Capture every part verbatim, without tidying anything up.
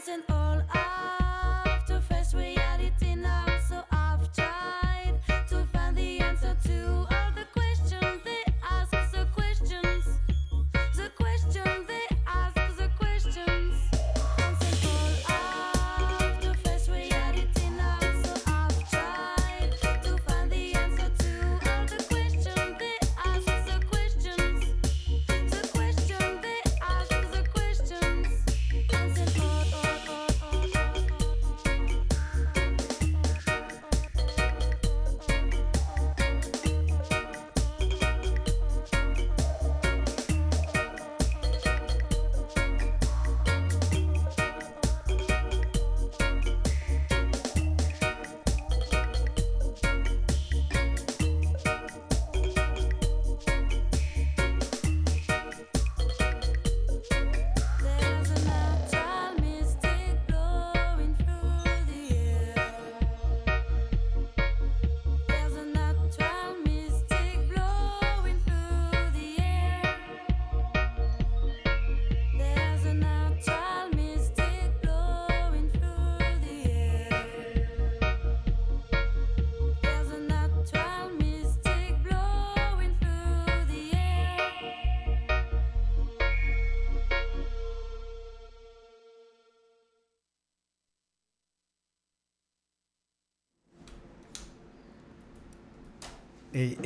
Hey,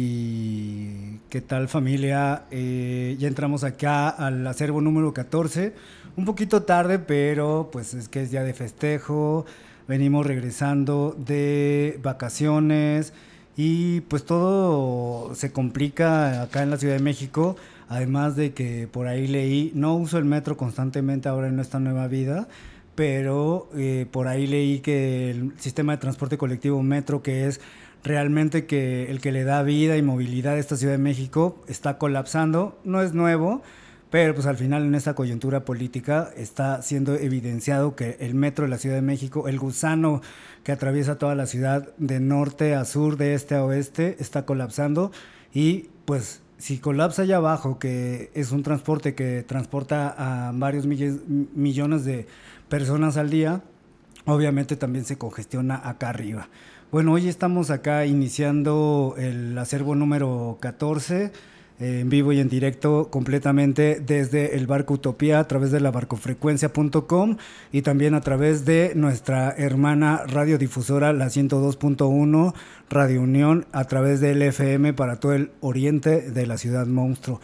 hey, ¿qué tal familia? Eh, ya entramos acá al acervo número catorce, un poquito tarde, pero pues es que es día de festejo, venimos regresando de vacaciones y pues todo se complica acá en la Ciudad de México, además de que por ahí leí, no uso el metro constantemente ahora en esta nueva vida, pero eh, por ahí leí que el sistema de transporte colectivo metro, que es realmente que el que le da vida y movilidad a esta Ciudad de México, está colapsando. No es nuevo, pero pues al final en esta coyuntura política está siendo evidenciado que el metro de la Ciudad de México, el gusano que atraviesa toda la ciudad de norte a sur, de este a oeste, está colapsando. Y pues si colapsa allá abajo, que es un transporte que transporta a varios milles, millones de personas al día, obviamente también se congestiona acá arriba. Bueno, hoy estamos acá iniciando el acervo número catorce, eh, en vivo y en directo completamente desde el Barco Utopía a través de la barcofrecuencia punto com y también a través de nuestra hermana radiodifusora, la ciento dos punto uno, Radio Unión, a través del F M para todo el oriente de la ciudad monstruo.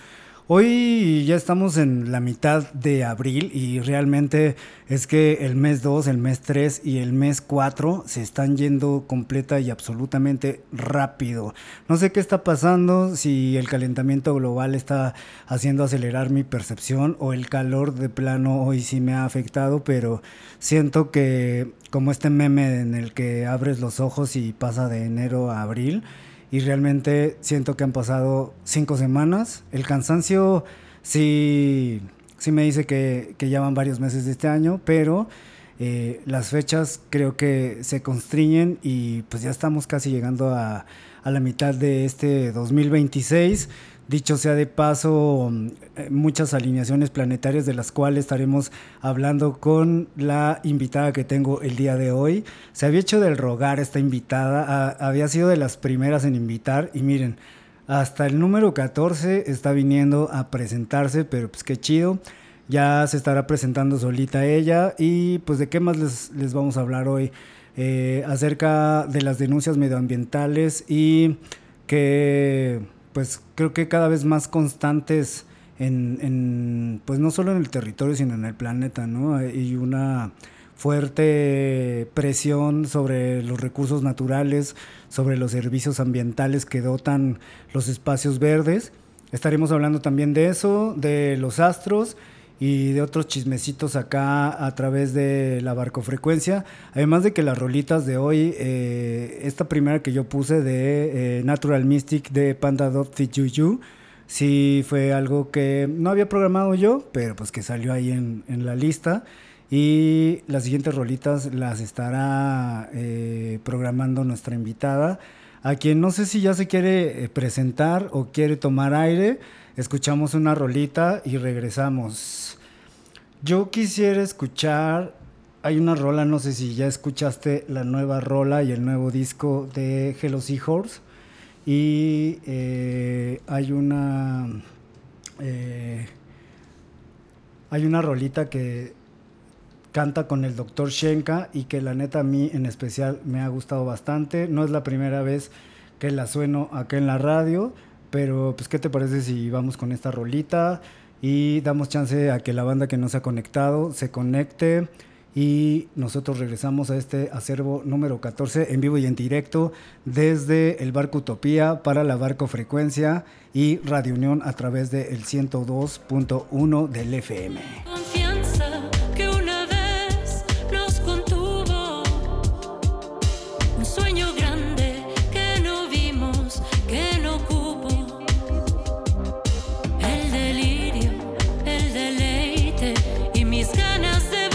Hoy ya estamos en la mitad de abril y realmente es que el mes dos, el mes tres y el mes cuatro se están yendo completa y absolutamente rápido. No sé qué está pasando, si el calentamiento global está haciendo acelerar mi percepción o el calor de plano hoy sí me ha afectado, pero siento que como este meme en el que abres los ojos y pasa de enero a abril, y realmente siento que han pasado cinco semanas. El cansancio sí, sí me dice que, que ya van varios meses de este año, pero eh, las fechas creo que se constriñen y pues ya estamos casi llegando a, a la mitad de este dos mil veintiséis. Dicho sea de paso, muchas alineaciones planetarias de las cuales estaremos hablando con la invitada que tengo el día de hoy. Se había hecho del rogar esta invitada, a, había sido de las primeras en invitar y miren, hasta el número catorce está viniendo a presentarse, pero pues qué chido, ya se estará presentando solita ella. Y pues de qué más les, les vamos a hablar hoy, eh, acerca de las denuncias medioambientales y que pues creo que cada vez más constantes en, en, pues no solo en el territorio, sino en el planeta, ¿no? Hay una fuerte presión sobre los recursos naturales, sobre los servicios ambientales que dotan los espacios verdes. Estaremos hablando también de eso, de los astros y de otros chismecitos acá a través de la barcofrecuencia, además de que las rolitas de hoy, eh, esta primera que yo puse de eh, Natural Mystic de Panda Dot Fit Juju, sí fue algo que no había programado yo, pero pues que salió ahí en, en la lista, y las siguientes rolitas las estará eh, programando nuestra invitada, a quien no sé si ya se quiere eh, presentar o quiere tomar aire. Escuchamos una rolita y regresamos. Yo quisiera escuchar hay una rola, no sé si ya escuchaste la nueva rola y el nuevo disco de Hello Seahorse. Y eh, hay una eh, hay una rolita que canta con el doctor Shenka y que la neta a mí en especial me ha gustado bastante. No es la primera vez que la sueno acá en la radio, pero pues ¿qué te parece si vamos con esta rolita y damos chance a que la banda que no se ha conectado se conecte? Y nosotros regresamos a este acervo número catorce en vivo y en directo desde el Barco Utopía para la Barco Frecuencia y Radio Unión a través del ciento dos punto uno del F M. Confianza que una vez nos contuvo, un sueño grande que no vimos, que no cupo, el delirio, el deleite y mis ganas de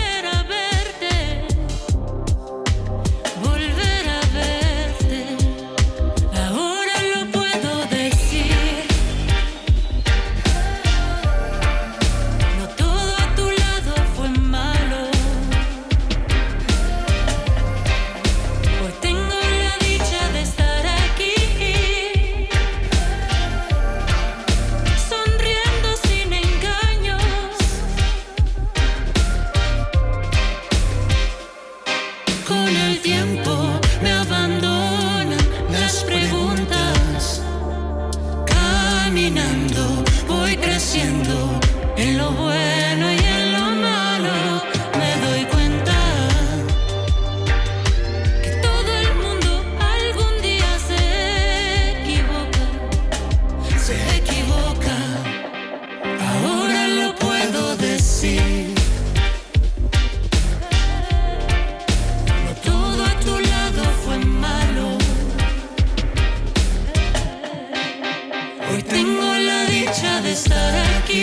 en lo bueno y en lo malo, me doy cuenta que todo el mundo algún día se equivoca, se equivoca. Ahora lo puedo decir. No todo a tu lado fue malo. Hoy tengo la dicha de estar aquí,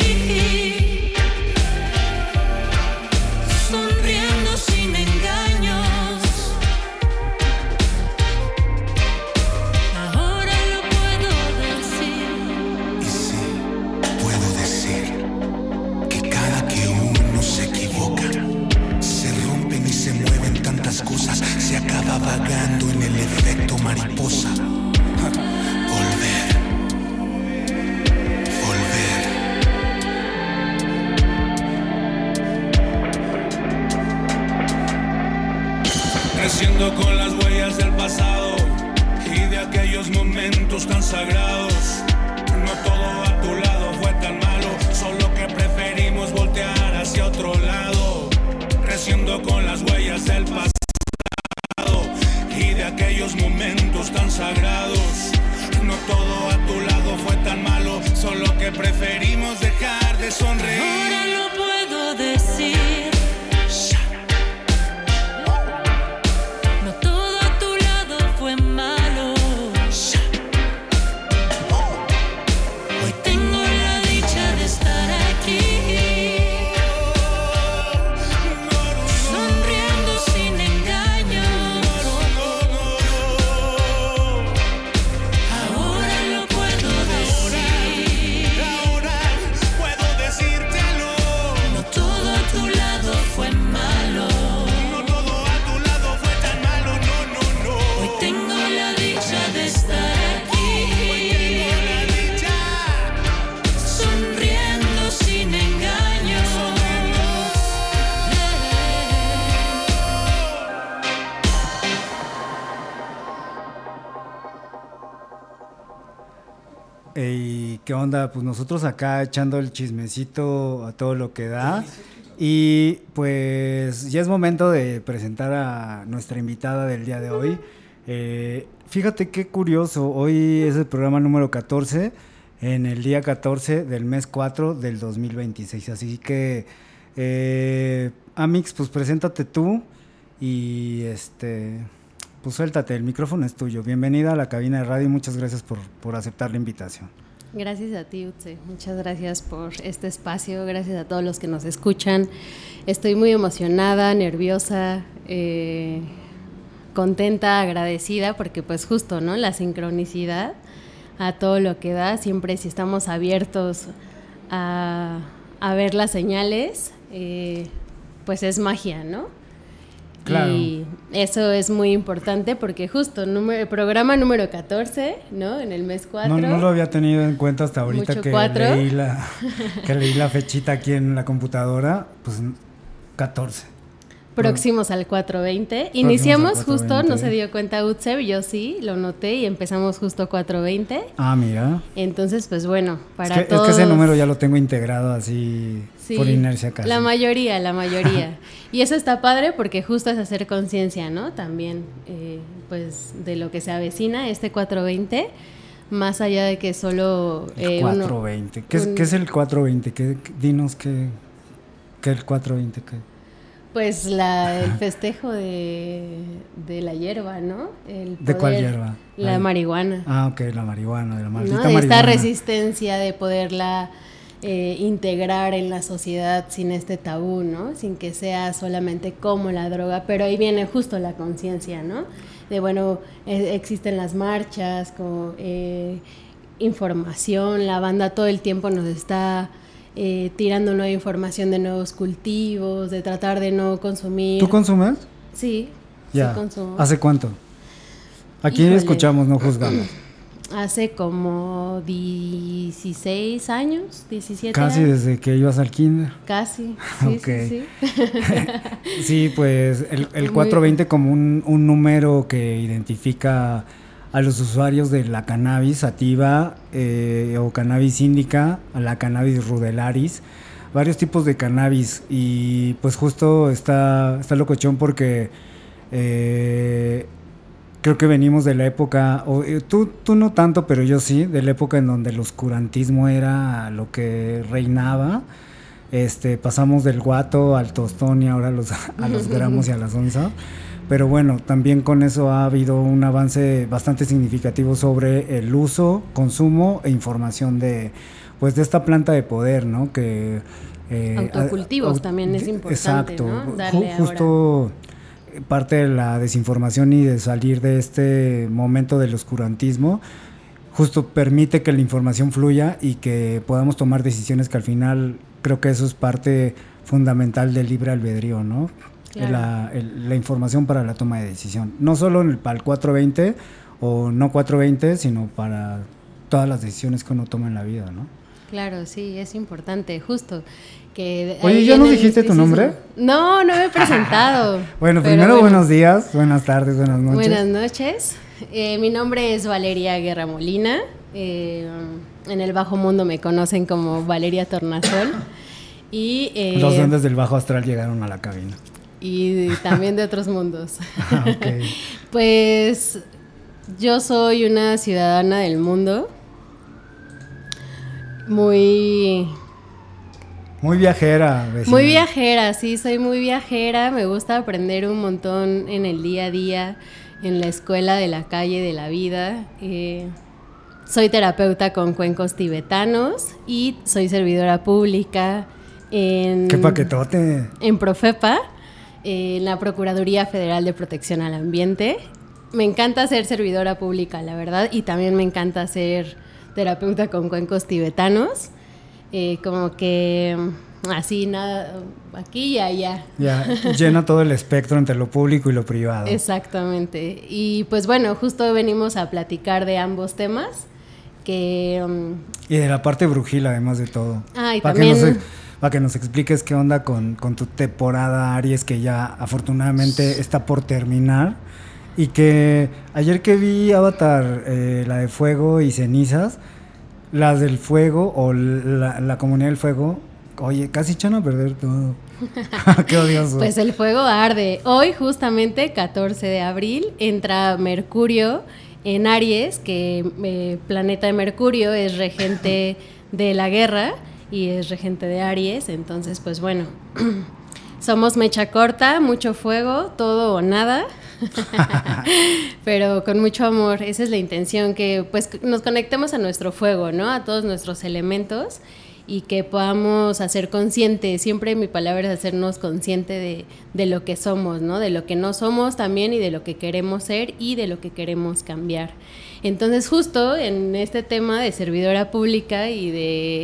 sonriendo sin engaños. Ahora lo puedo decir. Y sí, puedo decir que cada que uno se equivoca, se rompen y se mueven tantas cosas, se acaba vagando en el efecto mariposa. Volver. Creciendo con las huellas del pasado y de aquellos momentos tan sagrados. No todo a tu lado fue tan malo, solo que preferimos voltear hacia otro lado. Creciendo con las huellas del pasado y de aquellos momentos tan sagrados. No todo a tu lado fue tan malo, solo que preferimos dejar de sonreír. Ahora lo puedo decir. Hey, ¿qué onda? Pues nosotros acá echando el chismecito a todo lo que da. Y pues ya es momento de presentar a nuestra invitada del día de hoy. Eh, fíjate qué curioso, hoy es el programa número catorce, en el día catorce del mes cuatro del dos mil veintiséis. Así que, eh, Amix, pues preséntate tú y este... pues suéltate, el micrófono es tuyo. Bienvenida a la cabina de radio y muchas gracias por, por aceptar la invitación. Gracias a ti, Utse. Muchas gracias por este espacio, gracias a todos los que nos escuchan. Estoy muy emocionada, nerviosa, eh, contenta, agradecida, porque pues justo, ¿no? La sincronicidad a todo lo que da, siempre si estamos abiertos a, a ver las señales, eh, pues es magia, ¿no? Claro. Y eso es muy importante porque justo número, programa número catorce, ¿no? En el mes cuatro. No, no lo había tenido en cuenta hasta ahorita Mucho que cuatro. leí, la, que leí la fechita aquí en la computadora, pues catorce. Próximos al cuatro veinte. Iniciamos al justo, cuatro veinte. no se dio cuenta Utseb, yo sí, lo noté y empezamos justo cuatro veinte. Ah, mira. Entonces, pues bueno, para es que, todos. Es que ese número ya lo tengo integrado así Sí, por inercia casi. La mayoría, la mayoría. Y eso está padre porque justo es hacer conciencia, ¿no? También, eh, pues, de lo que se avecina este cuatro veinte, más allá de que solo... El eh, cuatro uno- veinte. ¿Qué, es, un- ¿Qué es el cuatro veinte? ¿Qué, qué- dinos qué, qué es el cuatro veinte. ¿Qué? Pues la, el festejo de, de la hierba, ¿no? El ¿De cuál poder- hierba? La Ay. marihuana. Ah, ok, la marihuana, de la maldita ¿No? De marihuana. esta resistencia de poderla eh, integrar en la sociedad sin este tabú, ¿no? Sin que sea solamente como la droga, pero ahí viene justo la conciencia, ¿no? De bueno, eh, existen las marchas, como eh, información, la banda todo el tiempo nos está eh, tirando nueva información de nuevos cultivos, de tratar de no consumir. ¿Tú consumes? Sí, Ya. sí consumo. ¿Hace cuánto? Aquí Híjole. escuchamos, no juzgamos. Hace como dieciséis años, diecisiete Casi años. desde que ibas al kinder. Casi, sí, Ok. sí, sí. Sí, pues el, el Muy cuatro veinte como un, un número que identifica a los usuarios de la cannabis sativa eh, o cannabis índica, a la cannabis rudelaris, varios tipos de cannabis, y pues justo está, está locochón porque eh, creo que venimos de la época, o, eh, tú, tú no tanto, pero yo sí, de la época en donde el oscurantismo era lo que reinaba. Este, pasamos del guato al tostón y ahora los, a los gramos y a las onzas. Pero bueno, también con eso ha habido un avance bastante significativo sobre el uso, consumo e información de, pues, de esta planta de poder, ¿no? Que eh, Autocultivos a- también es importante, exacto, ¿no? Ju- Darle ahora. justo parte de la desinformación y de salir de este momento del oscurantismo, justo permite que la información fluya y que podamos tomar decisiones que al final creo que eso es parte fundamental del libre albedrío, ¿no? Claro. La, el- la información para la toma de decisión. No solo en el, para el cuatro veinte o no cuatro veinte, sino para todas las decisiones que uno toma en la vida, ¿no? Claro, sí, es importante, justo. Que Oye, ahí ¿ya no viene el dijiste tu misticismo. nombre? No, no me he presentado. Bueno, pero primero bueno. buenos días, buenas tardes, buenas noches. Buenas noches. Eh, mi nombre es Valeria Guerra Molina. Eh, en el bajo mundo me conocen como Valeria Tornasol. Y, eh, Los duendes del bajo astral llegaron a la cabina. y también de otros mundos. Ah, ok. Pues yo soy una ciudadana del mundo. Muy Muy viajera, vecina. Muy viajera, sí, soy muy viajera, me gusta aprender un montón en el día a día, en la escuela de la calle, de la vida. Eh, soy terapeuta con cuencos tibetanos y soy servidora pública en, ¡Qué paquetote! en Profepa, eh, en la Procuraduría Federal de Protección al Ambiente. Me encanta ser servidora pública, la verdad, y también me encanta ser terapeuta con cuencos tibetanos. Eh, como que mm, así nada, aquí y allá. Ya, llena todo el espectro entre lo público y lo privado. Exactamente. Y pues bueno, justo venimos a platicar de ambos temas. Que um, Y de la parte brujil, además de todo. Ah, y para también- que nos, para que nos expliques qué onda con, con tu temporada Aries, que ya afortunadamente está por terminar. Y que ayer que vi Avatar, eh, la de Fuego y Cenizas, las del Fuego o la, la Comunidad del Fuego, oye, casi echan a perder todo. Qué odioso. pues el fuego arde. Hoy justamente, catorce de abril, entra Mercurio en Aries, que eh, planeta de Mercurio es regente de la guerra y es regente de Aries. Entonces, pues bueno, somos mecha corta, mucho fuego, todo o nada. Pero con mucho amor, esa es la intención, que pues nos conectemos a nuestro fuego, ¿no? A todos nuestros elementos y que podamos hacer consciente, siempre mi palabra es hacernos consciente de, de lo que somos, ¿no? De lo que no somos también y de lo que queremos ser y de lo que queremos cambiar. Entonces justo en este tema de servidora pública y de,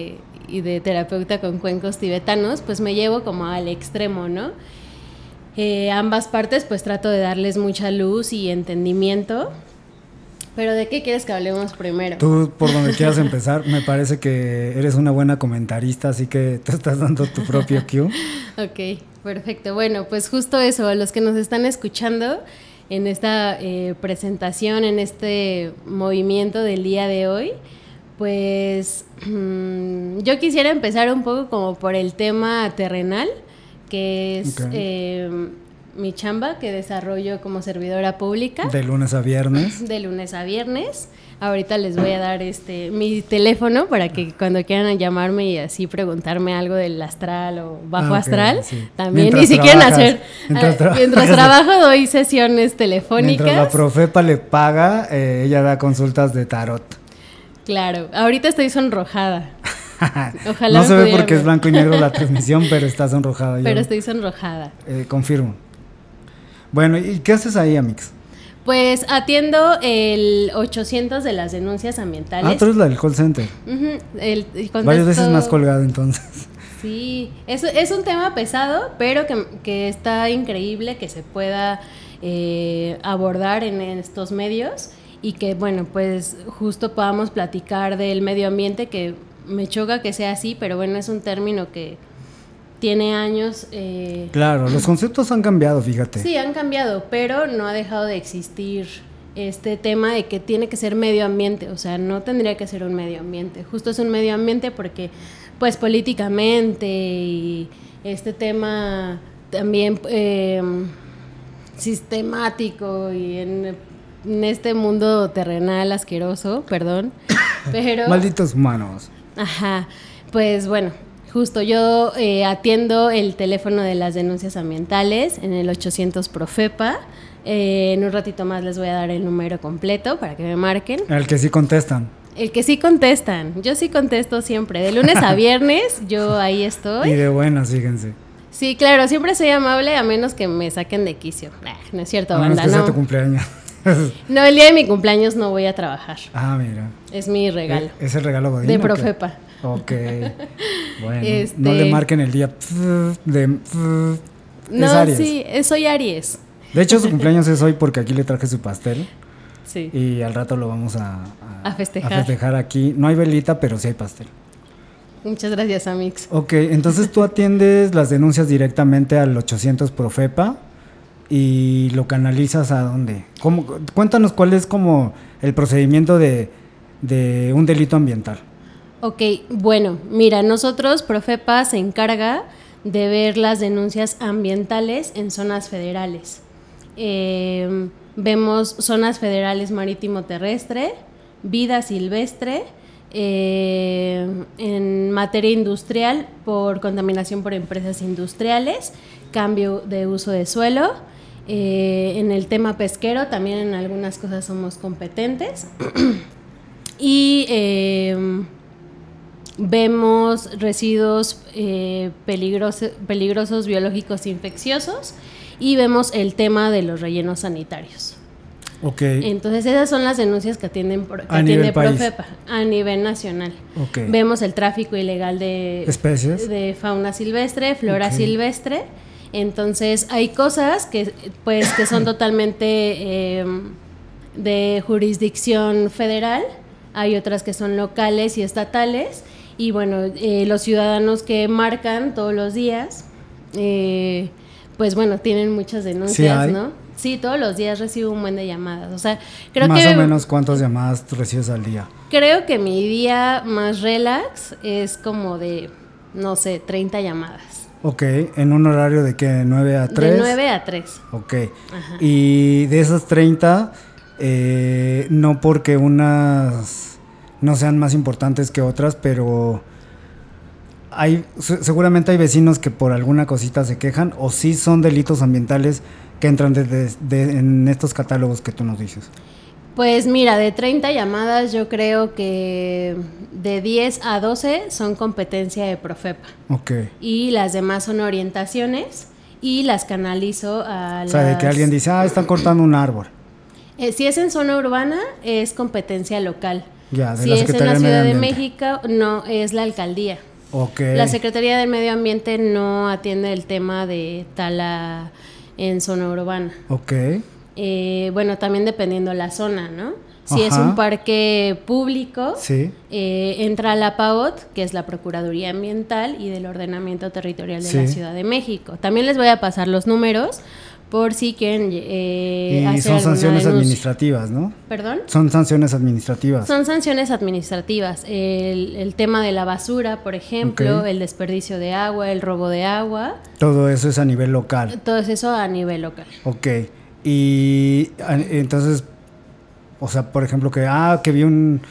y de terapeuta con cuencos tibetanos, pues me llevo como al extremo, ¿no? Eh, ambas partes pues trato de darles mucha luz y entendimiento. Pero ¿de qué quieres que hablemos primero? Tú, por donde quieras empezar, me parece que eres una buena comentarista, así que te estás dando tu propio cue. Ok, perfecto. Bueno, pues justo eso, a los que nos están escuchando en esta eh, presentación, en este movimiento del día de hoy, pues mmm, yo quisiera empezar un poco como por el tema terrenal, que es okay. eh, mi chamba que desarrollo como servidora pública. De lunes a viernes. De lunes a viernes. Ahorita les voy a dar este mi teléfono para que cuando quieran llamarme y así preguntarme algo del astral o bajo ah, okay, astral, sí. También. Mientras y si quieren hacer, mientras, tra- mientras trabajo doy sesiones telefónicas. Mientras la Profepa le paga, eh, ella da consultas de tarot. Claro, ahorita estoy sonrojada. Ojalá no se ve porque ver. Es blanco y negro la transmisión, pero está sonrojada. Pero yo, estoy sonrojada. Eh, confirmo. Bueno, ¿y qué haces ahí, Amix? Pues atiendo el ochocientos de las denuncias ambientales. Ah, tú eres la del call center. Uh-huh. el, Varias veces más colgado entonces. Sí, es, es un tema pesado, pero que, que está increíble que se pueda eh, abordar en, en estos medios y que, bueno, pues justo podamos platicar del medio ambiente, que me choca que sea así, pero bueno, es un término que tiene años. Eh, claro, los conceptos han cambiado, fíjate. Sí, han cambiado, pero no ha dejado de existir este tema de que tiene que ser medio ambiente, o sea, no tendría que ser un medio ambiente. Justo es un medio ambiente porque, pues, políticamente y este tema también eh, sistemático y en, en este mundo terrenal asqueroso, perdón, pero... Malditos humanos. Ajá, pues bueno... Justo, yo eh, atiendo el teléfono de las denuncias ambientales en el ochocientos Profepa. Eh, en un ratito más les voy a dar el número completo para que me marquen. El que sí contestan. El que sí contestan. Yo sí contesto siempre. De lunes a viernes, yo ahí estoy. Y de buenas, fíjense. Sí, claro, siempre soy amable a menos que me saquen de quicio. Ah, no es cierto, a banda, menos que no. sea tu cumpleaños. No, el día de mi cumpleaños no voy a trabajar. Ah, mira. Es mi regalo. ¿Es el regalo godín? De Profepa. Ok, bueno, este... no le marquen el día de... No, es Aries. Sí, soy Aries. De hecho, su cumpleaños es hoy porque aquí le traje su pastel. Sí. Y al rato lo vamos a, a, a, festejar. a festejar aquí. No hay velita, pero sí hay pastel. Muchas gracias, Amix. Ok, entonces tú atiendes las denuncias directamente al ochocientos Profepa y lo canalizas a dónde. ¿Cómo? Cuéntanos cuál es como el procedimiento de, de un delito ambiental. Ok, bueno, mira, nosotros, Profepa se encarga de ver las denuncias ambientales en zonas federales. Eh, vemos zonas federales marítimo-terrestre, vida silvestre, eh, en materia industrial por contaminación por empresas industriales, cambio de uso de suelo, eh, en el tema pesquero también en algunas cosas somos competentes y... Eh, vemos residuos eh, peligroso, peligrosos biológicos infecciosos y vemos el tema de los rellenos sanitarios. Okay. Entonces esas son las denuncias que atienden que a atiende nivel Profepa a nivel nacional. Okay. Vemos el tráfico ilegal de especies, de fauna silvestre, flora okay. silvestre. Entonces hay cosas que pues que son totalmente eh, de jurisdicción federal, hay otras que son locales y estatales. Y bueno, eh, los ciudadanos que marcan todos los días, eh, pues bueno, tienen muchas denuncias, ¿Sí ¿no? Sí, todos los días recibo un buen de llamadas. O sea, creo más que... Más o menos, ¿cuántas llamadas tú recibes al día? Creo que mi día más relax es como de, no sé, treinta llamadas. Ok, ¿en un horario de qué? ¿De nueve a tres? De nueve a tres. Ok. Ajá. Y de esas treinta, eh, no porque unas... no sean más importantes que otras, pero hay seguramente hay vecinos que por alguna cosita se quejan, o sí son delitos ambientales que entran de, de, de, en estos catálogos que tú nos dices. Pues mira, de treinta llamadas yo creo que de diez a doce son competencia de Profepa. Ok. Y las demás son orientaciones y las canalizo a las... O sea, de que alguien dice, ah, están cortando un árbol. Eh, si es en zona urbana, es competencia local. Ya, de si la es en la de Ciudad de Ambiente. México, no, es la alcaldía. Okay. La Secretaría del Medio Ambiente no atiende el tema de tala en zona urbana. Ok. Eh, bueno, también dependiendo la zona, ¿no? Si Ajá. es un parque público, Sí. eh, entra la PAOT, que es la Procuraduría Ambiental y del Ordenamiento Territorial de Sí. la Ciudad de México. También les voy a pasar los números por si quieren eh, Y hacer son alguna sanciones denuncia. administrativas, ¿no? ¿Perdón? Son sanciones administrativas. Son sanciones administrativas. El, el tema de la basura, por ejemplo, Ok. el desperdicio de agua, el robo de agua, Todo eso es a nivel local. todo eso a nivel local. Ok. Y a- entonces, o sea, por ejemplo, que, ah, que vi un,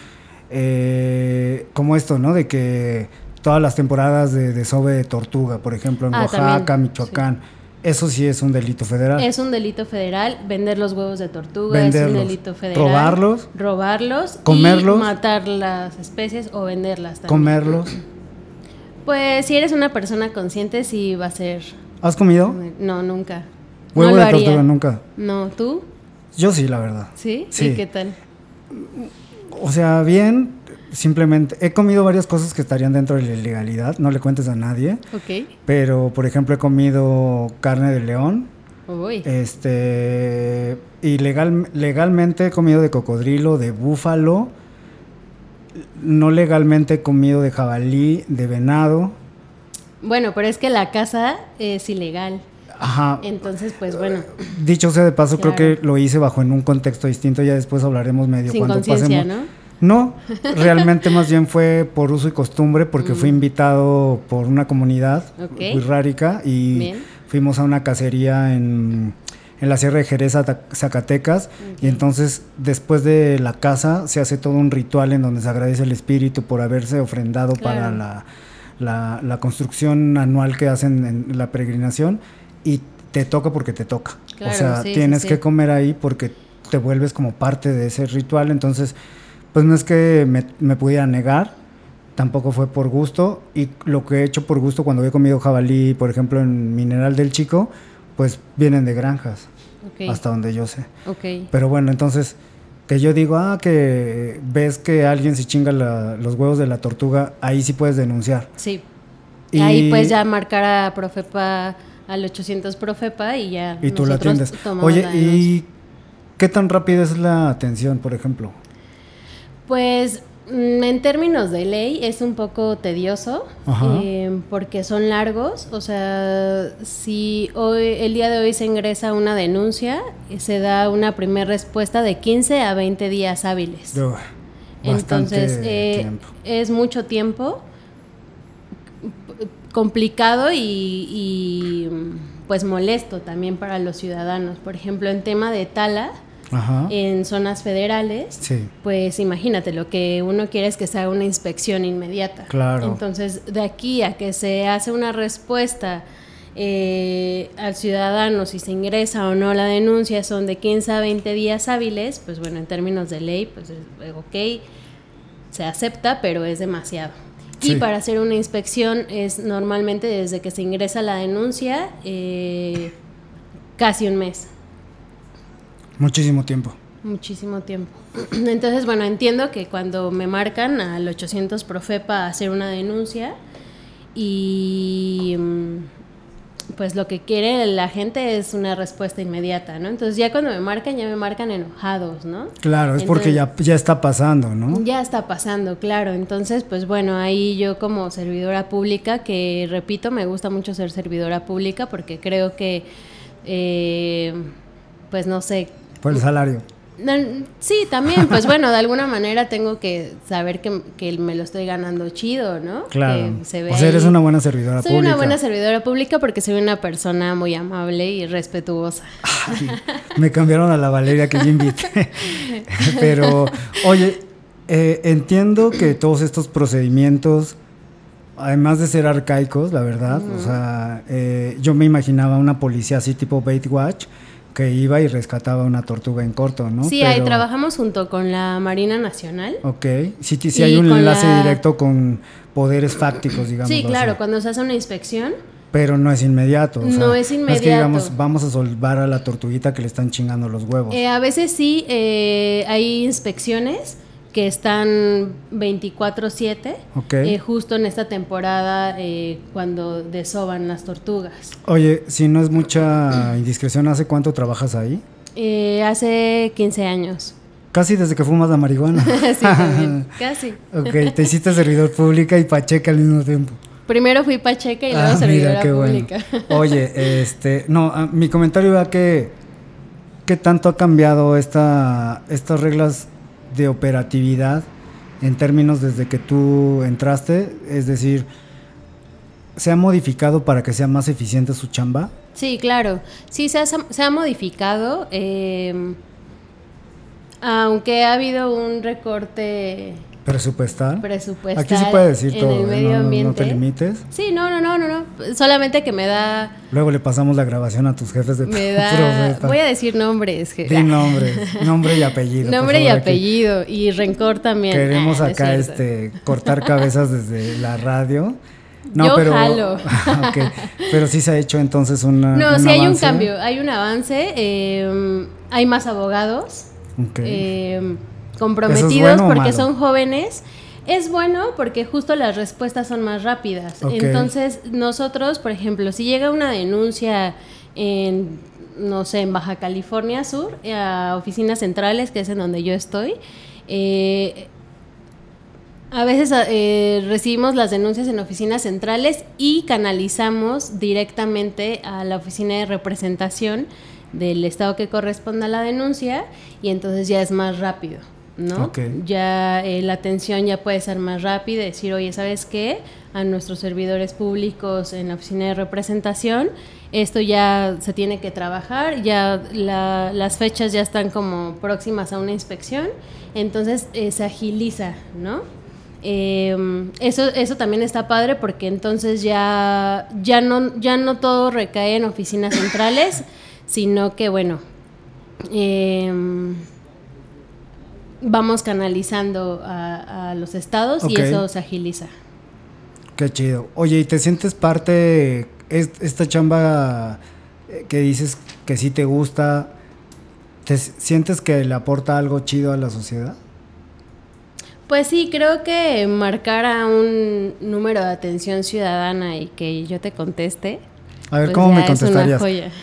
eh, como esto, ¿no? De que todas las temporadas de desove de tortuga, por ejemplo, en Ah, Oaxaca, también, Michoacán, eso sí es un delito federal. Es un delito federal, vender los huevos de tortuga Venderlos, es un delito federal. robarlos, robarlos, comerlos, y matar las especies o venderlas también. comerlos. Pues si eres una persona consciente sí va a ser. ¿Has comido? No, nunca. Huevo no lo de tortuga haría. nunca. No, ¿tú? Yo sí, la verdad. ¿Sí? Sí. ¿Y qué tal? O sea, bien, simplemente he comido varias cosas que estarían dentro de la ilegalidad, no le cuentes a nadie, Ok. pero por ejemplo he comido carne de león, Uy. este, y legal, legalmente he comido de cocodrilo, de búfalo, no legalmente he comido de jabalí, de venado, Bueno, pero es que la caza es ilegal. ajá. Entonces, pues bueno, Dicho sea de paso, Claro. creo que lo hice bajo en un contexto distinto, ya después hablaremos medio sin cuando conciencia, pasemos. ¿no? No, realmente más bien fue por uso y costumbre, porque fui invitado por una comunidad Mm. Ok. wixárika y Bien. fuimos a una cacería en, en la Sierra de Jerez, Zata- Zacatecas, Ok. y entonces después de la caza se hace todo un ritual en donde se agradece al espíritu por haberse ofrendado Claro. para la, la, la construcción anual que hacen en la peregrinación, y te toca porque te toca. Claro, o sea, sí, tienes sí, que sí. comer ahí porque te vuelves como parte de ese ritual, entonces pues no es que me, me pudiera negar, tampoco fue por gusto, y lo que he hecho por gusto cuando he comido jabalí, por ejemplo en Mineral del Chico, pues vienen de granjas, Ok. hasta donde yo sé. Ok. Pero bueno, entonces que yo digo, ah, que ves que alguien se chinga la- los huevos de la tortuga, ahí sí puedes denunciar. Sí. Y- Ahí pues ya marcar a Profepa, al ochocientos Profepa y ya Y tú la nosotros atiendes. tomamos Oye, la denuncia. ¿y qué tan rápida es la atención, por ejemplo? Pues mm, en términos de ley es un poco tedioso Ajá. eh, porque son largos. O sea, si hoy el día de hoy se ingresa una denuncia, eh, se da una primera respuesta de quince a veinte días hábiles. Yo, bastante Entonces eh, tiempo. es mucho tiempo p- complicado y, y, mm, pues molesto también para los ciudadanos. Por ejemplo, en tema de tala Ajá. en zonas federales, Sí. pues imagínate, lo que uno quiere es que se haga una inspección inmediata. Claro. Entonces, de aquí a que se hace una respuesta eh, al ciudadano, si se ingresa o no la denuncia, son de quince a veinte días hábiles, pues bueno, en términos de ley, pues es- ok, se acepta, pero es demasiado. Sí. Y para hacer una inspección es normalmente desde que se ingresa la denuncia, eh, casi un mes. Muchísimo tiempo. Muchísimo tiempo. Entonces, bueno, entiendo que cuando me marcan al ochocientos Profepa a hacer una denuncia y mm, pues lo que quiere la gente es una respuesta inmediata, ¿no? Entonces ya cuando me marcan, ya me marcan enojados, ¿no? Claro, es porque ya, Entonces, ya está pasando, ¿no? ya está pasando, claro. Entonces, pues bueno, ahí yo como servidora pública, que repito, me gusta mucho ser servidora pública porque creo que, eh, pues no sé, Por el salario. no, sí, también, pues bueno, de alguna manera tengo que saber que, que me lo estoy ganando chido, ¿no? Claro. Que se ve O sea, eres ahí. una buena servidora Soy pública. una buena servidora pública porque soy una persona muy amable y respetuosa. Ay, me cambiaron a la Valeria que yo invité. Pero, oye, eh, entiendo que todos estos procedimientos, además de ser arcaicos, la verdad, o sea, eh, yo me imaginaba una policía así tipo Baitwatch, que iba y rescataba una tortuga en corto, ¿no? Sí, ahí trabajamos junto con la Marina Nacional. Ok, sí, sí, sí Y hay un con enlace la- directo con poderes fácticos, digamos. Sí, claro, así. cuando se hace una inspección, Pero no es inmediato. o sea, No es que inmediato. digamos, vamos a salvar a la tortuguita que le están chingando los huevos. eh, a veces sí eh, hay inspecciones que están veinticuatro siete, okay. eh, justo en esta temporada eh, cuando desovan las tortugas. Oye, si no es mucha indiscreción, ¿hace cuánto trabajas ahí? Eh, hace quince años. Casi desde que fumas la marihuana. Sí, también, casi. Ok, te hiciste servidor pública y pacheca al mismo tiempo. Primero fui pacheca y luego ah, servidora mira, qué pública. Bueno. Oye, este, no, mi comentario era que ¿qué tanto ha cambiado esta, estas reglas de operatividad en términos desde que tú entraste? Es decir, ¿se ha modificado para que sea más eficiente su chamba? Sí, claro. Sí, se ha, se ha modificado, eh, aunque ha habido un recorte presupuestal. presupuestal. Aquí se puede decir en todo, el medio no, ambiente. No te limites. Sí, no, no, no, no, no. Solamente que me da. Luego le pasamos la grabación a tus jefes de me da, profeta. Voy a decir nombres. Que, Di nombres, nombre y apellido. Nombre y apellido y rencor también. Queremos ah, acá no este cortar cabezas desde la radio. No, Yo pero, jalo. Okay, pero sí se ha hecho entonces una, no, un sí avance. hay un cambio, hay un avance. Eh, hay más abogados. Okay. Eh, comprometidos ¿Eso es bueno porque o malo? son jóvenes. Es bueno porque justo las respuestas son más rápidas. Okay. Entonces, nosotros, por ejemplo, si llega una denuncia en, no sé, en Baja California Sur, a oficinas centrales, que es en donde yo estoy, eh, a veces eh, recibimos las denuncias en oficinas centrales y canalizamos directamente a la oficina de representación del estado que corresponda a la denuncia y entonces ya es más rápido, ¿no? Okay. Ya eh, la atención ya puede ser más rápida, decir, oye, ¿sabes qué? A nuestros servidores públicos en la oficina de representación, esto ya se tiene que trabajar, ya la, las fechas ya están como próximas a una inspección, entonces eh, se agiliza, ¿no? Eh, eso, eso también está padre porque entonces ya, ya, no, ya no todo recae en oficinas centrales, sino que, bueno, eh, vamos canalizando a, a los estados okay. y eso se agiliza. Qué chido. Oye, ¿y te sientes parte, es, esta chamba que dices que sí te gusta, te sientes que le aporta algo chido a la sociedad? Pues sí, creo que marcar a un número de atención ciudadana y que yo te conteste. A ver, pues ¿cómo me contestarías? Es una joya.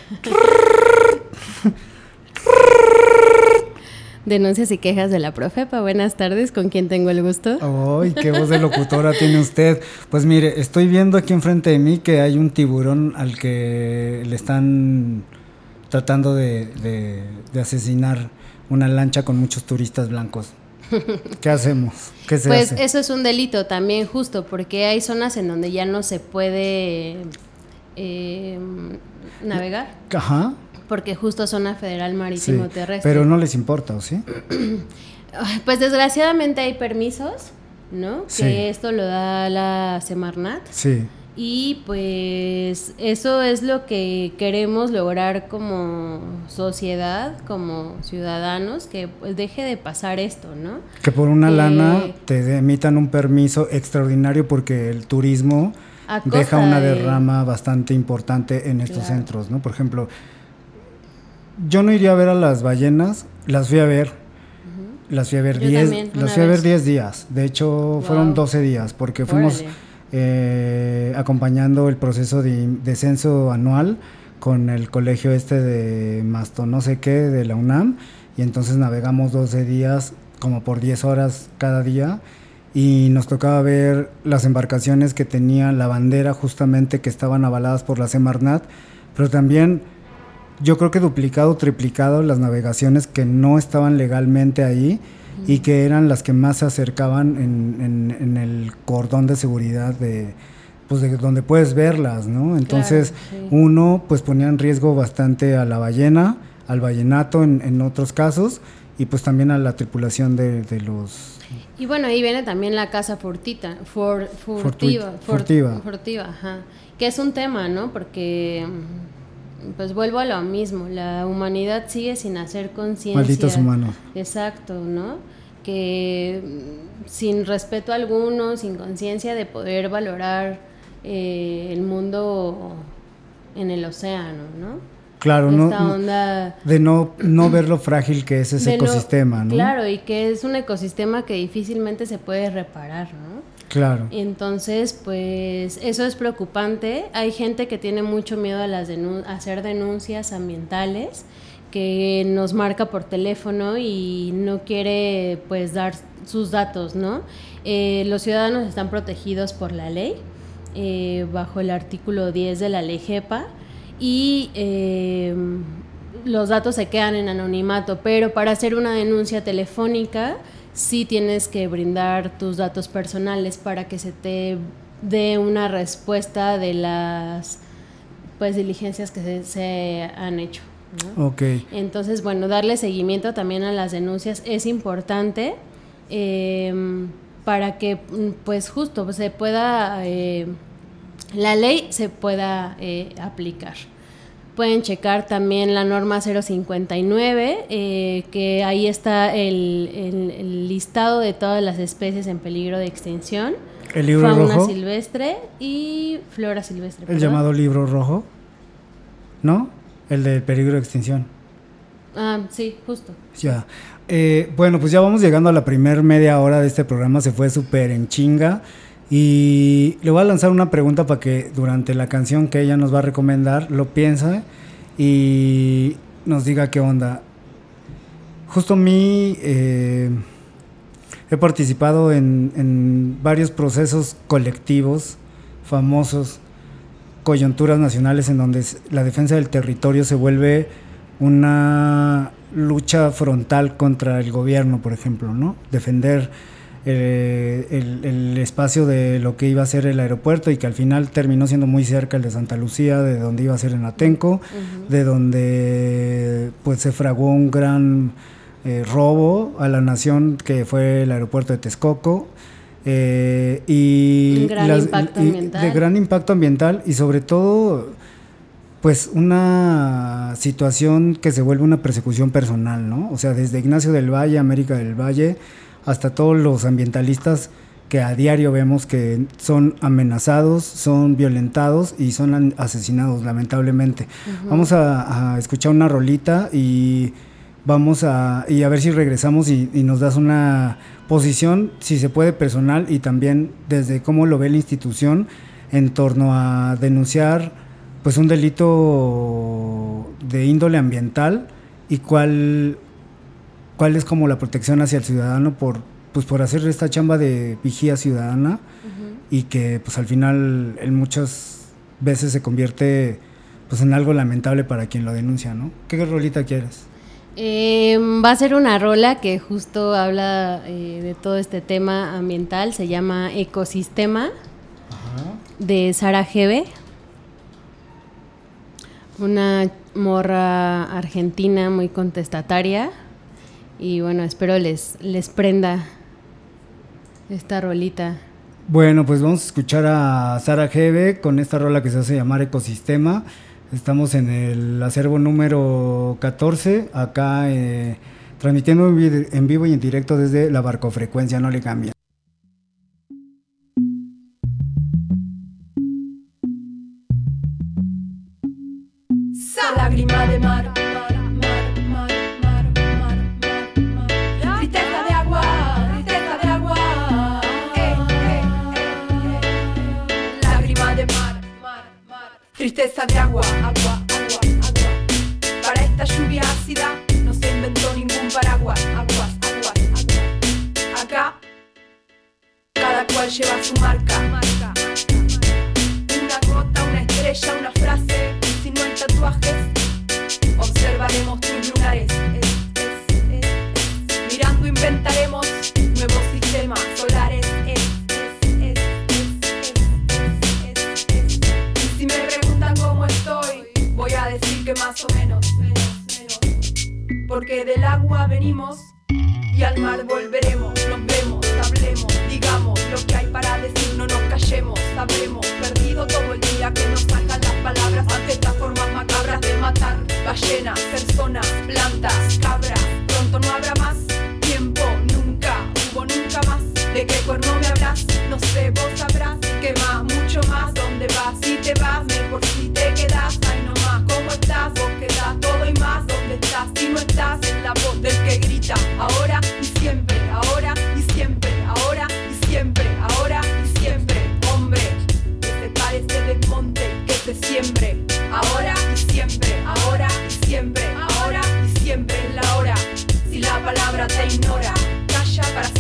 Denuncias y quejas de la Profepa. Buenas tardes, ¿con quién tengo el gusto? ¡Ay, qué voz de locutora tiene usted! Pues mire, estoy viendo aquí enfrente de mí que hay un tiburón al que le están tratando de, de, de asesinar una lancha con muchos turistas blancos. ¿Qué hacemos? ¿Qué se pues hace? Eso es un delito también, justo, porque hay zonas en donde ya no se puede eh, navegar. Ajá. Porque justo zona federal marítimo sí, terrestre. Pero no les importa, ¿o sí? Pues desgraciadamente hay permisos, ¿no? Sí. Que esto lo da la Semarnat. Sí. Y pues eso es lo que queremos lograr como sociedad, como ciudadanos, que pues deje de pasar esto, ¿no? Que por una eh, lana te emitan un permiso extraordinario porque el turismo deja una derrama de... bastante importante en estos claro. centros, ¿no? Por ejemplo, yo no iría a ver a las ballenas, las fui a ver, uh-huh. las fui a ver diez, las fui a ver diez días, de hecho wow. fueron doce días porque fuimos... Órale. Eh, acompañando el proceso de, de censo anual con el colegio este de Masto no sé qué de la UNAM y entonces navegamos doce días como por diez horas cada día y nos tocaba ver las embarcaciones que tenían la bandera justamente que estaban avaladas por la Semarnat, pero también yo creo que duplicado, triplicado las navegaciones que no estaban legalmente ahí y que eran las que más se acercaban en, en, en el cordón de seguridad de, pues de donde puedes verlas, ¿no? Entonces, claro, sí. uno, pues ponía en riesgo bastante a la ballena, al ballenato en, en otros casos, y pues también a la tripulación de, de los... Y bueno, ahí viene también la caza furtita, for, furtiva, Fortuit, furtiva. For, furtiva, ajá, que es un tema, ¿no? Porque... pues vuelvo a lo mismo, la humanidad sigue sin hacer conciencia. Malditos humanos. Exacto, ¿no? Que sin respeto alguno, sin conciencia de poder valorar eh, el mundo en el océano, ¿no? Claro, esta no, onda de no, no ver lo frágil que es ese de no- ecosistema, ¿no? Claro, y que es un ecosistema que difícilmente se puede reparar, ¿no? Claro. Entonces, pues eso es preocupante. Hay gente que tiene mucho miedo a las denun- a hacer denuncias ambientales, que nos marca por teléfono y no quiere pues dar sus datos, ¿no? Eh, los ciudadanos están protegidos por la ley, eh, bajo el artículo diez de la ley GEPA, y eh, los datos se quedan en anonimato, pero para hacer una denuncia telefónica sí tienes que brindar tus datos personales para que se te dé una respuesta de las pues diligencias que se, se han hecho, ¿no? Ok. Entonces, bueno, darle seguimiento también a las denuncias es importante, eh, para que pues justo se pueda, eh, la ley se pueda eh, aplicar. Pueden checar también la norma cero cincuenta y nueve, eh, que ahí está el, el, el listado de todas las especies en peligro de extinción. ¿El libro fauna rojo? silvestre y flora silvestre. El ¿perdón? llamado libro rojo, ¿no? El de peligro de extinción. Ah, sí, justo. Ya. Eh, bueno, pues ya vamos llegando a la primer media hora de este programa, se fue súper en chinga. Y le voy a lanzar una pregunta para que durante la canción que ella nos va a recomendar lo piense y nos diga qué onda. Justo a mí eh, he participado en, en varios procesos colectivos famosos, coyunturas nacionales, en donde la defensa del territorio se vuelve una lucha frontal contra el gobierno, por ejemplo, ¿no? Defender eh, el, el espacio de lo que iba a ser el aeropuerto, y que al final terminó siendo muy cerca el de Santa Lucía, de donde iba a ser en Atenco, uh-huh. de donde pues se fraguó un gran eh, robo a la nación, que fue el aeropuerto de Texcoco. Eh, y un gran las, impacto y ambiental. De gran impacto ambiental, y sobre todo pues una situación que se vuelve una persecución personal, ¿no? O sea, desde Ignacio del Valle, América del Valle, hasta todos los ambientalistas que a diario vemos que son amenazados, son violentados y son asesinados, lamentablemente. Uh-huh. Vamos a, a escuchar una rolita y vamos a, y a ver si regresamos y, y nos das una posición, si se puede, personal, y también desde cómo lo ve la institución en torno a denunciar pues un delito de índole ambiental, y cuál, cuál es como la protección hacia el ciudadano por, pues por hacer esta chamba de vigía ciudadana, uh-huh. y que pues al final en muchas veces se convierte pues en algo lamentable para quien lo denuncia, ¿no? ¿Qué rolita quieres? Eh, va a ser una rola que justo habla eh, de todo este tema ambiental, se llama Ecosistema. Ajá. De Sara Gebe, una morra argentina muy contestataria, y bueno, espero les, les prenda esta rolita. Bueno, pues vamos a escuchar a Sara Gebe con esta rola que se hace llamar Ecosistema. Estamos en el acervo número catorce, acá eh, transmitiendo en vivo y en directo desde la Barcofrecuencia, no le cambia. Lágrima de mar, mar, mar, mar, mar, mar, mar, mar. Tristeza de agua, tristeza de agua. Eh, eh, eh, eh. Lágrima de mar, mar, mar. Tristeza de agua, agua, agua, agua. Para esta lluvia ácida no se inventó ningún paraguas. Aguas, aguas, aguas. Acá cada cual lleva su marca. marca. Una gota, una estrella, una frase. Si no hay tatuajes, observaremos tus lunares. Es, es, es, es. Mirando inventaremos nuevos sistemas solares. Es, es, es, es, es, es, es. Y si me preguntan cómo estoy, voy a decir que más o menos, menos, menos. Porque del agua venimos y al mar volveremos. Nos vemos, hablemos, digamos lo que hay para decir, no nos callemos. Habremos perdido todo el día que nos sacan las palabras ante estas formas macabras de matar ballenas, personas, plantas, cabras. Pronto no habrá más tiempo, nunca hubo nunca más. ¿De qué cuerno me hablas? No sé, vos sabrás. ¿Qué más? Mucho más. ¿Dónde vas? Si te vas, mejor si te quedas. Ay, no más, ¿cómo estás? Vos que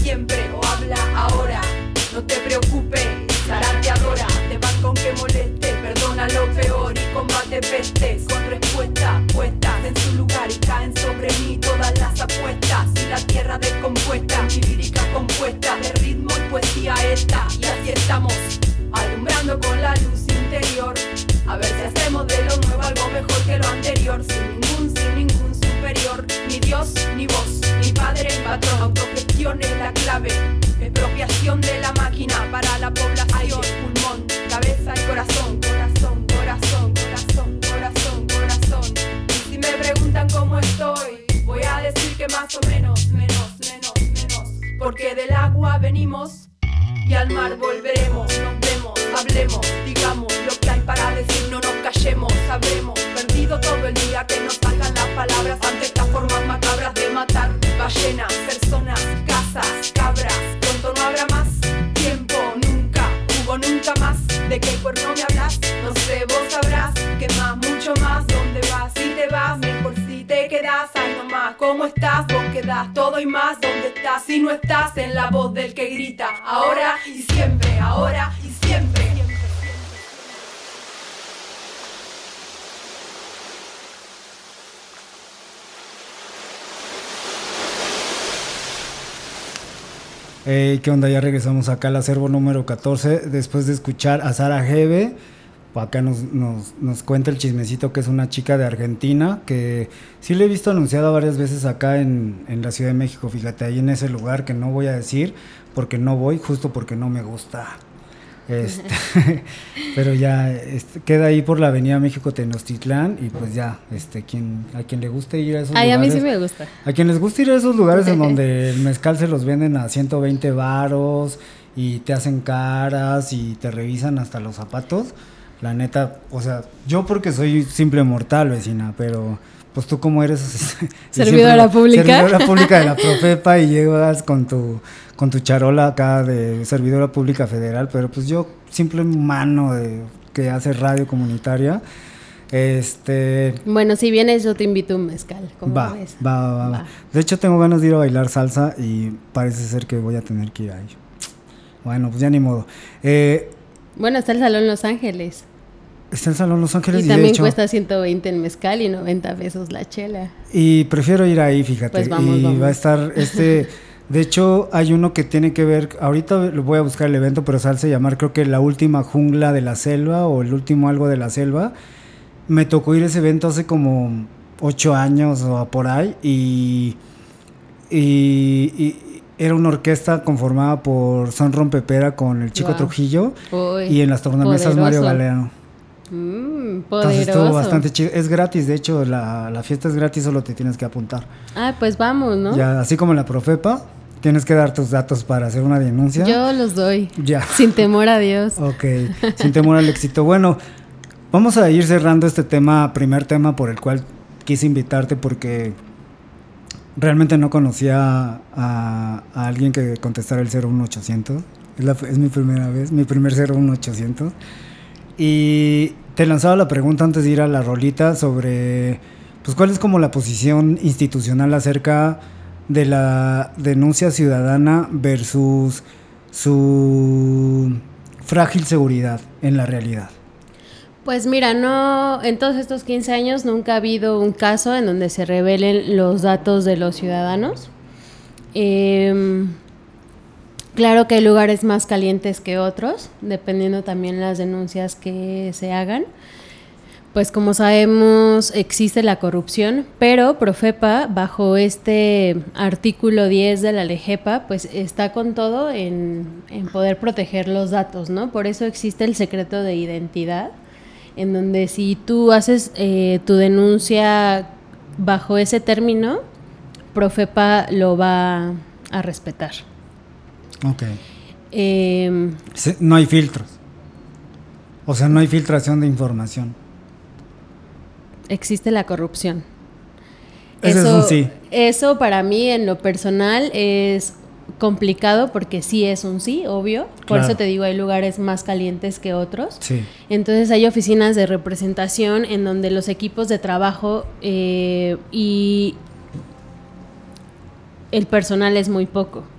siempre o habla ahora. No te preocupes, Sara te adora. Te banco aunque moleste, perdona lo peor y combate pestes con respuestas puestas en su lugar y caen sobre mí todas las apuestas. Y la tierra descompuesta, mi lírica compuesta de ritmo y poesía esta. Y así estamos, alumbrando con la luz interior. A ver si hacemos de lo nuevo algo mejor que lo anterior. Sin ningún, sin ningún superior. Ni Dios, ni vos, ni padre, ni patrón. Autogestión es la clave. Expropiación de la máquina para la población. Pulmón, cabeza y corazón. Corazón, corazón, corazón, corazón, corazón. Y si me preguntan cómo estoy, voy a decir que más o menos, menos, menos, menos. Porque del agua venimos y al mar volveremos. Nos vemos, hablemos, digamos lo que hay para decir, no nos callemos. Habremos perdido todo el día que nos salgan las palabras ante estas formas macabras de matar ballenas, personas, casas, cabras. Pronto no habrá más tiempo, nunca hubo nunca más. ¿De qué cuerno me hablas? No sé, vos sabrás que más, mucho más. ¿Dónde vas? Si te vas, mejor si te quedas. Ay, no más, ¿cómo estás? Vos quedás todo y más. ¿Dónde estás? Si no estás en la voz del que grita. Ahora y siempre, ahora y siempre. Hey, ¿qué onda? Ya regresamos acá al acervo número catorce después de escuchar a Sara Hebe. Acá nos, nos, nos cuenta el chismecito que es una chica de Argentina que sí le he visto anunciada varias veces acá en, en la Ciudad de México, fíjate, ahí en ese lugar que no voy a decir porque no voy, justo porque no me gusta. Este, pero ya este, queda ahí por la Avenida México Tenochtitlán y pues ya, este, quien, a quien le guste ir a esos Ay, lugares. a mí sí me gusta. A quien les gusta ir a esos lugares en donde el mezcal se los venden a ciento veinte varos y te hacen caras y te revisan hasta los zapatos. La neta, o sea, yo porque soy simple mortal, vecina, pero pues tú como eres servidora pública, servidora pública de la Profepa y llegas con tu con tu charola acá de servidora pública federal, pero pues yo simple humano de que hace radio comunitaria. Este, bueno, si vienes yo te invito a un mezcal, ¿cómo va, ves? Va, va, va, va. De hecho tengo ganas de ir a bailar salsa y parece ser que voy a tener que ir ahí. Bueno, pues ya ni modo. Eh, Bueno, está el Salón Los Ángeles. Está el Salón Los Ángeles y, y también de hecho, cuesta ciento veinte el mezcal y noventa pesos la chela. Y prefiero ir ahí, fíjate. Pues vamos, y vamos. va a estar este... De hecho, hay uno que tiene que ver... Ahorita lo voy a buscar el evento, pero se hace llamar creo que La Última Jungla de la Selva o El Último Algo de la Selva. Me tocó ir a ese evento hace como ocho años o por ahí y... y, y era una orquesta conformada por Son Rompepera con el Chico Wow. Trujillo. Uy, y en las tornamesas poderoso. Mario Galeano. Mm, Entonces poderoso. estuvo bastante chido. Es gratis, de hecho, la, la fiesta es gratis, solo te tienes que apuntar. Ah, pues vamos, ¿no? Ya, así como en la Profepa, tienes que dar tus datos para hacer una denuncia. Yo los doy. Ya. Sin temor a Dios. Ok, sin temor al éxito. Bueno, vamos a ir cerrando este tema, primer tema por el cual quise invitarte porque realmente no conocía a, a alguien que contestara el cero uno ochocientos. Es, la, es mi primera vez, mi primer cero uno ochocientos. Y te lanzaba la pregunta antes de ir a la rolita sobre pues cuál es como la posición institucional acerca de la denuncia ciudadana versus su frágil seguridad en la realidad. Pues mira, no, en todos estos quince años nunca ha habido un caso en donde se revelen los datos de los ciudadanos. Eh, claro que hay lugares más calientes que otros, dependiendo también las denuncias que se hagan. Pues como sabemos existe la corrupción, pero Profepa, bajo este artículo diez de la LEGEPA, pues está con todo en, en poder proteger los datos, ¿no? Por eso existe el secreto de identidad, en donde si tú haces eh, tu denuncia bajo ese término, Profepa lo va a respetar. Ok. Eh, No hay filtros. O sea, no hay filtración de información. existe la corrupción. Ese eso, es un sí. Eso para mí en lo personal es complicado porque sí es un sí, obvio. Por Claro. eso te digo, hay lugares más calientes que otros. Sí. Entonces hay oficinas de representación en donde los equipos de trabajo eh, y el personal es muy poco.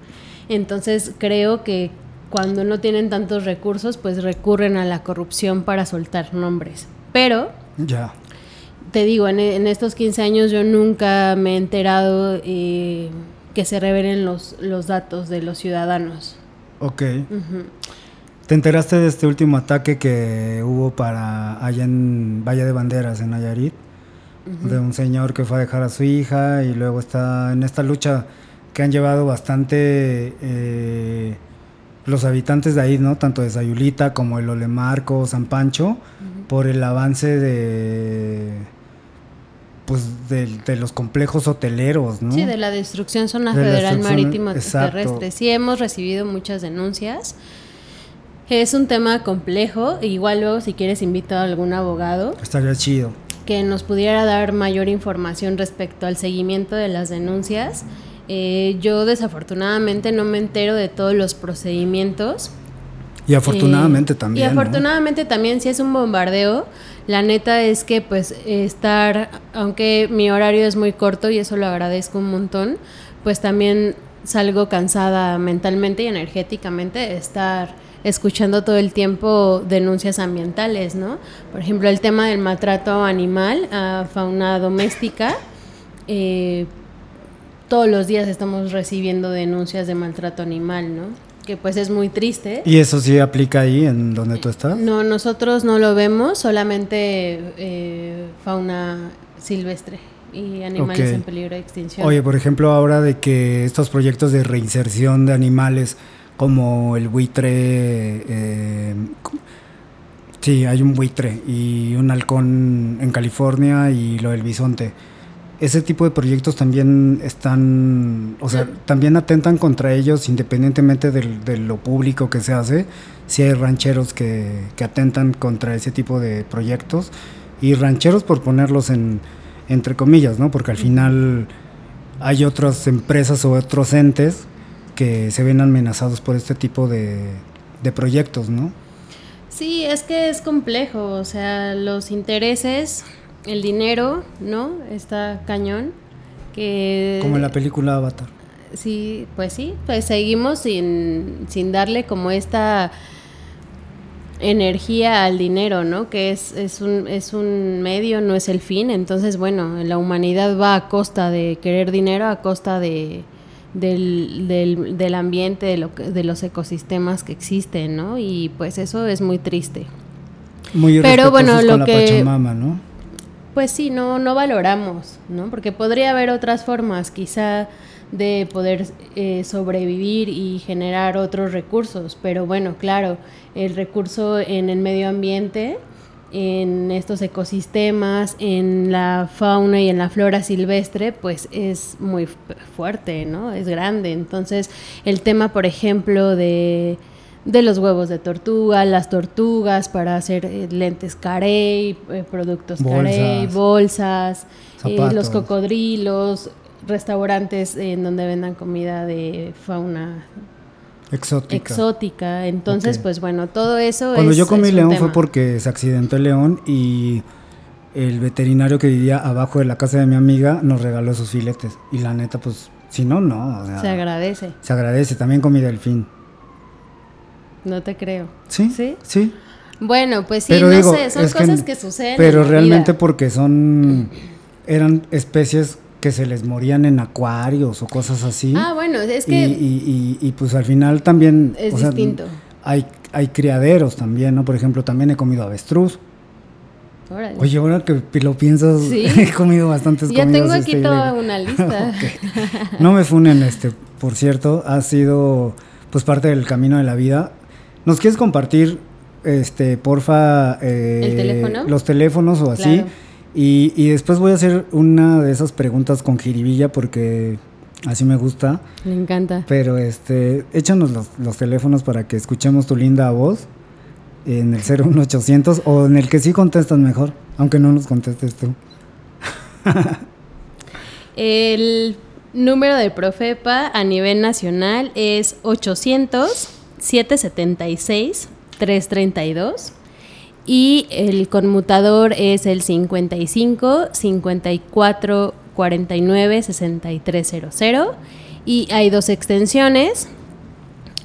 Entonces creo que cuando no tienen tantos recursos, pues recurren a la corrupción para soltar nombres. Pero, Ya. te digo, en, en estos quince años yo nunca me he enterado eh, que se revelen los, los datos de los ciudadanos. Ok. Ujú. ¿Te enteraste de este último ataque que hubo para allá en Valle de Banderas, en Nayarit? Uh-huh. De un señor que fue a dejar a su hija y luego está en esta lucha que han llevado bastante eh, los habitantes de ahí, ¿no? Tanto de Sayulita como el Olemarco, San Pancho, uh-huh. por el avance de pues de, de los complejos hoteleros, ¿no? Sí, de la destrucción zona de federal destrucción, marítima terrestre. Sí, hemos recibido muchas denuncias. Es un tema complejo. Igual luego, si quieres, invito a algún abogado. Estaría chido. Que nos pudiera dar mayor información respecto al seguimiento de las denuncias. Eh, yo desafortunadamente no me entero de todos los procedimientos. Y afortunadamente eh, también. Y afortunadamente ¿no? también, si es un bombardeo, la neta es que pues estar, aunque mi horario es muy corto y eso lo agradezco un montón, pues también salgo cansada mentalmente y energéticamente de estar escuchando todo el tiempo denuncias ambientales, ¿no? Por ejemplo, el tema del maltrato animal a fauna doméstica. Eh, todos los días estamos recibiendo denuncias de maltrato animal, ¿no? Que pues es muy triste. ¿Y eso sí aplica ahí en donde tú estás? No, nosotros no lo vemos, solamente eh, fauna silvestre y animales Okay. en peligro de extinción. Oye, por ejemplo, ahora de que estos proyectos de reinserción de animales como el buitre, eh, sí, hay un buitre y un halcón en California y lo del bisonte. Ese tipo de proyectos también están, o sea, también atentan contra ellos independientemente del, de lo público que se hace. Sí hay rancheros que, que atentan contra ese tipo de proyectos y rancheros por ponerlos en entre comillas, ¿no? Porque al final hay otras empresas o otros entes que se ven amenazados por este tipo de, de proyectos, ¿no? Sí, es que es complejo, o sea, los intereses, el dinero, ¿no? Está cañón. Que Como en la película Avatar. Sí, pues sí, pues seguimos sin, sin darle como esta energía al dinero, ¿no? Que es, es, un, es un medio, no es el fin. Entonces, bueno, la humanidad va a costa de querer dinero, a costa de... Del, del, del ambiente, de, lo que, de los ecosistemas que existen, ¿no? Y pues eso es muy triste. Muy Pero bueno, lo con la que Pachamama, ¿no? Pues sí, no, no valoramos, ¿no? Porque podría haber otras formas, quizá, de poder eh, sobrevivir y generar otros recursos. Pero bueno, claro, el recurso en el medio ambiente, en estos ecosistemas, en la fauna y en la flora silvestre, pues es muy fuerte, ¿no? Es grande. Entonces, el tema, por ejemplo, de, de los huevos de tortuga, las tortugas para hacer eh, lentes carey, eh, productos Bolsas. carey, bolsas, eh, Zapatos. los cocodrilos, restaurantes en donde vendan comida de fauna Exótica. exótica. Entonces, Ok. pues bueno, todo eso Cuando es yo comí es un león tema. fue porque se accidentó el león y el veterinario que vivía abajo de la casa de mi amiga nos regaló esos filetes. Y la neta, pues, si no, no. O sea, Se agradece, se agradece. También comí delfín. no te creo. ¿Sí? ¿Sí? Sí. Bueno, pues sí, Pero no digo, sé, son es que- cosas que, suceden Pero en la realmente vida. porque son... Eran especies que se les morían en acuarios o cosas así. Ah, bueno, es Y, que y, y, y, pues al final también... es o sea, distinto. hay, hay criaderos también, ¿no? Por ejemplo, también he comido avestruz. Órale. Oye, ahora que lo piensas, Sí. he comido bastantes Ya comidas. tengo aquí este, toda ilegales. una lista. Ok. No me funen, este, por cierto, ha sido pues parte del camino de la vida. ¿Nos quieres compartir, este, porfa, eh, ¿El teléfono? los teléfonos o así? Claro. Y, y después voy a hacer una de esas preguntas con jiribilla porque así me gusta. Me encanta. Pero este, échanos los, los teléfonos para que escuchemos tu linda voz en el cero uno ochocientos o en el que sí contestas mejor, aunque no nos contestes tú. El número de Profepa a nivel nacional es ochocientos, setecientos setenta y seis, trescientos treinta y dos y el conmutador es el cincuenta y cinco, cincuenta y cuatro, cuarenta y nueve, sesenta y tres cero cero y hay dos extensiones,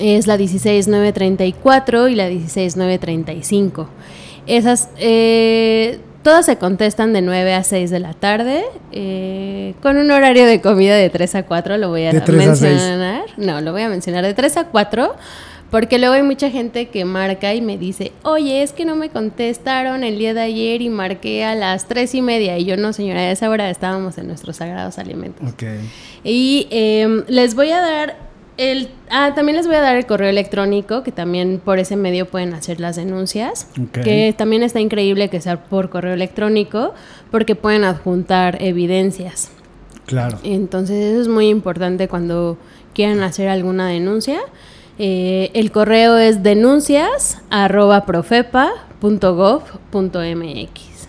es la dieciséis mil novecientos treinta y cuatro y la dieciséis mil novecientos treinta y cinco. Esas, eh, todas se contestan de nueve a seis de la tarde, eh, con un horario de comida de tres a cuatro, lo voy a De tres a mencionar. No, lo voy a mencionar de tres a cuatro, porque luego hay mucha gente que marca y me dice, oye, es que no me contestaron el día de ayer y marqué a las tres y media. Y yo, no, señora, a esa hora estábamos en nuestros sagrados alimentos. Ok. Y eh, les voy a dar el... Ah, también les voy a dar el correo electrónico, que también por ese medio pueden hacer las denuncias. Ok. Que también está increíble que sea por correo electrónico, porque pueden adjuntar evidencias. Claro. Entonces eso es muy importante cuando quieran hacer alguna denuncia. Eh, el correo es denuncias arroba profepa punto gov punto mx.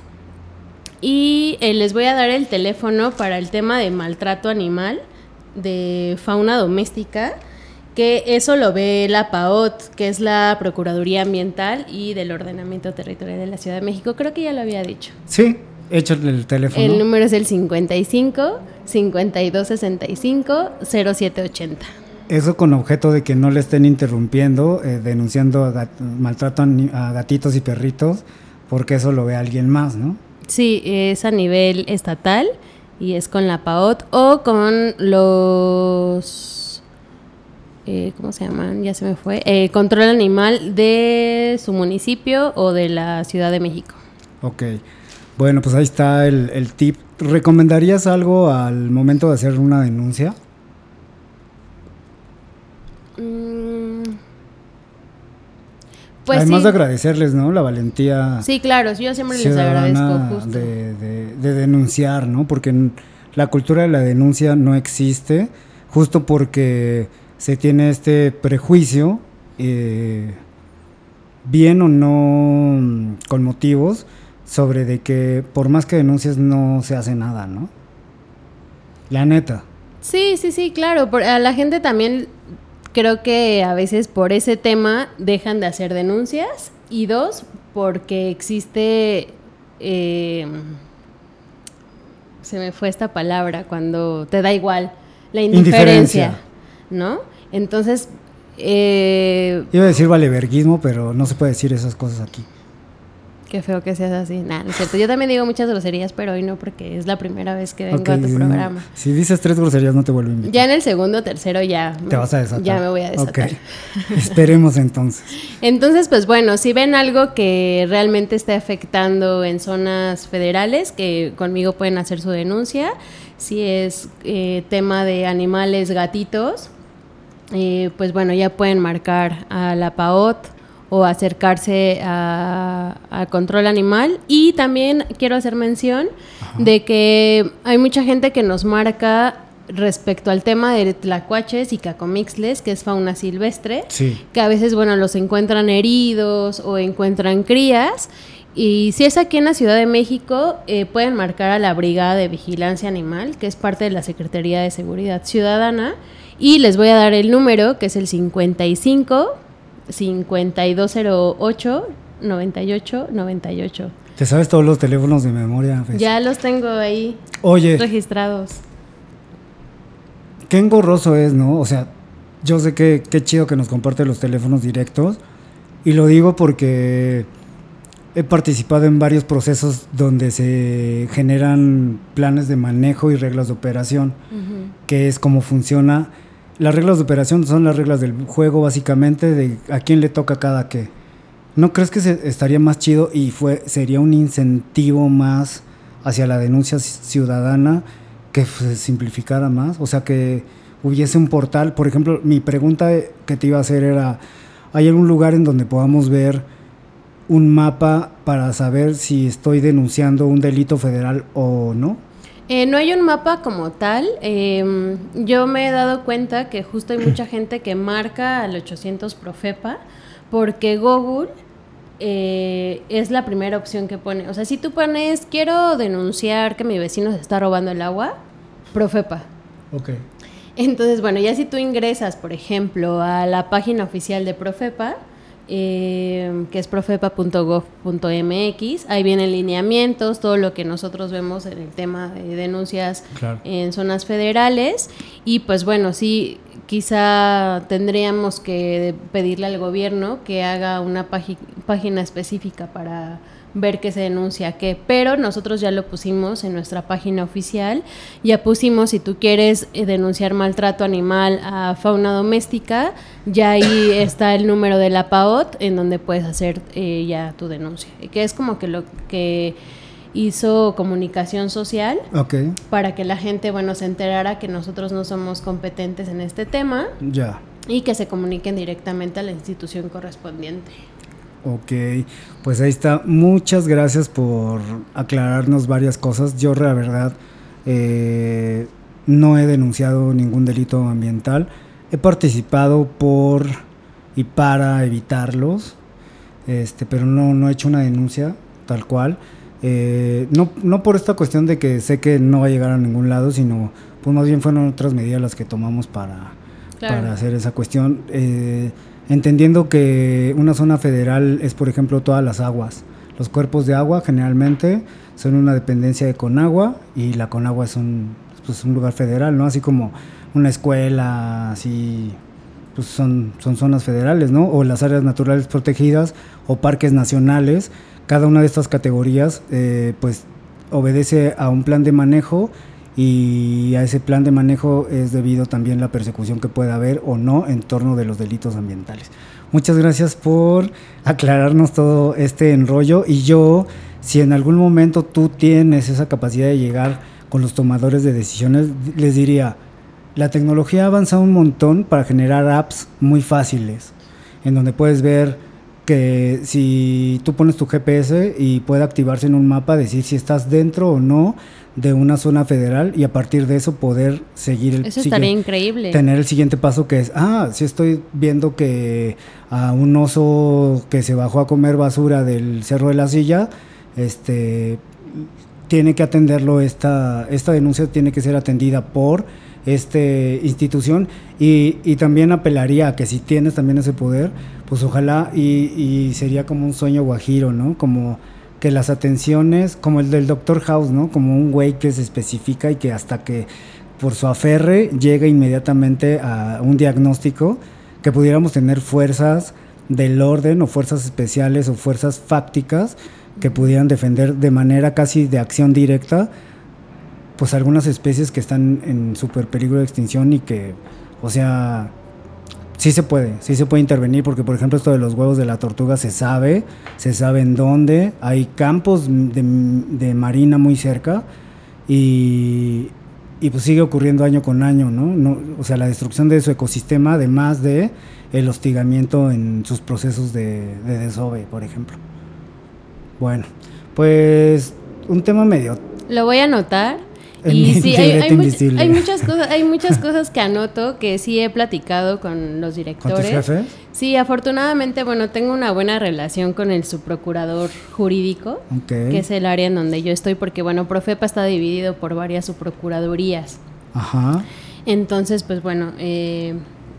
Y eh, les voy a dar el teléfono para el tema de maltrato animal de fauna doméstica, que eso lo ve la P A O T, que es la Procuraduría Ambiental y del Ordenamiento Territorial de la Ciudad de México. Creo que ya lo había dicho. Sí, échale el teléfono. El número es el cincuenta y cinco, cincuenta y dos sesenta y cinco, cero siete ochenta. Eso con objeto de que no le estén interrumpiendo, eh, denunciando a gat- maltrato a, ni- a gatitos y perritos, porque eso lo ve alguien más, ¿no? Sí, es a nivel estatal y es con la P A O T o con los... Eh, ¿Cómo se llaman? Ya se me fue. Eh, control animal de su municipio o de la Ciudad de México. Ok. Bueno, pues ahí está el, el tip. ¿Recomendarías algo al momento de hacer una denuncia? Mm, pues Además sí. de agradecerles, ¿no? La valentía Sí, claro, yo siempre les ciudadana agradezco justo. de, de, de denunciar, ¿no? Porque n- la cultura de la denuncia no existe, justo porque se tiene este prejuicio, eh, bien o no mm, con motivos, sobre de que por más que denuncies no se hace nada, ¿no? La neta. Sí, sí, sí, claro. Por, a la gente también creo que a veces por ese tema dejan de hacer denuncias. Y dos, porque existe... eh, se me fue esta palabra cuando te da igual. La indiferencia, Indiferencia. ¿no? Entonces... Eh, Iba a decir valeverguismo, pero no se puede decir esas cosas aquí. Qué feo que seas así. Nah, no es cierto. Yo también digo muchas groserías, pero hoy no, porque es la primera vez que vengo Ok, a tu si, programa. si dices tres groserías no te vuelvo a invitar. Ya en el segundo o tercero ya... Te vas a desatar. Ya me voy a desatar. Ok. Esperemos entonces. Entonces, pues bueno, si ven algo que realmente esté afectando en zonas federales, que conmigo pueden hacer su denuncia. Si es eh, tema de animales, gatitos, eh, pues bueno, ya pueden marcar a la P A O T o acercarse a, a Control Animal. Y también quiero hacer mención Ajá. de que hay mucha gente que nos marca respecto al tema de tlacuaches y cacomixles, que es fauna silvestre, sí. que a veces, bueno, los encuentran heridos o encuentran crías. Y si es aquí en la Ciudad de México, eh, pueden marcar a la Brigada de Vigilancia Animal, que es parte de la Secretaría de Seguridad Ciudadana. Y les voy a dar el número, que es el cincuenta y cinco, cincuenta y dos cero ocho, noventa y ocho, noventa y ocho. ¿Te sabes todos los teléfonos de memoria? Fes? Ya los tengo ahí Oye, registrados. Qué engorroso es, ¿no? O sea, yo sé que qué chido que nos comparte los teléfonos directos. Y lo digo porque he participado en varios procesos donde se generan planes de manejo y reglas de operación, uh-huh. que es cómo funciona. Las reglas de operación son las reglas del juego, básicamente, de a quién le toca cada qué. ¿No crees que se, estaría más chido y fue sería un incentivo más hacia la denuncia ciudadana que se simplificara más? O sea, que hubiese un portal. Por ejemplo, mi pregunta que te iba a hacer era, ¿hay algún lugar en donde podamos ver un mapa para saber si estoy denunciando un delito federal o no? Eh, no hay un mapa como tal. Eh, yo me he dado cuenta que justo hay mucha gente que marca al ochocientos Profepa porque Google eh, es la primera opción que pone. O sea, si tú pones, quiero denunciar que mi vecino se está robando el agua, Profepa. Ok. Entonces, bueno, ya si tú ingresas, por ejemplo, a la página oficial de Profepa, Eh, que es profepa punto gov punto mx, ahí vienen lineamientos, todo lo que nosotros vemos en el tema de denuncias, claro, en zonas federales. Y pues bueno, sí, quizá tendríamos que pedirle al gobierno que haga una pagi- página específica para ver qué se denuncia qué, pero nosotros ya lo pusimos en nuestra página oficial, ya pusimos si tú quieres eh, denunciar maltrato animal a fauna doméstica, ya ahí está el número de la P A O T en donde puedes hacer eh, ya tu denuncia, que es como que lo que hizo Comunicación Social Ok, para que la gente, bueno, se enterara que nosotros no somos competentes en este tema ya. y que se comuniquen directamente a la institución correspondiente. Ok, pues ahí está. Muchas gracias por aclararnos varias cosas. Yo, la verdad, eh, no he denunciado ningún delito ambiental. He participado por y para evitarlos, este, pero no, no he hecho una denuncia tal cual. Eh, no, no por esta cuestión de que sé que no va a llegar a ningún lado, sino pues más bien fueron otras medidas las que tomamos para, Claro. para hacer esa cuestión. Eh, entendiendo que una zona federal es, por ejemplo, todas las aguas. Los cuerpos de agua generalmente son una dependencia de Conagua y la Conagua es un, pues, un lugar federal, ¿no? Así como una escuela, así, pues son, son zonas federales, ¿no? O las áreas naturales protegidas o parques nacionales. Cada una de estas categorías, eh, pues, obedece a un plan de manejo y a ese plan de manejo es debido también la persecución que pueda haber o no en torno de los delitos ambientales. Muchas gracias por aclararnos todo este enrollo y yo, si en algún momento tú tienes esa capacidad de llegar con los tomadores de decisiones, les diría, la tecnología ha avanzado un montón para generar apps muy fáciles, en donde puedes ver que si tú pones tu G P S y puede activarse en un mapa, decir si estás dentro o no de una zona federal y a partir de eso poder seguir el Eso estaría sigue- increíble. tener el siguiente paso que es, ah, si estoy viendo que a un oso que se bajó a comer basura del Cerro de la Silla, este tiene que atenderlo, esta, esta denuncia tiene que ser atendida por esta institución y, y también apelaría a que si tienes también ese poder, pues ojalá y, y sería como un sueño guajiro, ¿no? Como que las atenciones, como el del doctor House, ¿no? Como un güey que se especifica y que hasta que por su aferre llega inmediatamente a un diagnóstico, que pudiéramos tener fuerzas del orden o fuerzas especiales o fuerzas fácticas que pudieran defender de manera casi de acción directa pues algunas especies que están en súper peligro de extinción y que, o sea, sí se puede, sí se puede intervenir porque, por ejemplo, esto de los huevos de la tortuga se sabe, se sabe en dónde, hay campos de, de marina muy cerca y, y pues sigue ocurriendo año con año, ¿no? No, o sea, la destrucción de su ecosistema, además de el hostigamiento en sus procesos de, de desove, por ejemplo. Bueno, pues un tema medio... Lo voy a anotar. En Y mi sí, hay, hay, libreta much- invisible. hay muchas cosas, hay muchas cosas que anoto que sí he platicado con los ¿Con directores. tus jefes? Sí, afortunadamente, bueno, tengo una buena relación con el subprocurador jurídico, Ok. que es el área en donde yo estoy, porque bueno, Profepa está dividido por varias subprocuradurías. Ajá. Entonces, pues bueno, eh,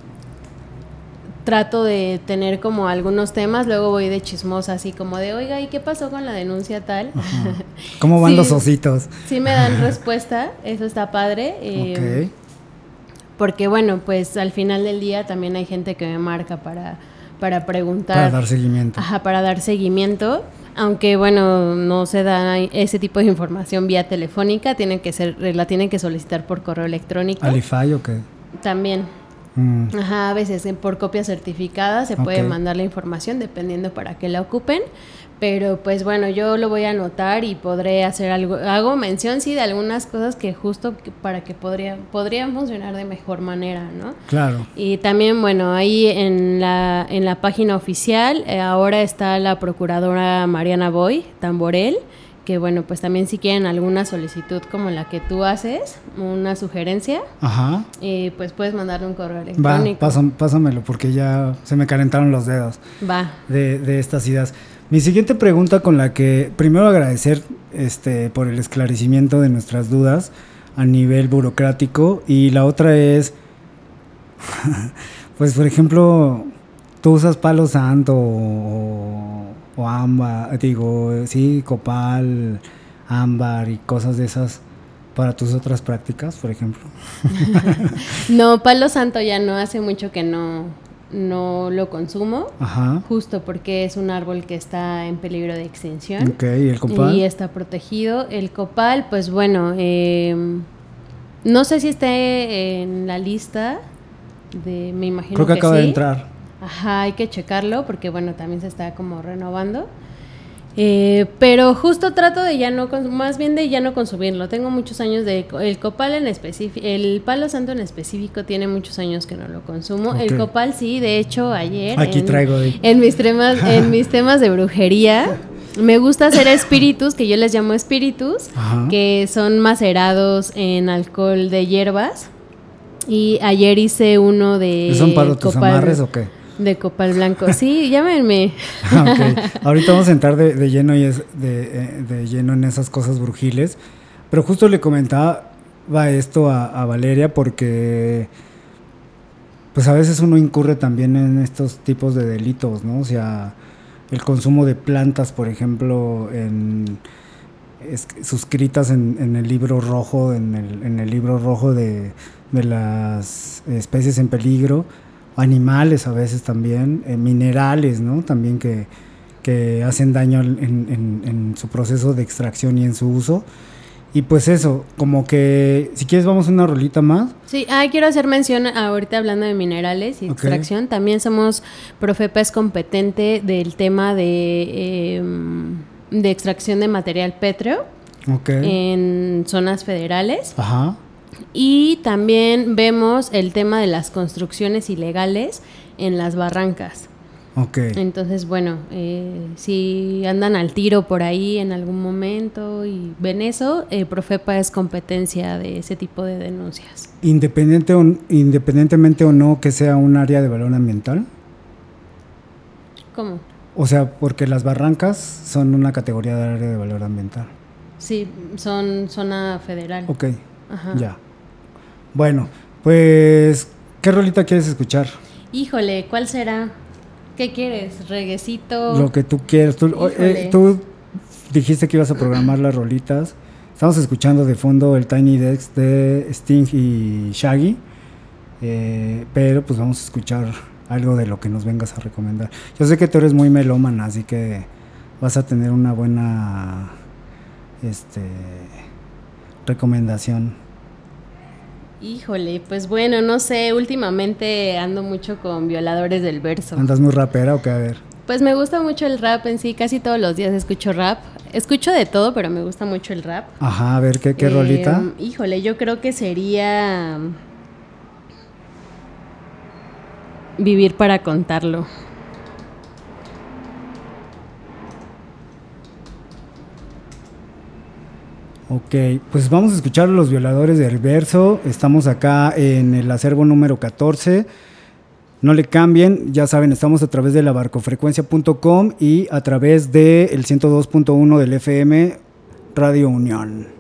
trato de tener como algunos temas, luego voy de chismosa, así como de, oiga, ¿y qué pasó con la denuncia tal? ¿Cómo van Sí. los ositos? Sí me dan respuesta, eso está padre. eh, Ok. Porque bueno, pues al final del día también hay gente que me marca para, para preguntar. Para dar seguimiento. Ajá, para dar seguimiento. Aunque bueno, no se da ese tipo de información vía telefónica, tiene que ser, la tienen que solicitar por correo electrónico. ¿Alify o qué? También. Mm, Ajá, a veces eh, por copia certificada se puede Ok. mandar la información dependiendo para qué la ocupen, pero pues bueno, yo lo voy a anotar y podré hacer algo, hago mención sí de algunas cosas que justo que- para que podría, podrían funcionar de mejor manera, ¿no? claro. Y también, bueno, ahí en la, en la página oficial eh, ahora está la procuradora Mariana Boy Tamborel, que bueno, pues también si quieren alguna solicitud como la que tú haces, una sugerencia, Ajá. eh, pues puedes mandarle un correo Va, electrónico. pásam- pásamelo porque ya se me calentaron los dedos Va. de, de estas ideas. Mi siguiente pregunta con la que primero agradecer este por el esclarecimiento de nuestras dudas a nivel burocrático y la otra es, pues por ejemplo, tú usas palo santo o, o ámbar, digo, sí, copal, ámbar y cosas de esas para tus otras prácticas, por ejemplo? No, palo santo ya no, hace mucho que no, no lo consumo. Ajá. Justo porque es un árbol que está en peligro de extinción. Ok, ¿y el copal? Y está protegido. El copal, pues bueno, eh, no sé si esté en la lista de, me imagino Creo que, que acaba sí. de entrar. Ajá, hay que checarlo porque bueno, también se está como renovando. Eh, pero justo trato de ya no, más bien de ya no consumirlo. Tengo muchos años de, el copal en específico, el palo santo en específico tiene muchos años que no lo consumo. Okay. El copal sí, de hecho ayer Aquí en, traigo de... en mis temas, en mis temas de brujería, me gusta hacer espíritus, que yo les llamo espíritus, Ajá. que son macerados en alcohol de hierbas. Y ayer hice uno de ¿Son para tus copal, amarres o qué? De copal blanco. Sí, llámenme. Okay. Ahorita vamos a entrar de, de lleno y es de, de lleno en esas cosas brujiles. Pero justo le comentaba esto a, a Valeria porque pues a veces uno incurre también en estos tipos de delitos, ¿no? O sea, el consumo de plantas, por ejemplo, en es, suscritas en, en el libro rojo, en el, en el libro rojo de, de las especies en peligro. Animales a veces también, eh, minerales, ¿no? También que, que hacen daño en, en, en su proceso de extracción y en su uso. Y pues eso, como que, si quieres vamos a una rolita más. Sí, ah, quiero hacer mención ahorita hablando de minerales y Okay. extracción. También somos, Profepa es competente del tema de, eh, de extracción de material pétreo Okay. en zonas federales. Ajá. Y también vemos el tema de las construcciones ilegales en las barrancas. Ok. Entonces, bueno, eh, si andan al tiro por ahí en algún momento y ven eso, eh, Profepa es competencia de ese tipo de denuncias. Independiente o, independientemente o no que sea un área de valor ambiental. ¿Cómo? O sea, porque las barrancas son una categoría de área de valor ambiental. Sí, son zona federal. Ok. Ajá. Ya. Bueno, pues, ¿qué rolita quieres escuchar? Híjole, ¿cuál será? ¿Qué quieres? ¿Reguecito? Lo que tú quieras. Tú, eh, tú dijiste que ibas a programar las rolitas. Estamos escuchando de fondo el Tiny Desk de Sting y Shaggy. Eh, pero pues vamos a escuchar algo de lo que nos vengas a recomendar. Yo sé que tú eres muy melómana, así que vas a tener una buena este recomendación. Híjole, pues bueno, no sé, últimamente ando mucho con Violadores del Verso. ¿Andas muy rapera o qué? A ver. Pues me gusta mucho el rap en sí, casi todos los días escucho rap. Escucho de todo, pero me gusta mucho el rap. Ajá, a ver, ¿qué, qué Eh, rolita? Híjole, yo creo que sería Vivir para contarlo. Ok, pues vamos a escuchar Los Violadores del Verso. Estamos acá en el acervo número catorce. No le cambien, ya saben, estamos a través de la barcofrecuencia punto com y a través del ciento dos punto uno del F M Radio Unión.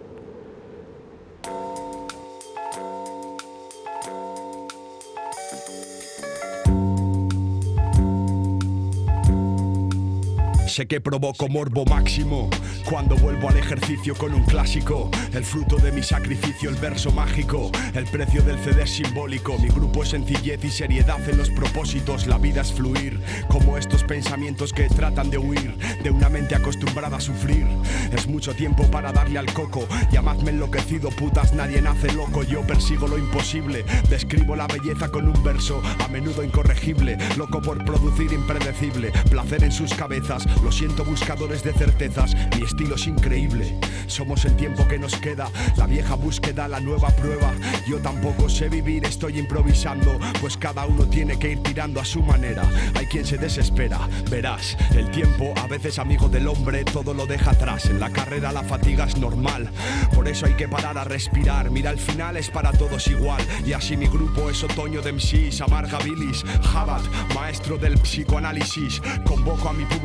Sé que provoco morbo máximo cuando vuelvo al ejercicio con un clásico. El fruto de mi sacrificio, el verso mágico. El precio del C D es simbólico. Mi grupo es sencillez y seriedad en los propósitos. La vida es fluir, como estos pensamientos que tratan de huir de una mente acostumbrada a sufrir. Es mucho tiempo para darle al coco. Llamadme enloquecido, putas, nadie nace loco. Yo persigo lo imposible, describo la belleza con un verso a menudo incorregible. Loco por producir impredecible, placer en sus cabezas. Lo siento, buscadores de certezas, mi estilo es increíble. Somos el tiempo que nos queda, la vieja búsqueda, la nueva prueba. Yo tampoco sé vivir, estoy improvisando, pues cada uno tiene que ir tirando a su manera. Hay quien se desespera, verás, el tiempo a veces amigo del hombre, todo lo deja atrás. En la carrera la fatiga es normal, por eso hay que parar a respirar. Mira, al final es para todos igual, y así mi grupo es otoño de M Cs, amarga bilis. Jabat, maestro del psicoanálisis, convoco a mi público a la categoría.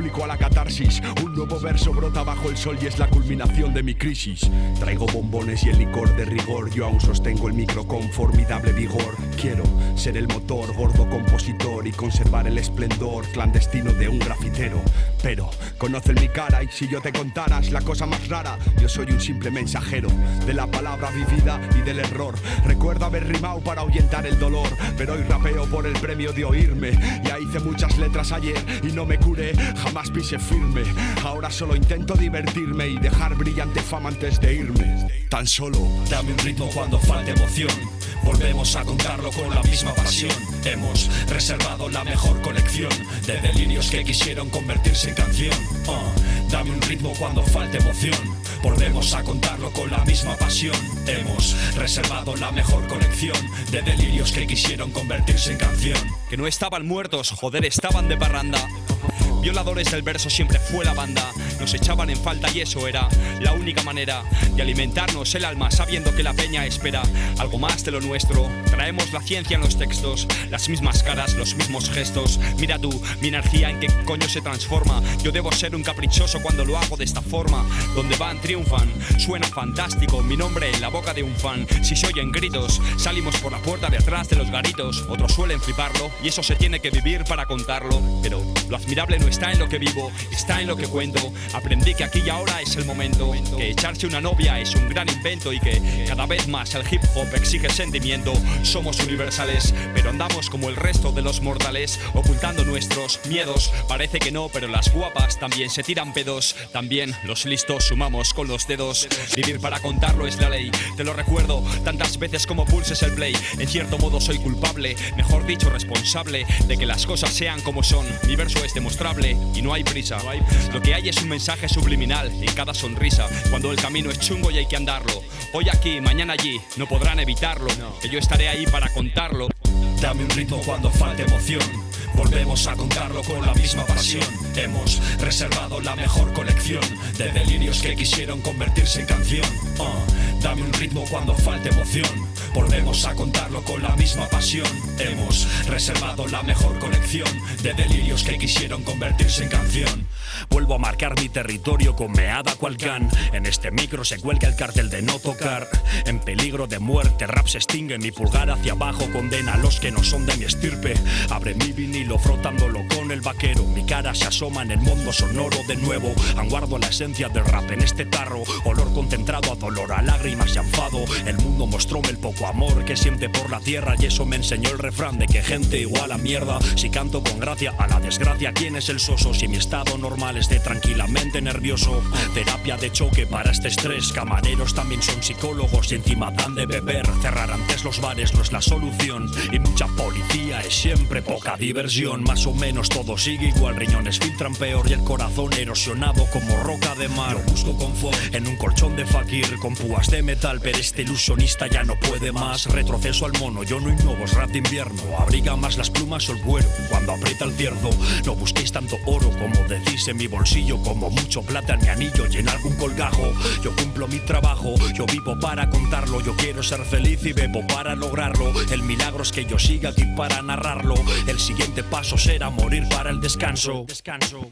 catarsis. Un nuevo verso brota bajo el sol y es la culminación de mi crisis. Traigo bombones y el licor de rigor. Yo aún sostengo el micro con formidable vigor. Quiero ser el motor, gordo compositor, y conservar el esplendor clandestino de un grafitero. Pero conocen mi cara y si yo te contaras la cosa más rara, yo soy un simple mensajero de la palabra vivida y del error. Recuerdo haber rimado para ahuyentar el dolor, pero hoy rapeo por el premio de oírme. Ya hice muchas letras ayer y no me curé, jamás pise firme. Ahora solo intento divertirme y dejar brillante fama antes de irme. Tan solo dame un ritmo cuando falte emoción. Volvemos a contarlo con la misma pasión. Hemos reservado la mejor colección de delirios que quisieron convertirse en canción. uh, Dame un ritmo cuando falte emoción. Volvemos a contarlo con la misma pasión. Hemos reservado la mejor colección de delirios que quisieron convertirse en canción. Que no estaban muertos, joder, estaban de parranda. Violadores del verso siempre fue la banda. Nos echaban en falta y eso era la única manera de alimentarnos el alma, sabiendo que la peña espera algo más de lo nuestro. Traemos la ciencia en los textos, las mismas caras, los mismos gestos. Mira tú, mi energía en qué coño se transforma. Yo debo ser un caprichoso cuando lo hago de esta forma. Donde van triunfan, suena fantástico mi nombre en la boca de un fan. Si se oyen gritos, salimos por la puerta de atrás de los garitos. Otros suelen fliparlo y eso se tiene que vivir para contarlo. Pero lo admirable no está en lo que vivo, está en lo que cuento. Aprendí que aquí y ahora es el momento, que echarse una novia es un gran invento y que cada vez más el hip hop exige sentimiento. Somos universales, pero andamos como el resto de los mortales, ocultando nuestros miedos. Parece que no, pero las guapas también se tiran pedos. También los listos sumamos con los dedos. Vivir para contarlo es la ley, te lo recuerdo tantas veces como pulses el play. En cierto modo soy culpable, mejor dicho responsable, de que las cosas sean como son. Mi verso es demostrable y no hay prisa. Lo que hay es un mensaje subliminal en cada sonrisa. Cuando el camino es chungo y hay que andarlo. Hoy aquí, mañana allí, no podrán evitarlo. Que yo estaré ahí para contarlo. Dame un ritmo cuando falte emoción. Volvemos a contarlo con la misma pasión. Hemos reservado la mejor colección de delirios que quisieron convertirse en canción. uh, Dame un ritmo cuando falte emoción. Volvemos a contarlo con la misma pasión. Hemos reservado la mejor colección de delirios que quisieron convertirse en canción. Vuelvo a marcar mi territorio con meada cual can. En este micro se cuelga el cartel de no tocar. En peligro de muerte, rap se extingue. Mi pulgar hacia abajo condena a los que no son de mi estirpe. Abre mi vinilo frotándolo con el vaquero. Mi cara se asoma en el mundo sonoro de nuevo. Aguardo la esencia del rap en este tarro. Olor concentrado a dolor, a lágrimas y a enfado. El mundo mostróme el poco amor que siente por la tierra. Y eso me enseñó el refrán de que gente igual a mierda. Si canto con gracia a la desgracia, ¿quién es el soso? Si mi estado normal es de tranquilamente nervioso. Terapia de choque para este estrés. Camareros también son psicólogos y encima dan de beber. Cerrar antes los bares no es la solución. Y mucha policía es siempre poca diversión. Más o menos todo sigue igual. Riñones filtran peor y el corazón erosionado como roca de mar. Yo busco confort en un colchón de fakir con púas de metal, pero este ilusionista ya no puede más. Retroceso al mono, yo no innovo, es rap de invierno. Abriga más las plumas o el cuero cuando aprieta el cierzo. No busquéis tanto oro como decís en mi bolsillo, como mucho plata en mi anillo y en algún colgajo. Yo cumplo mi trabajo, yo vivo para contarlo. Yo quiero ser feliz y bebo para lograrlo. El milagro es que yo siga aquí para narrarlo. El siguiente paso será morir para el descanso. Descanso.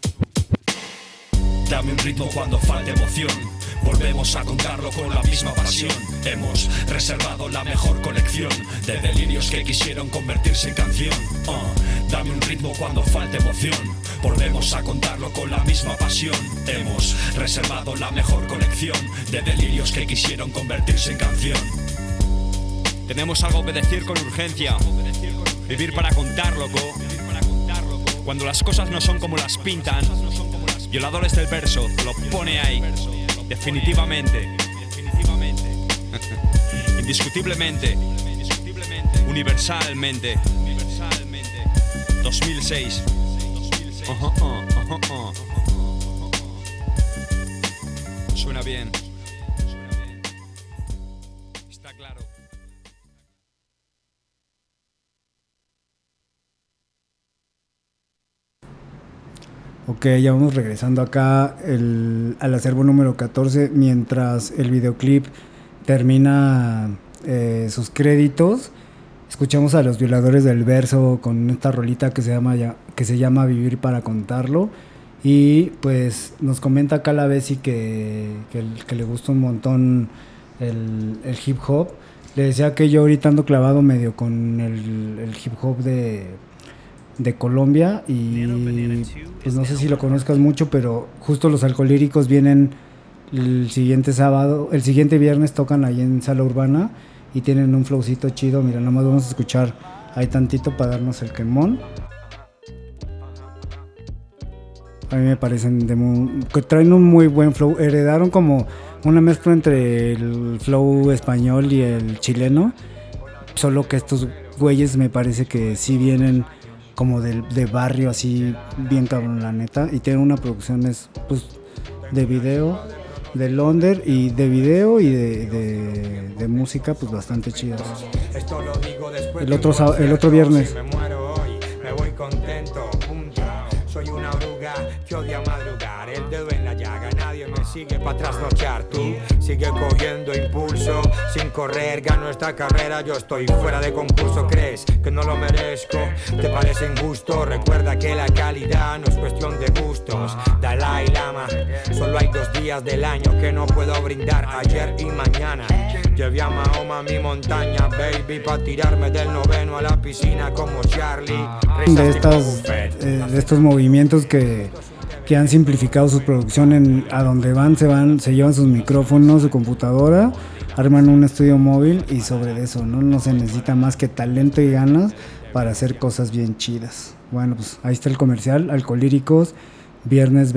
Dame un ritmo cuando falte emoción. Volvemos a contarlo con la misma pasión. Hemos reservado la mejor colección de delirios que quisieron convertirse en canción. uh, Dame un ritmo cuando falte emoción. Volvemos a contarlo con la misma pasión. Hemos reservado la mejor colección de delirios que quisieron convertirse en canción. Tenemos algo que decir con urgencia. Vivir para contar, loco. Cuando las cosas no son como las pintan. Violadores del verso, lo pone ahí. Definitivamente. Indiscutiblemente. Universalmente. dos mil seis. Uh-huh, uh, uh, uh. Suena bien. Está claro. Ok, ya vamos regresando acá el, al acervo número catorce, mientras el videoclip termina eh, sus créditos. Escuchamos a los Violadores del Verso con esta rolita que se llama, ya, que se llama Vivir para Contarlo. Y pues nos comenta acá la Bessie que, que, que le gusta un montón el, el hip hop. Le decía que yo ahorita ando clavado medio con el, el hip hop de, de Colombia y pues no sé si lo conozcas mucho, pero justo los Alcolíricos vienen el siguiente sábado, el siguiente viernes tocan ahí en Sala Urbana y tienen un flowcito chido. Mira, nomás vamos a escuchar ahí tantito para darnos el quemón. A mí me parecen de muy, que traen un muy buen flow, heredaron como una mezcla entre el flow español y el chileno, solo que estos güeyes me parece que sí vienen como de, de barrio, así bien cabrón la neta, y tienen una producción es, pues, de video, de Londres y de video y de, de, de música pues bastante chidas. El otro, el otro viernes. Me voy contento, punto. Soy una oruga que odia madrugar. El dedo en la llaga, nadie me sigue para trasnochar. Tú sigue cogiendo impulso, sin correr gano esta carrera. Yo estoy fuera de concurso, ¿crees que no lo merezco? ¿Te parece injusto? Recuerda que la calidad no es cuestión de gustos. Dalai Lama, solo hay dos días del año que no puedo brindar, ayer y mañana. Llevé a Mahoma a mi montaña, baby, pa' tirarme del noveno a la piscina como Charlie. De, estas, eh, de estos movimientos que, que han simplificado su producción, en, a donde van, se van, se llevan sus micrófonos, su computadora, arman un estudio móvil y sobre eso, ¿no? No se necesita más que talento y ganas para hacer cosas bien chidas. Bueno, pues ahí está el comercial, Alcolíricos, viernes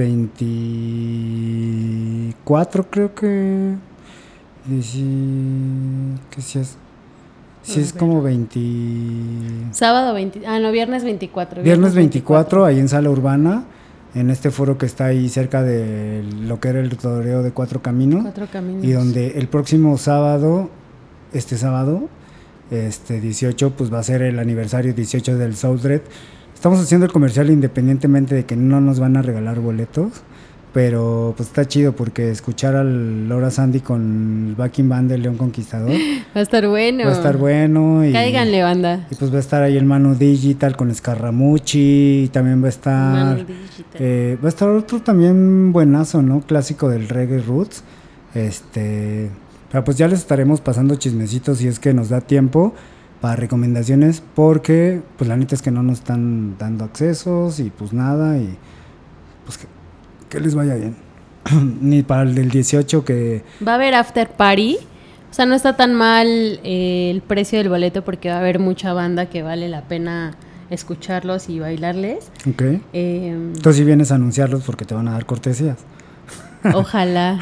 veinticuatro creo que... Y si, ¿qué si es? Si es como veinte... Sábado veinte... Ah, no, viernes veinticuatro. Viernes veinticuatro, ahí en Sala Urbana, en este foro que está ahí cerca de lo que era el toreo de Cuatro Caminos. Cuatro Caminos. Y donde el próximo sábado, este sábado, este dieciocho, pues va a ser el aniversario dieciocho del Southred. Estamos haciendo el comercial independientemente de que no nos van a regalar boletos. Pero pues está chido porque escuchar al Laura Sandy con el backing band del León Conquistador Va a estar bueno. Va a estar bueno y, cáiganle, banda. Y pues va a estar ahí el Manu Digital con Scarramucci. Y también va a estar eh, va a estar otro también buenazo, ¿no? Clásico del reggae roots. Este, pero pues ya les estaremos pasando chismecitos si es que nos da tiempo para recomendaciones, porque pues la neta es que no nos están dando accesos y pues nada, y pues que que les vaya bien. Ni para el del dieciocho que... Va a haber after party. O sea, no está tan mal eh, el precio del boleto porque va a haber mucha banda que vale la pena escucharlos y bailarles. Ok. Eh, Entonces si vienes a anunciarlos porque te van a dar cortesías. Ojalá.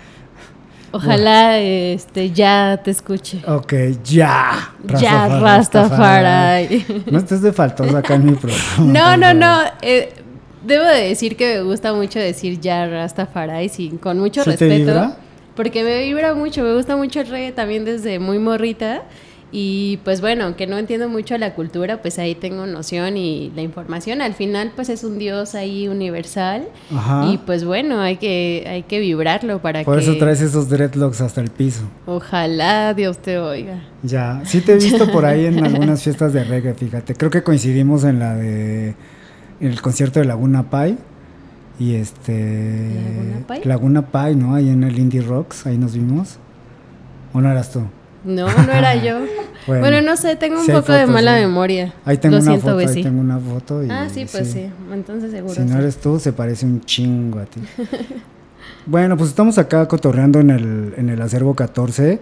Ojalá este ya te escuche. Ok, ya. Ya, Rastafari. Rastafari. No estés de faltosa acá en mi programa. No, no, no. Eh, Debo de decir que me gusta mucho decir ya Rastafari, sí, con mucho ¿Sí respeto. te vibra? Porque me vibra mucho, me gusta mucho el reggae también desde muy morrita. Y pues bueno, aunque no entiendo mucho la cultura, pues ahí tengo noción y la información. Al final pues es un dios ahí universal. Ajá. Y pues bueno, hay que, hay que vibrarlo para Por que... eso traes esos dreadlocks hasta el piso. Ojalá Dios te oiga. Ya, sí te he visto por ahí en algunas fiestas de reggae, fíjate. Creo que coincidimos en la de... el concierto de Laguna Pai y este ¿Laguna Pai? Laguna Pai, ¿no? Ahí en el Indie Rocks, ahí nos vimos. ¿O no eras tú? No, no era yo. bueno, bueno, no sé, tengo un sí poco fotos, de mala sí. memoria. Ahí tengo Lo una siento, foto, Bessie. ahí tengo una foto y, Ah, sí, pues sí, sí. Entonces seguro. Si no sí. eres tú, se parece un chingo a ti. Bueno, pues estamos acá cotorreando en el en el Acervo catorce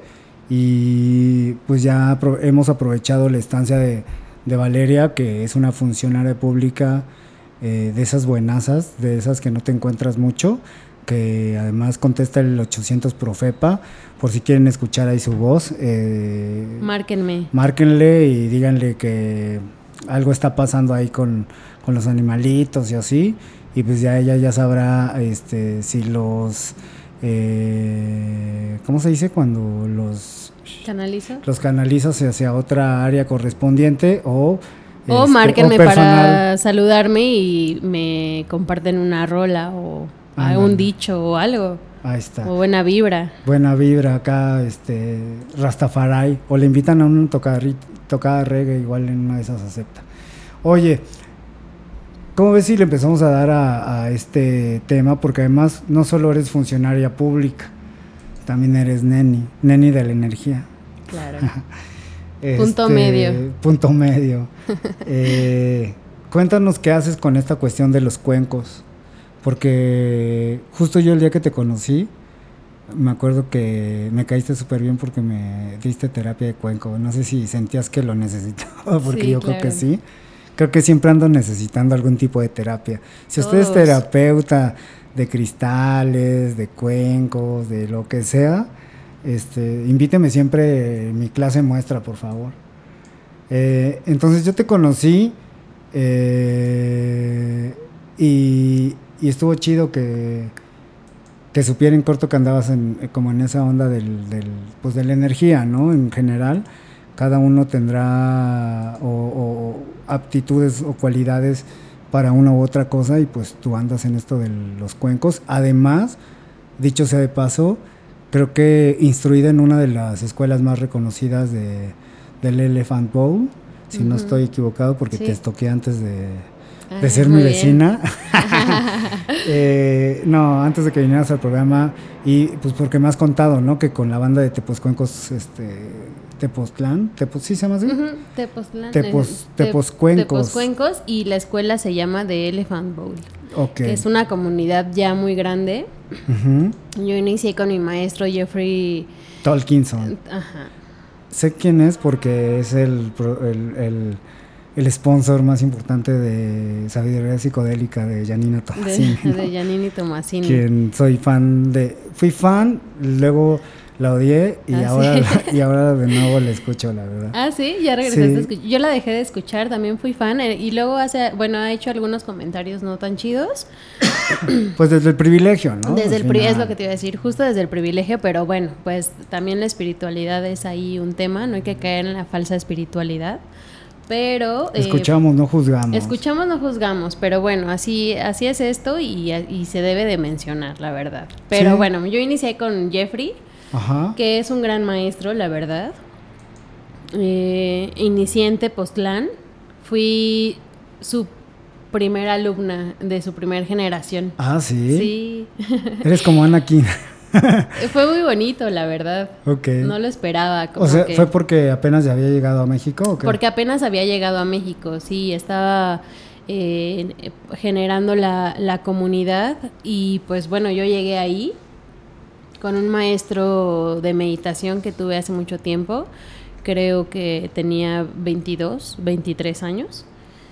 y pues ya apro- hemos aprovechado la estancia de de Valeria, que es una funcionaria pública eh, de esas buenazas, de esas que no te encuentras mucho, que además contesta el ochocientos Profepa, por si quieren escuchar ahí su voz. Eh, Márquenme. Márquenle y díganle que algo está pasando ahí con, con los animalitos y así, y pues ya ella ya sabrá este si los... Eh, ¿cómo se dice? Cuando los... ¿Canalizo? Los canalizas hacia otra área correspondiente o... O este, márquenme o personal. para saludarme y me comparten una rola o ah, un dicho o algo. Ahí está. O buena vibra. Buena vibra acá, este, Rastafari. O le invitan a un tocada reggae, igual en una de esas acepta. Oye, ¿Cómo ves si le empezamos a dar a, a este tema? Porque además no solo eres funcionaria pública, también eres neni, neni de la energía. Claro. Este, punto medio. Punto medio. eh, cuéntanos qué haces con esta cuestión de los cuencos, porque justo yo el día que te conocí, me acuerdo que me caíste súper bien porque me diste terapia de cuenco. No sé si sentías que lo necesitaba, porque Sí, yo claro. creo que sí. Creo que siempre ando necesitando algún tipo de terapia. Si usted es Todos. terapeuta de cristales, de cuencos, de lo que sea, este, invíteme siempre en mi clase muestra, por favor. Eh, entonces yo te conocí eh, y, y estuvo chido que, que supiera en corto que andabas en, como en esa onda del, del, pues de la energía, ¿no? En general, cada uno tendrá o, o aptitudes o cualidades para una u otra cosa y pues tú andas en esto de los cuencos. Además, dicho sea de paso, creo que instruida en una de las escuelas más reconocidas de, del Elephant Bowl, si uh-huh. no estoy equivocado, porque sí. te estoqué antes de, ah, de ser mi vecina. eh, no, antes de que vinieras al programa, y pues porque me has contado, ¿no? Que con la banda de Tepozcuencos, este... Tepoztlán, Tepos, ¿sí se llama así? Uh-huh, Tepoztlán. Tepos, Tepozcuencos. Tepozcuencos, y la escuela se llama The Elephant Bowl. Okay. Que es una comunidad ya muy grande. Uh-huh. Yo inicié con mi maestro Jeffrey Tolkinson. Ajá. Sé quién es porque es el, el, el, el sponsor más importante de Sabiduría Psicodélica de Giannino Tommasini. De, ¿no? de Giannini Tommasini. Quien soy fan de... Fui fan, luego... La odié y, ¿Ah, ahora, sí? y ahora de nuevo la escucho, la verdad. Ah, sí, ya regresaste sí. a escuchar. Yo la dejé de escuchar, también fui fan. Eh, y luego hace, bueno, ha hecho algunos comentarios no tan chidos. Pues desde el privilegio, ¿no? Desde el pri- es lo que te iba a decir, justo desde el privilegio, pero bueno, pues también la espiritualidad es ahí un tema, no hay que caer en la falsa espiritualidad. Pero escuchamos, eh, no juzgamos. Escuchamos, no juzgamos, pero bueno, así así es esto y, y se debe de mencionar, la verdad. Pero ¿sí? Bueno, yo inicié con Jeffrey. Ajá. Que es un gran maestro, la verdad. Eh, inicié en Tepoztlán. Fui su primera alumna de su primera generación. Ah, ¿sí? Sí. Eres como Anakin. Fue muy bonito, la verdad. Okay. No lo esperaba. Como o sea, que... ¿fue porque apenas ya había llegado a México o qué? Porque apenas había llegado a México, sí. Estaba eh, generando la, la comunidad y pues bueno, yo llegué ahí con un maestro de meditación que tuve hace mucho tiempo. Creo que tenía veintidós, veintitrés años.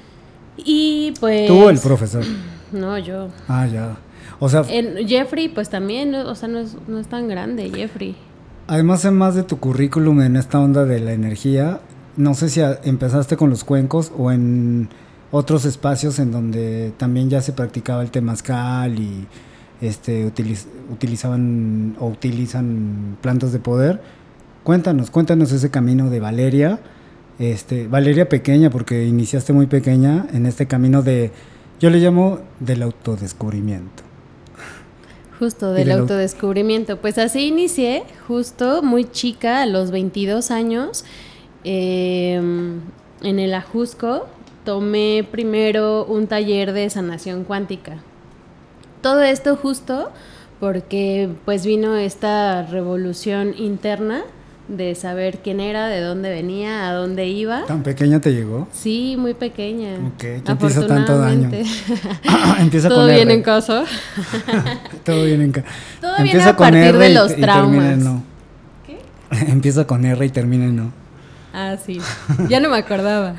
Y pues... ¿Tú o el profesor? No, yo. Ah, ya. O sea... En Jeffrey, pues también, o sea, no es, no es tan grande, Jeffrey. Además, además de tu currículum en esta onda de la energía, no sé si a, empezaste con los cuencos o en otros espacios en donde también ya se practicaba el temazcal y... Este, utiliz, utilizaban o utilizan plantas de poder. Cuéntanos, cuéntanos ese camino de Valeria, este, Valeria pequeña, porque iniciaste muy pequeña en este camino de, yo le llamo del autodescubrimiento. Justo, del, del autodescubrimiento. Pues así inicié, justo muy chica, a los veintidós años, eh, en el Ajusco, tomé primero un taller de sanación cuántica. Todo esto justo porque pues vino esta revolución interna de saber quién era, de dónde venía, a dónde iba. ¿Tan pequeña te llegó? Sí, muy pequeña. Ok, ¿quién te hizo tanto daño? Empieza ¿Todo con bien R. en casa? Todo bien en casa. Todo Empieza viene a partir R de los y, traumas. Y no. ¿Qué? Empieza con R y termina en no. Ah, sí. Ya no me acordaba.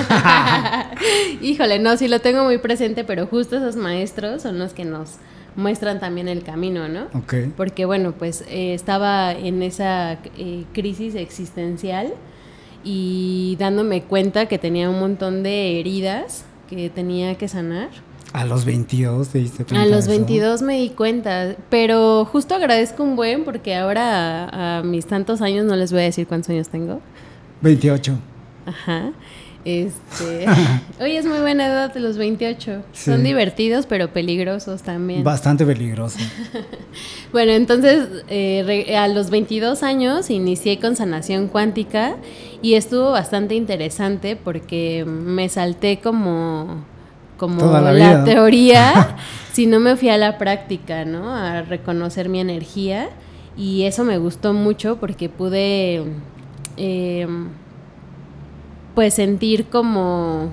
Híjole, no, sí lo tengo muy presente, pero justo esos maestros son los que nos muestran también el camino, ¿no? Okay. Porque, bueno, pues eh, estaba en esa eh, crisis existencial y dándome cuenta que tenía un montón de heridas que tenía que sanar. A los veintidós te diste cuenta. A los veintidós me di cuenta, pero justo agradezco un buen porque ahora a, a mis tantos años, no les voy a decir cuántos años tengo. veintiocho. Ajá. Este, oye, es muy buena edad de los veintiocho. Sí. Son divertidos, pero peligrosos también. Bastante peligrosos. Bueno, entonces eh, re, a los veintidós años inicié con sanación cuántica y estuvo bastante interesante porque me salté como como Toda la la, vida. teoría, sino me fui a la práctica, ¿no? A reconocer mi energía y eso me gustó mucho porque pude eh, pues sentir como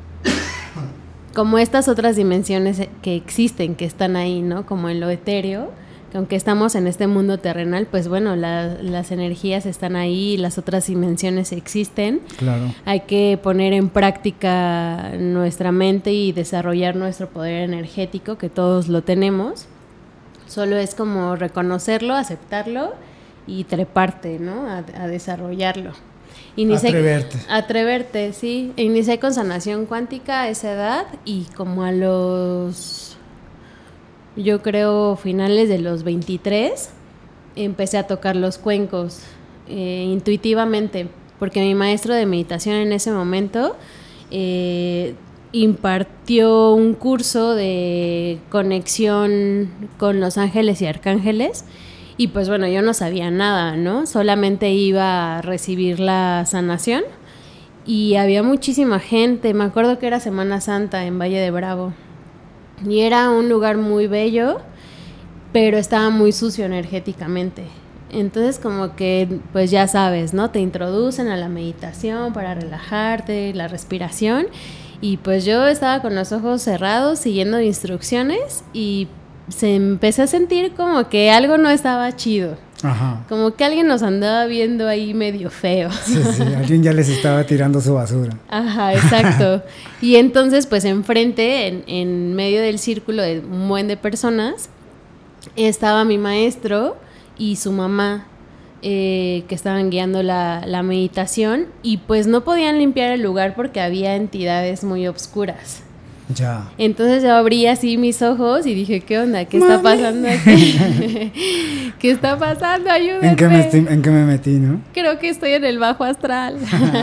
como estas otras dimensiones que existen, que están ahí, ¿no? Como en lo etéreo, que aunque estamos en este mundo terrenal, pues bueno, la, las energías están ahí, las otras dimensiones existen. Claro. Hay que poner en práctica nuestra mente y desarrollar nuestro poder energético, que todos lo tenemos. Solo es como reconocerlo, aceptarlo y treparte, ¿no? A, a desarrollarlo. Inicié, Atreverte. Atreverte, sí. Inicié con sanación cuántica a esa edad y como a los, yo creo, finales de los veintitrés, empecé a tocar los cuencos eh, intuitivamente, porque mi maestro de meditación en ese momento eh, impartió un curso de conexión con los ángeles y arcángeles. Y pues bueno, yo no sabía nada, ¿no? Solamente iba a recibir la sanación y había muchísima gente. Me acuerdo que era Semana Santa en Valle de Bravo y era un lugar muy bello, pero estaba muy sucio energéticamente. Entonces como que, pues ya sabes, ¿no? Te introducen a la meditación para relajarte, la respiración y pues yo estaba con los ojos cerrados siguiendo instrucciones y se empecé a sentir como que algo no estaba chido. Ajá. Como que alguien nos andaba viendo ahí medio feo. Sí, sí, alguien ya les estaba tirando su basura. Ajá, exacto. Y entonces, pues enfrente, en, en medio del círculo de un buen de personas, estaba mi maestro y su mamá, eh, que estaban guiando la, la meditación, y pues no podían limpiar el lugar porque había entidades muy obscuras. Ya. Entonces yo abrí así mis ojos y dije, ¿qué onda? ¿Qué Mami. está pasando aquí? ¿Qué está pasando? Ayúdenme. ¿En qué, me estoy, ¿En qué me metí, no? Creo que estoy en el bajo astral.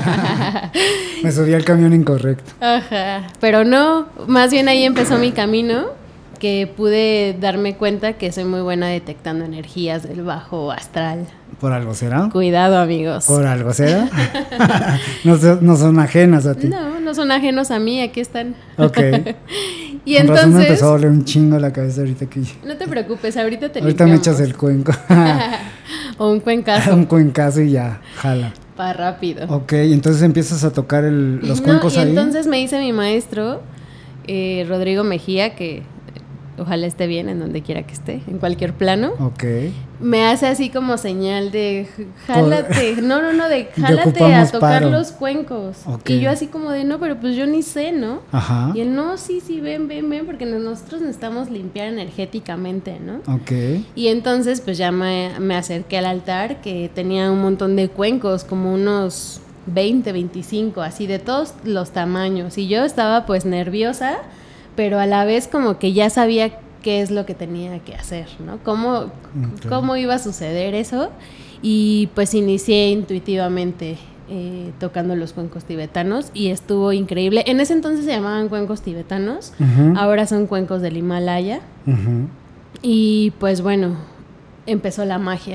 Me subí al camión incorrecto. Ajá, pero no, más bien ahí empezó mi camino, que pude darme cuenta que soy muy buena detectando energías del bajo astral. ¿Por algo será? Cuidado, amigos. ¿Por algo será? no, no son ajenas a ti. No, no son ajenos a mí, aquí están. Ok. Y Con entonces, razón me empezó a doler un chingo la cabeza ahorita que... No te preocupes, ahorita te Ahorita limpiamos. me echas el cuenco. O un cuencazo. Un cuencazo y ya, jala. Pa' rápido. Ok, entonces empiezas a tocar el, los cuencos no, y ahí. entonces me dice mi maestro, eh, Rodrigo Mejía, que ojalá esté bien en donde quiera que esté, en cualquier plano. Ok. Me hace así como señal de jálate, no, no, no, de De jálate a tocar paro. los cuencos. Okay. Y yo así como de, no, pero pues yo ni sé, ¿no? Ajá. Y él, no, sí, sí, ven, ven, ven, porque nosotros necesitamos limpiar energéticamente, ¿no? Ok. Y entonces pues ya me, me acerqué al altar, que tenía un montón de cuencos, como unos veinte, veinticinco, así de todos los tamaños. Y yo estaba pues nerviosa, pero a la vez como que ya sabía qué es lo que tenía que hacer, ¿no? Cómo, okay. cómo iba a suceder eso. Y pues inicié intuitivamente eh, tocando los cuencos tibetanos y estuvo increíble. En ese entonces se llamaban cuencos tibetanos, uh-huh. Ahora son cuencos del Himalaya. Uh-huh. Y pues bueno, empezó la magia.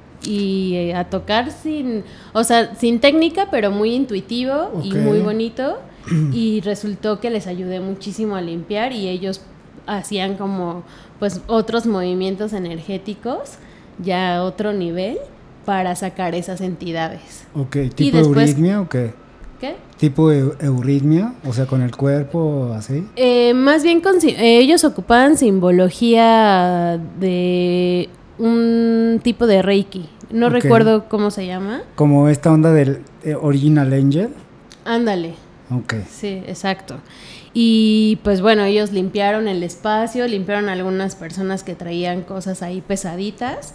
Y eh, a tocar sin, o sea, sin técnica, pero muy intuitivo, okay. Y muy bonito. Y resultó que les ayudé muchísimo a limpiar y ellos hacían como pues otros movimientos energéticos ya a otro nivel para sacar esas entidades. Ok, ¿tipo después, euritmia o qué? ¿Qué? ¿Tipo eu- euritmia? O sea, con el cuerpo así. Eh, más bien con, eh, ellos ocupaban simbología de un tipo de Reiki. No okay. recuerdo cómo se llama. Como esta onda del eh, Original Angel. Ándale. Ok. Sí, exacto. Y pues bueno, ellos limpiaron el espacio, limpiaron a algunas personas que traían cosas ahí pesaditas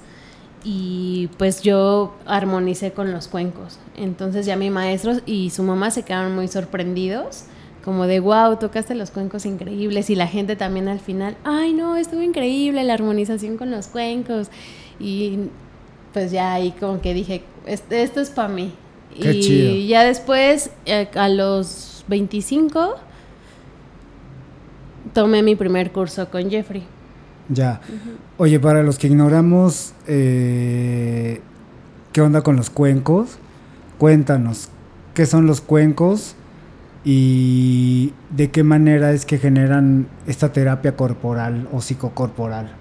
y pues yo armonicé con los cuencos. Entonces ya mi maestro y su mamá se quedaron muy sorprendidos, como de wow, tocaste los cuencos increíbles, y la gente también al final, ay no, estuvo increíble la armonización con los cuencos. Y pues ya ahí como que dije, esto es para mí. Qué y chido. Ya después, eh, a los veinticinco, tomé mi primer curso con Jeffrey. Ya. Uh-huh. Oye, para los que ignoramos eh, qué onda con los cuencos, cuéntanos, ¿qué son los cuencos? ¿Y de qué manera es que generan esta terapia corporal o psicocorporal?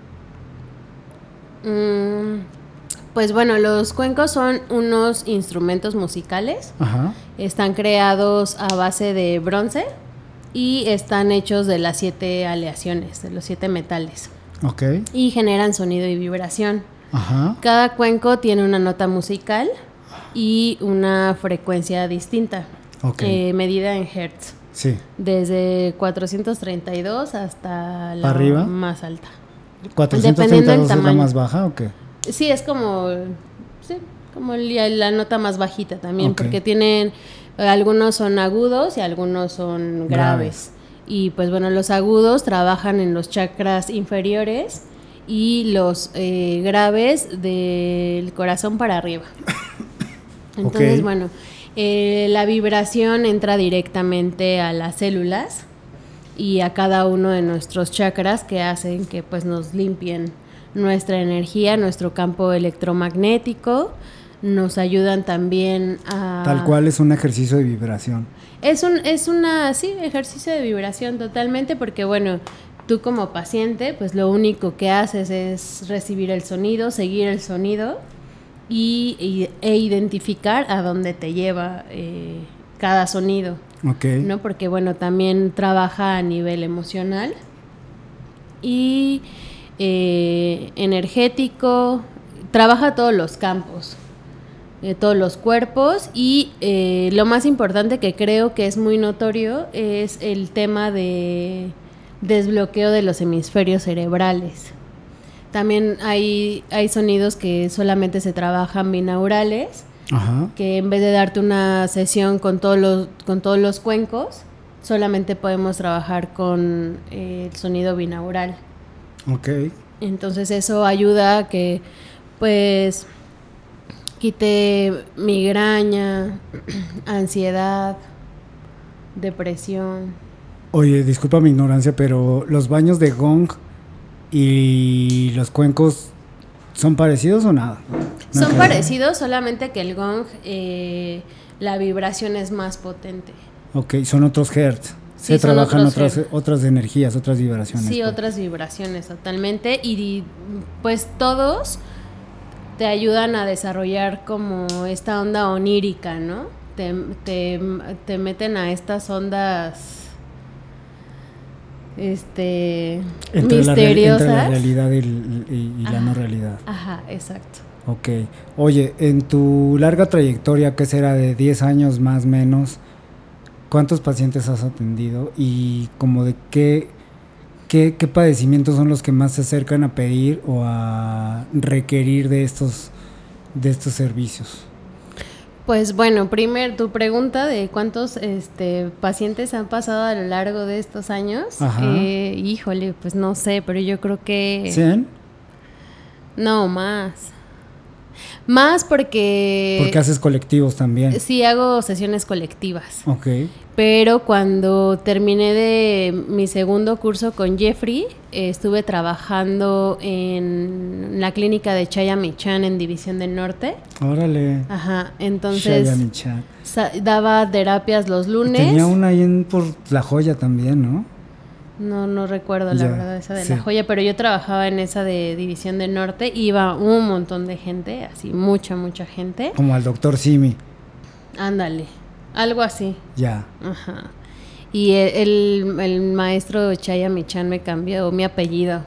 Mm, pues bueno, los cuencos son unos instrumentos musicales. Ajá. Están creados a base de bronce y están hechos de las siete aleaciones, de los siete metales. Ok. Y generan sonido y vibración. Ajá. Cada cuenco tiene una nota musical y una frecuencia distinta, okay. eh, medida en hertz. Sí. Desde cuatrocientos treinta y dos hasta la ¿Arriba? Más alta. ¿cuatrocientos treinta y dos es la más baja o qué? Sí, es como, sí, como la nota más bajita también, okay. porque tienen, algunos son agudos y algunos son graves. graves. Y pues bueno, los agudos trabajan en los chakras inferiores y los eh, graves del corazón para arriba. Entonces, okay. bueno, eh, la vibración entra directamente a las células y a cada uno de nuestros chakras, que hacen que pues nos limpien nuestra energía, nuestro campo electromagnético. Nos ayudan también a... Tal cual es un ejercicio de vibración. Es un, es una, sí, ejercicio de vibración totalmente, porque bueno, tú como paciente, pues lo único que haces es recibir el sonido, seguir el sonido y, y e identificar a dónde te lleva eh, cada sonido. Okay. ¿No? Porque bueno, también trabaja a nivel emocional y eh, energético, trabaja todos los campos, eh, todos los cuerpos y eh, lo más importante que creo que es muy notorio es el tema de desbloqueo de los hemisferios cerebrales. También hay, hay sonidos que solamente se trabajan binaurales. Ajá. Que en vez de darte una sesión con todos los, con todos los cuencos, solamente podemos trabajar con eh, el sonido binaural. Ok. Entonces eso ayuda a que pues quite migraña, ansiedad, depresión. Oye, disculpa mi ignorancia, pero los baños de gong y los cuencos, ¿son parecidos o nada? Son Okay. parecidos, solamente que el gong, eh, la vibración es más potente. Ok, son otros hertz. Sí, Se son trabajan otros otras, hertz. otras energías, otras vibraciones. Sí, pues. otras vibraciones totalmente. Y pues todos te ayudan a desarrollar como esta onda onírica, ¿no? Te, te, te meten a estas ondas... Este, entre misteriosas. La, entre la realidad y, y, y la no realidad. Ajá, exacto. Ok. Oye, en tu larga trayectoria, ¿qué será de diez años más o menos? ¿Cuántos pacientes has atendido? Y como de qué, qué, qué padecimientos son los que más se acercan a pedir o a requerir de estos, de estos servicios? Pues bueno, primero tu pregunta de cuántos este, pacientes han pasado a lo largo de estos años. Eh, híjole, pues no sé, pero yo creo que... ¿cien? No, más. Más porque... Porque haces colectivos también. Sí, hago sesiones colectivas. Ok. Pero cuando terminé de mi segundo curso con Jeffrey, eh, estuve trabajando en la clínica de Chayamichán en División del Norte. Órale. Ajá, entonces Chayamichán. sa- daba terapias los lunes. Tenía una ahí en, por La Joya también, ¿no? No, no recuerdo la Ya, verdad esa de sí. La Joya, pero yo trabajaba en esa de División del Norte. Iba un montón de gente, así, mucha, mucha gente. Como al doctor Simi. Ándale, algo así. Ya. Ajá. Y el, el, el maestro Chayamichán me cambió mi apellido.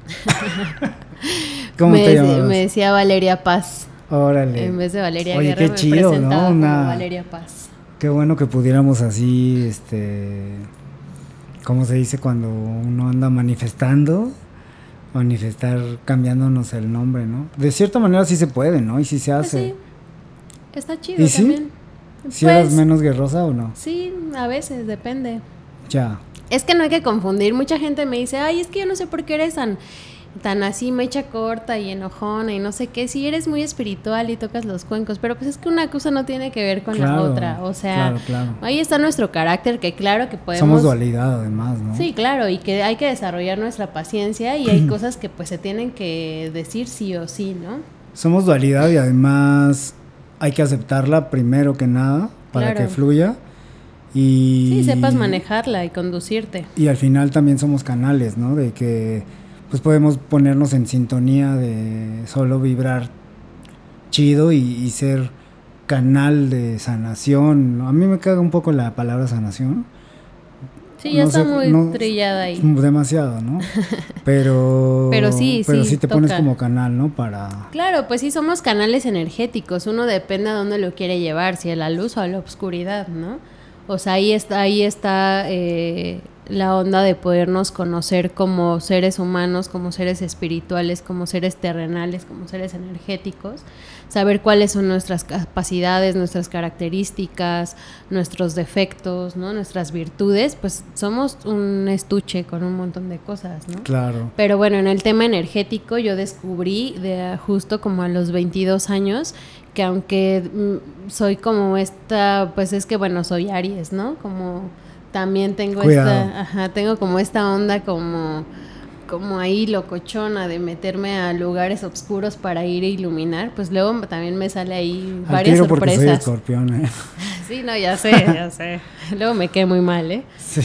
¿Cómo me te dec- llamabas? Me decía Valeria Paz. Órale. En vez de Valeria Oye, Guerra qué me chido, presentaba ¿no? como Una- Valeria Paz. Qué bueno que pudiéramos así, este... ¿cómo se dice cuando uno anda manifestando? Manifestar cambiándonos el nombre, ¿no? De cierta manera sí se puede, ¿no? Y sí se Pues hace. sí, está chido ¿Y sí? también. ¿Sí Pues, eras menos guerrosa o no? sí, a veces, depende. Ya. Es que no hay que confundir. Mucha gente me dice, ay, es que yo no sé por qué eres tan, tan así, mecha corta y enojona y no sé qué. Si eres muy espiritual y tocas los cuencos, pero pues es que una cosa no tiene que ver con Claro, la otra. O sea, claro, claro. ahí está nuestro carácter, que claro que podemos... Somos dualidad además, ¿no? Sí, claro, y que hay que desarrollar nuestra paciencia y hay cosas que pues se tienen que decir sí o sí, ¿no? Somos dualidad y además hay que aceptarla primero que nada para Claro. que fluya. y... Sí, sepas manejarla y conducirte. Y al final también somos canales, ¿no? De que pues podemos ponernos en sintonía de solo vibrar chido y, y ser canal de sanación. A mí me caga un poco la palabra sanación. Sí, ya no está sé, muy no, trillada ahí. Demasiado, ¿no? Pero, pero sí, pero sí, sí te toca. pones como canal, ¿no? Para... Claro, pues sí, somos canales energéticos. Uno depende a dónde lo quiere llevar, si a la luz o a la oscuridad, ¿no? O sea, ahí está, ahí está eh, la onda de podernos conocer como seres humanos, como seres espirituales, como seres terrenales, como seres energéticos. Saber cuáles son nuestras capacidades, nuestras características, nuestros defectos, ¿no? Nuestras virtudes, pues somos un estuche con un montón de cosas, ¿no? Claro. Pero bueno, en el tema energético yo descubrí de justo como a los veintidós años que aunque mm, soy como esta, pues es que bueno, soy Aries, ¿no? Como también tengo Cuidado. esta, ajá, tengo como esta onda como como ahí locochona de meterme a lugares oscuros para ir a iluminar, pues luego también me sale ahí Al varias tiro porque soy sorpresas. escorpión, ¿eh? Sí, no, ya sé, ya sé. Luego me quedé muy mal, ¿eh? Sí.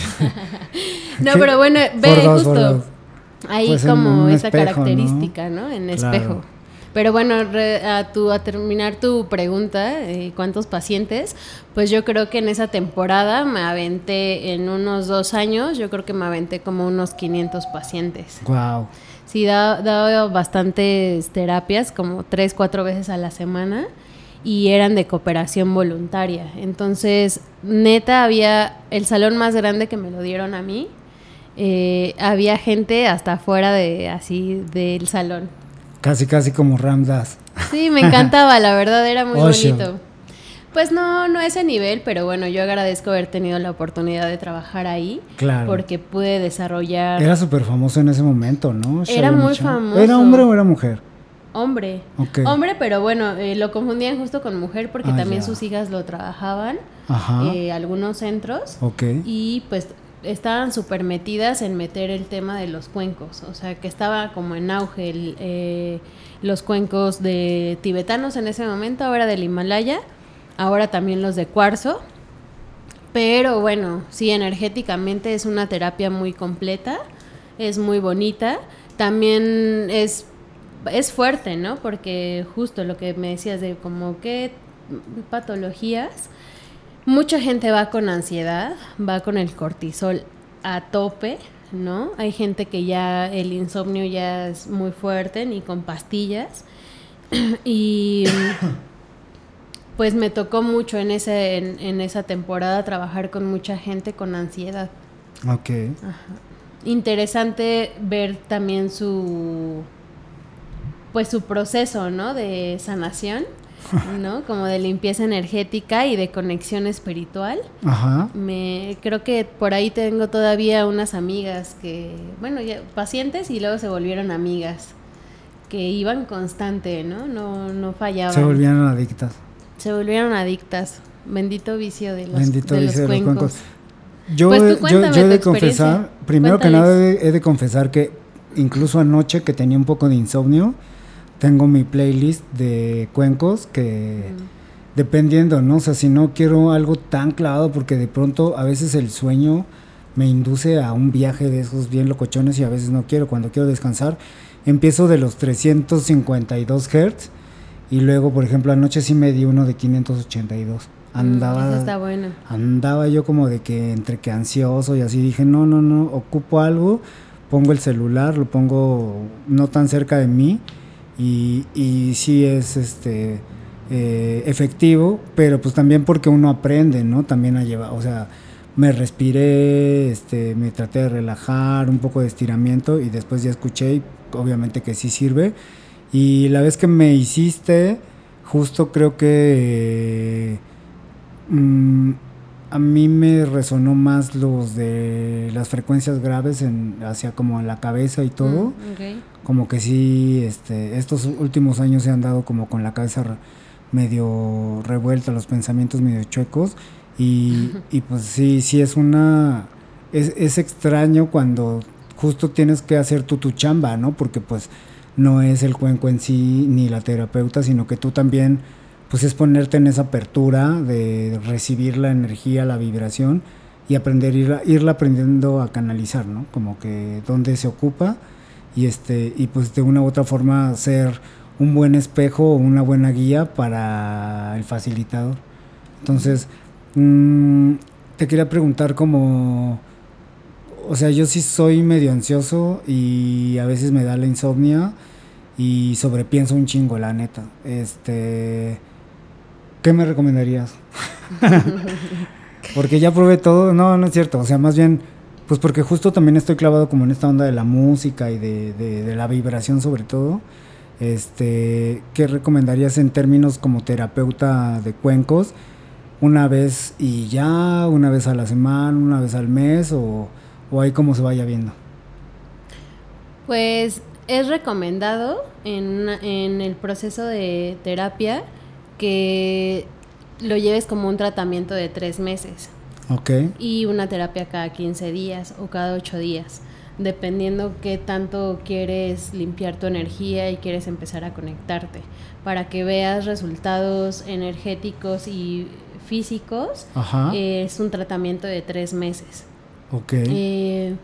No, pero bueno, ve Por dos, justo por dos. ahí Pues en como un esa espejo, característica, ¿no? En Claro. espejo. Pero bueno, re, a, tu, a terminar tu pregunta, eh, ¿cuántos pacientes? Pues yo creo que en esa temporada me aventé en unos dos años, yo creo que me aventé como unos quinientos pacientes. Wow. Sí, daba, daba bastantes terapias, como tres, cuatro veces a la semana, y eran de cooperación voluntaria. Entonces, neta, había el salón más grande que me lo dieron a mí, eh, había gente hasta afuera de así del salón. Casi, casi como Ramdas. Sí, me encantaba, la verdad, era muy Osho. bonito. Pues no, no a ese nivel, pero bueno, yo agradezco haber tenido la oportunidad de trabajar ahí. Claro. Porque pude desarrollar... Era súper famoso en ese momento, ¿no? Era Shaolin muy Chan. famoso. ¿Era hombre o era mujer? Hombre. Ok. Hombre, pero bueno, eh, lo confundían justo con mujer porque Ah, también ya. sus hijas lo trabajaban, Ajá. eh, algunos centros. Ok. Y pues estaban súper metidas en meter el tema de los cuencos, o sea, que estaba como en auge el, eh, los cuencos de tibetanos en ese momento, ahora del Himalaya, ahora también los de cuarzo, pero bueno, sí, energéticamente es una terapia muy completa, es muy bonita, también es, es fuerte, ¿no? Porque justo lo que me decías de como qué patologías... Mucha gente va con ansiedad, va con el cortisol a tope, ¿no? Hay gente que ya el insomnio ya es muy fuerte, ni con pastillas. Y pues me tocó mucho en, ese, en, en esa temporada trabajar con mucha gente con ansiedad. Ok. Ajá. Interesante ver también su, pues su proceso, ¿no? De sanación, ¿no? Como de limpieza energética y de conexión espiritual. Ajá. Me creo que por ahí tengo todavía unas amigas que, bueno, ya pacientes y luego se volvieron amigas, que iban constante, ¿no? No, no fallaban. Se volvieron adictas. Se volvieron adictas. Bendito vicio de los, Bendito de vicio los de los cuencos. cuencos. Yo, Pues tú yo, cuéntame yo he tu de experiencia. confesar, primero que Cuéntales. nada he, he de confesar que incluso anoche que tenía un poco de insomnio, tengo mi playlist de cuencos que mm. dependiendo, ¿no? O sea, si no quiero algo tan clavado, porque de pronto a veces el sueño me induce a un viaje de esos bien locochones y a veces no quiero. Cuando quiero descansar, empiezo de los trescientos cincuenta y dos hertz y luego, por ejemplo, anoche sí me di uno de quinientos ochenta y dos. Andaba, Mm, esa está buena. andaba yo como de que entre que ansioso y así dije, no, no, no, ocupo algo, pongo el celular, lo pongo no tan cerca de mí y, y sí es este eh, efectivo, pero pues también porque uno aprende, ¿no? También a llevar, o sea, me respiré, este, me traté de relajar, un poco de estiramiento y después ya escuché y obviamente que sí sirve. Y la vez que me hiciste, justo creo que... Eh, Mm, a mí me resonó más los de las frecuencias graves en, hacia como en la cabeza y todo. Mm, okay. Como que sí, este, estos últimos años se han dado como con la cabeza re, medio revuelta, los pensamientos medio chuecos y, y pues sí, sí es una, es, es extraño cuando justo tienes que hacer tú tu chamba, ¿no? Porque pues no es el cuenco en sí ni la terapeuta, sino que tú también pues es ponerte en esa apertura de recibir la energía, la vibración y aprender, ir, irla aprendiendo a canalizar, ¿no? Como que dónde se ocupa y, este, y pues de una u otra forma ser un buen espejo o una buena guía para el facilitador. Entonces, mmm, te quería preguntar como, o sea, yo sí soy medio ansioso y a veces me da la insomnia y sobrepienso un chingo, la neta. Este, ¿qué me recomendarías? Porque ya probé todo. No, no es cierto. O sea, más bien, pues porque justo también estoy clavado como en esta onda de la música y de, de, de la vibración sobre todo. Este, ¿qué recomendarías en términos como terapeuta de cuencos? ¿Una vez y ya? ¿Una vez a la semana? ¿Una vez al mes? ¿O, o ahí cómo se vaya viendo? Pues es recomendado en, en el proceso de terapia que lo lleves como un tratamiento de tres meses. Ok. Y una terapia cada quince días o cada ocho días, dependiendo qué tanto quieres limpiar tu energía y quieres empezar a conectarte, para que veas resultados energéticos y físicos. Ajá. Eh, es un tratamiento de tres meses. Ok. Eh,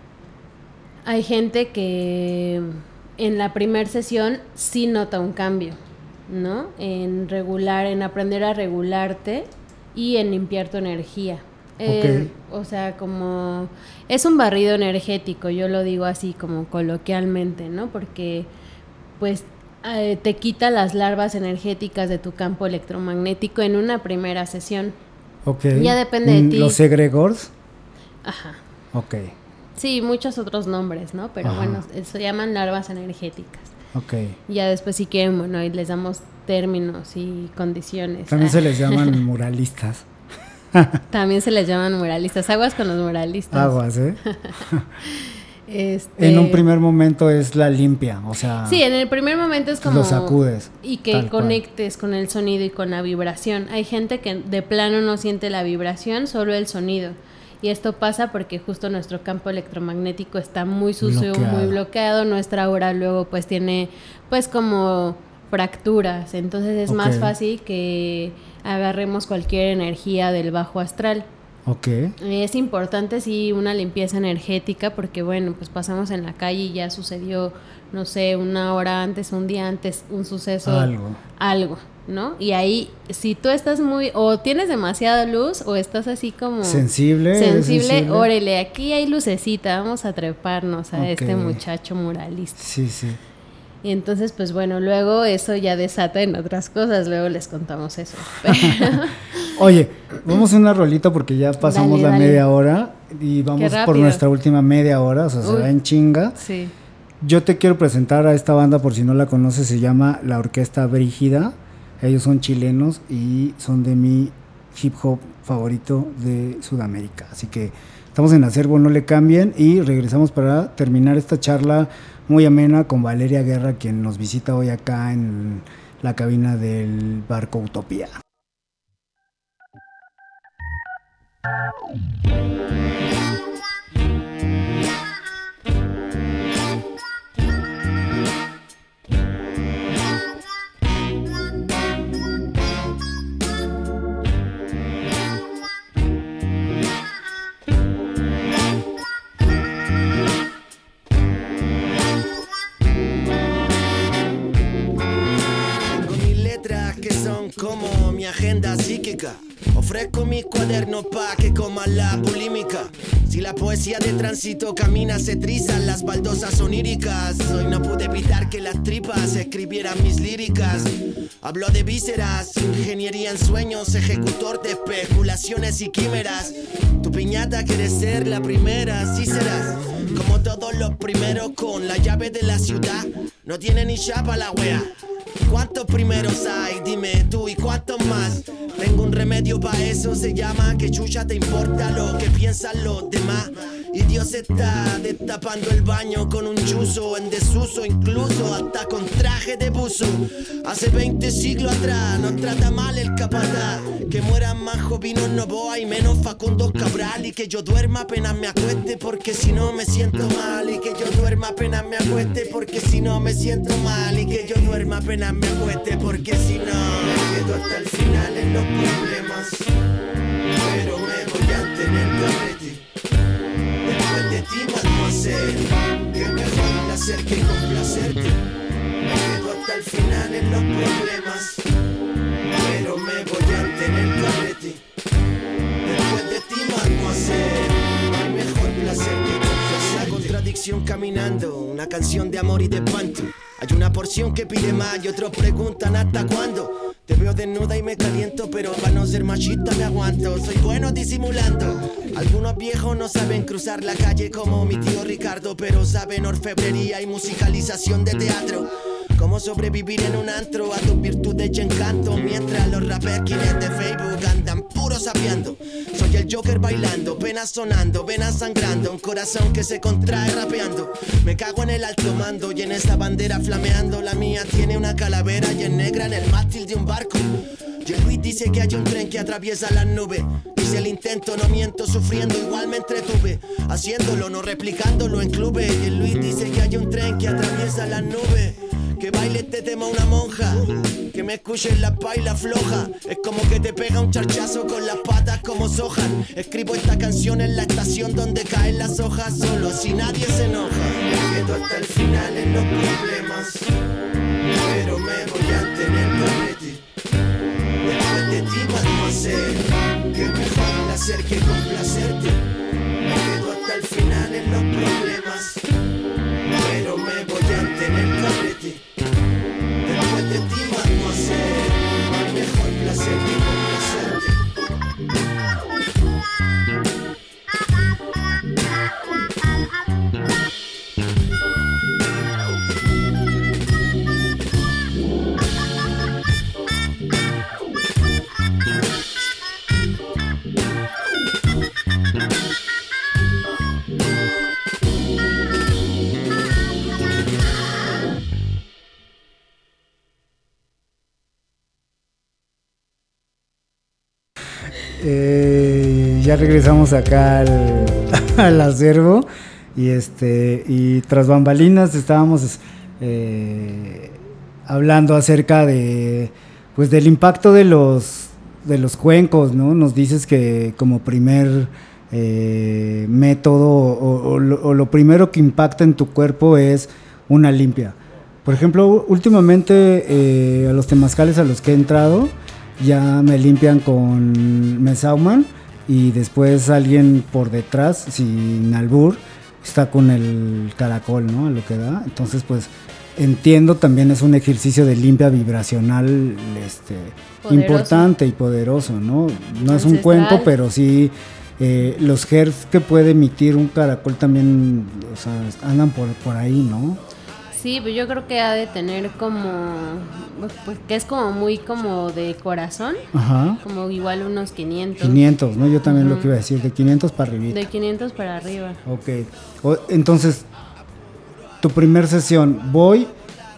hay gente que en la primera sesión sí nota un cambio, ¿no? En regular, en aprender a regularte y en limpiar tu energía. Eh, Okay. O sea, como es un barrido energético, yo lo digo así como coloquialmente, ¿no? Porque pues eh, te quita las larvas energéticas de tu campo electromagnético en una primera sesión. Ok. Ya depende de ti. ¿Los egregores? Ajá. Ok. Sí, muchos otros nombres, ¿no? Pero Ajá. bueno, se llaman larvas energéticas. Ok. Ya después si quieren, bueno, ahí les damos términos y condiciones. También se les llaman muralistas. También se les llaman muralistas. Aguas con los muralistas. Aguas, ¿eh? Este... En un primer momento es la limpia, o sea... Sí, en el primer momento es como... Lo sacudes. Y que conectes cual. con el sonido y con la vibración. Hay gente que de plano no siente la vibración, solo el sonido. Y esto pasa porque justo nuestro campo electromagnético está muy sucio, bloqueado. muy bloqueado. Nuestra aura luego pues tiene pues como fracturas. Entonces es okay. más fácil que agarremos cualquier energía del bajo astral. Okay. Es importante sí una limpieza energética porque bueno, pues pasamos en la calle y ya sucedió, no sé, una hora antes, un día antes, un suceso. Algo. Algo, ¿no? Y ahí, si tú estás muy, o tienes demasiada luz, o estás así como... Sensible. Sensible, sensible. órale, aquí hay lucecita, vamos a treparnos a okay. este muchacho muralista. Sí, sí. Y entonces, pues bueno, luego eso ya desata en otras cosas, luego les contamos eso. Oye, vamos a una rolita porque ya pasamos dale, la dale. media hora y vamos por nuestra última media hora, o sea, Uy, se va en chinga. Sí. Yo te quiero presentar a esta banda, por si no la conoces, se llama La Orquesta Brígida. Ellos son chilenos y son de mi hip hop favorito de Sudamérica. Así que estamos en Acervo, no le cambien, y regresamos para terminar esta charla muy amena con Valeria Guerra, quien nos visita hoy acá en la cabina del Barco Utopía. Como mi agenda psíquica, ofrezco mis cuadernos pa' que coman la bulímica. Si la poesía de tránsito camina, se trizan las baldosas oníricas. Hoy no pude evitar que las tripas escribieran mis líricas. Hablo de vísceras, ingeniería en sueños, ejecutor de especulaciones y quimeras. Tu piñata quiere ser la primera, sí serás. Como todos los primeros con la llave de la ciudad, no tiene ni chapa la wea. ¿Cuántos primeros hay? Dime tú, ¿y cuántos más? Tengo un remedio pa' eso, se llama que chucha te importa lo que piensan los demás. Y Dios está destapando el baño con un chuzo en desuso, incluso hasta con traje de buzo. Hace veinte siglos atrás nos trata mal el capataz. Que mueran más Jovino Novoa y menos Facundo Cabral. Y que yo duerma apenas me acueste porque si no me siento mal. Y que yo duerma apenas me acueste porque si no me siento mal. Y que yo duerma apenas me acueste porque si no me quedo hasta el final en los problemas. Pero me voy a tener carrete. Después de ti, mademoiselle, que mejor placer que complacerte. Me quedo hasta el final en los problemas. Pero me voy a tener carrete. Después de ti, mademoiselle, no hay mejor placer que complacer. La contradicción caminando, una canción de amor y de espanto. Hay una porción que pide más y otros preguntan hasta cuándo. Te veo desnuda y me caliento, pero para no ser machista me aguanto. Soy bueno disimulando. Algunos viejos no saben cruzar la calle como mi tío Ricardo, pero saben orfebrería y musicalización de teatro. Cómo sobrevivir en un antro a tus virtudes y encanto. Mientras los raperkines de Facebook andan puro sapeando. Soy el Joker bailando, penas sonando, venas sangrando. Un corazón que se contrae rapeando. Me cago en el alto mando y en esa bandera flameando. La mía tiene una calavera y es negra en el mástil de un barco. Y el Luis dice que hay un tren que atraviesa las nubes. Hice el intento, no miento, sufriendo igual me entretuve. Haciéndolo, no replicándolo en clubes. Y el Luis dice que hay un tren que atraviesa las nubes. Que baile este tema una monja, que me escuche en la paila floja. Es como que te pega un charchazo con las patas como sojan. Escribo esta canción en la estación donde caen las hojas solo, si nadie se enoja. Me quedo hasta el final en los problemas, pero me voy a tener carrete. Después de ti, mademoiselle, que mejor placer que complacerte. Me quedo hasta el final en los problemas, pero me voy a tener carrete. Después de ti, mademoiselle, no hay mejor placer que complacerte. Eh, ya regresamos acá al, al acervo y este y tras bambalinas estábamos eh, hablando acerca de pues del impacto de los de los cuencos, ¿no? Nos dices que como primer eh, método o, o, lo, o lo primero que impacta en tu cuerpo es una limpia. Por ejemplo, últimamente eh, a los temazcales a los que he entrado ya me limpian con me sauman y después alguien por detrás, sin albur, está con el caracol, ¿no? A lo que da. Entonces, pues, entiendo también es un ejercicio de limpia vibracional este, importante y poderoso, ¿no? No es un cuenco, pero sí eh, los hertz que puede emitir un caracol también, o sea, andan por, por ahí, ¿no? Sí, pues yo creo que ha de tener como, pues que es como muy como de corazón. Ajá. Como igual unos quinientos. quinientos, ¿no? Yo también uh-huh. lo que iba a decir, de quinientos para arriba. De quinientos para arriba. Ok. O, entonces, tu primer sesión, voy,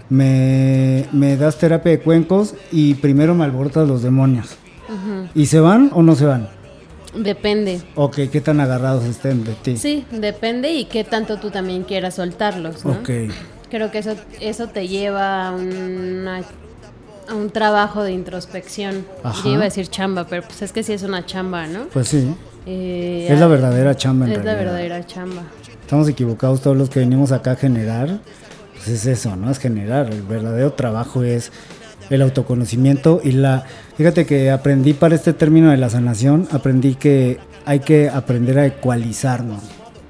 me, me das terapia de cuencos y primero me alborotas los demonios. Uh-huh. ¿Y se van o no se van? Depende. Ok, ¿qué tan agarrados estén de ti? Sí, depende y qué tanto tú también quieras soltarlos, ¿no? Ok. Creo que eso, eso te lleva a, una, a un trabajo de introspección. Ajá. Yo iba a decir chamba, pero pues es que sí es una chamba, ¿no? Pues sí. Eh, es la verdadera chamba en es realidad. Es la verdadera chamba. Estamos equivocados todos los que venimos acá a generar. Pues es eso, ¿no? Es generar. El verdadero trabajo es el autoconocimiento y la... Fíjate que aprendí para este término de la sanación, aprendí que hay que aprender a ecualizarnos.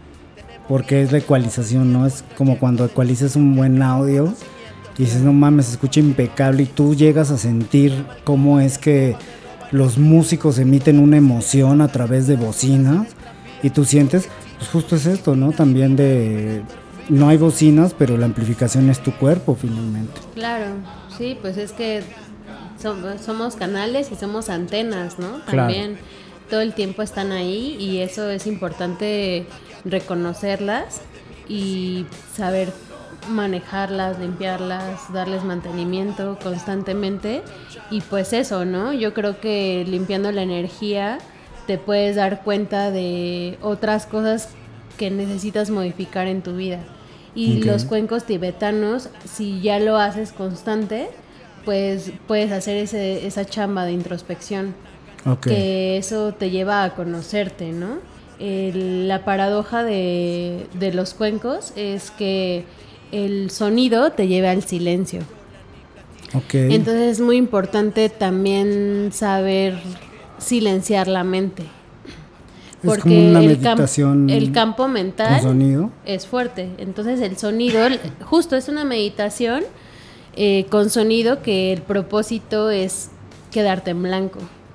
Porque es la ecualización, ¿no? Es como cuando ecualizas un buen audio y dices, no mames, se escucha impecable y tú llegas a sentir cómo es que los músicos emiten una emoción a través de bocinas y tú sientes, pues justo es esto, ¿no? También de, no hay bocinas, pero la amplificación es tu cuerpo finalmente. Claro, sí, pues es que somos canales y somos antenas, ¿no? Claro. También. todo el tiempo están ahí y eso es importante reconocerlas y saber manejarlas, limpiarlas, darles mantenimiento constantemente y pues eso, ¿no? Yo creo que limpiando la energía te puedes dar cuenta de otras cosas que necesitas modificar en tu vida. Y okay. Los cuencos tibetanos, si ya lo haces constante, pues puedes hacer ese, esa chamba de introspección. Okay. Que eso te lleva a conocerte, ¿no? El, la paradoja de, de los cuencos es que el sonido te lleva al silencio. Okay. Entonces es muy importante también saber silenciar la mente. Porque es como una el, meditación camp- el campo mental con sonido. Es fuerte. Entonces el sonido, justo es una meditación eh, con sonido que el propósito es quedarte en blanco.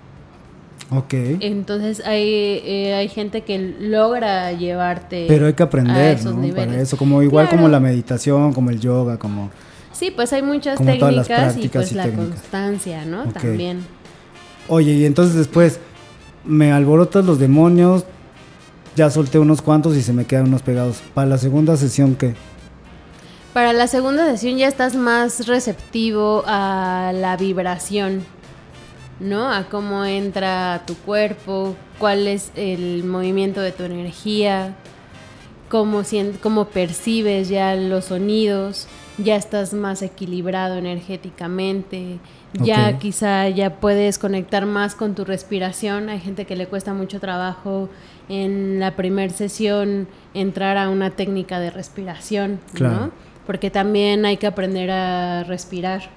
Okay. Entonces hay, eh, hay gente que logra llevarte. Pero hay que aprender, ¿no? Niveles. Para eso, como igual claro. como la meditación, como el yoga, como. Sí, pues hay muchas técnicas y pues y la técnicas. Constancia, ¿no? Okay. También. Oye, y entonces después me alborotas los demonios, ya solté unos cuantos y se me quedan unos pegados. Para la segunda sesión, ¿qué? Para la segunda sesión ya estás más receptivo a la vibración, ¿no? A cómo entra tu cuerpo, cuál es el movimiento de tu energía, cómo, cómo percibes ya los sonidos, ya estás más equilibrado energéticamente, okay. Ya quizá ya puedes conectar más con tu respiración. Hay gente que le cuesta mucho trabajo en la primera sesión entrar a una técnica de respiración, claro. ¿no? Porque también hay que aprender a respirar.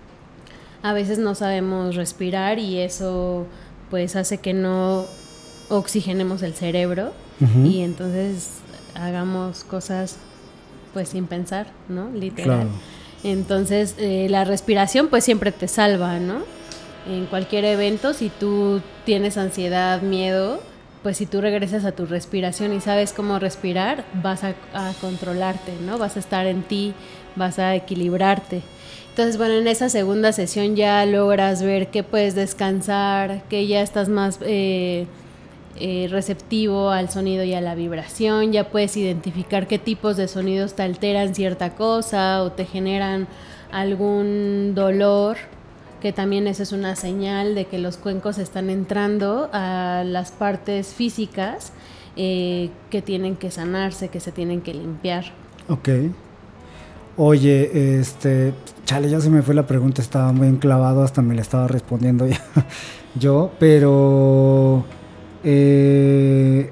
A veces no sabemos respirar y eso pues hace que no oxigenemos el cerebro uh-huh. y entonces hagamos cosas pues sin pensar, ¿no? Literal. Claro. Entonces eh, la respiración pues siempre te salva, ¿no? En cualquier evento, si tú tienes ansiedad, miedo, pues si tú regresas a tu respiración y sabes cómo respirar, vas a, a controlarte, ¿no? Vas a estar en ti, vas a equilibrarte. Entonces, bueno, en esa segunda sesión ya logras ver que puedes descansar, que ya estás más eh, eh, receptivo al sonido y a la vibración, ya puedes identificar qué tipos de sonidos te alteran cierta cosa o te generan algún dolor, que también eso es una señal de que los cuencos están entrando a las partes físicas eh, que tienen que sanarse, que se tienen que limpiar. Ok. Oye, este, chale, ya se me fue la pregunta, estaba muy enclavado, hasta me la estaba respondiendo ya yo, pero eh,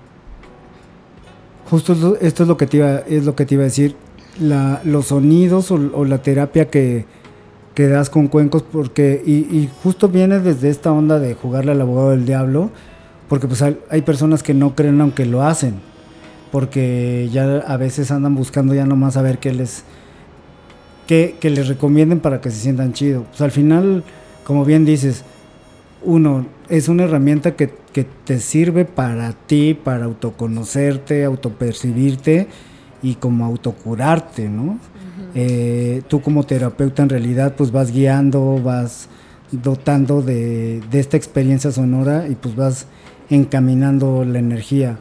justo esto es lo que te iba, es lo que te iba a decir, la, los sonidos o, o la terapia que, que das con cuencos, porque y, y justo viene desde esta onda de jugarle al abogado del diablo, porque pues hay, hay personas que no creen aunque lo hacen, porque ya a veces andan buscando ya nomás a ver qué les Que, que les recomienden para que se sientan chido. Pues al final, como bien dices, uno, es una herramienta que, que te sirve para ti, para autoconocerte, autopercibirte y como autocurarte, ¿no? Uh-huh. Eh, tú como terapeuta en realidad pues vas guiando, vas dotando de, de esta experiencia sonora y pues vas encaminando la energía.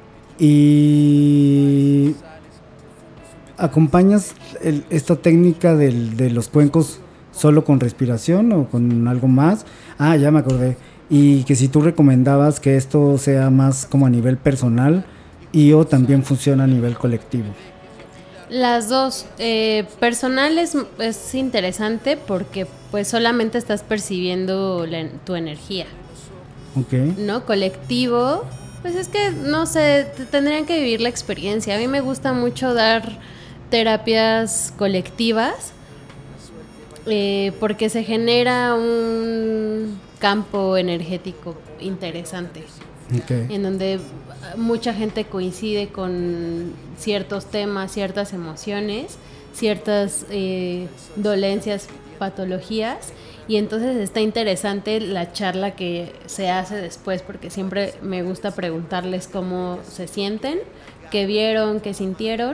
Y ¿acompañas el, esta técnica del, de los cuencos solo con respiración o con algo más? Ah, ya me acordé. Y que si tú recomendabas que esto sea más como a nivel personal y o también funciona a nivel colectivo. Las dos. Eh, personal es, es interesante porque pues solamente estás percibiendo la, tu energía. Okay. ¿No? Colectivo, pues es que, no sé, tendrían que vivir la experiencia. A mí me gusta mucho dar terapias colectivas eh, porque se genera un campo energético interesante, okay. En donde mucha gente coincide con ciertos temas, ciertas emociones, ciertas eh, dolencias, patologías, y entonces está interesante la charla que se hace después, porque siempre me gusta preguntarles cómo se sienten, qué vieron, qué sintieron,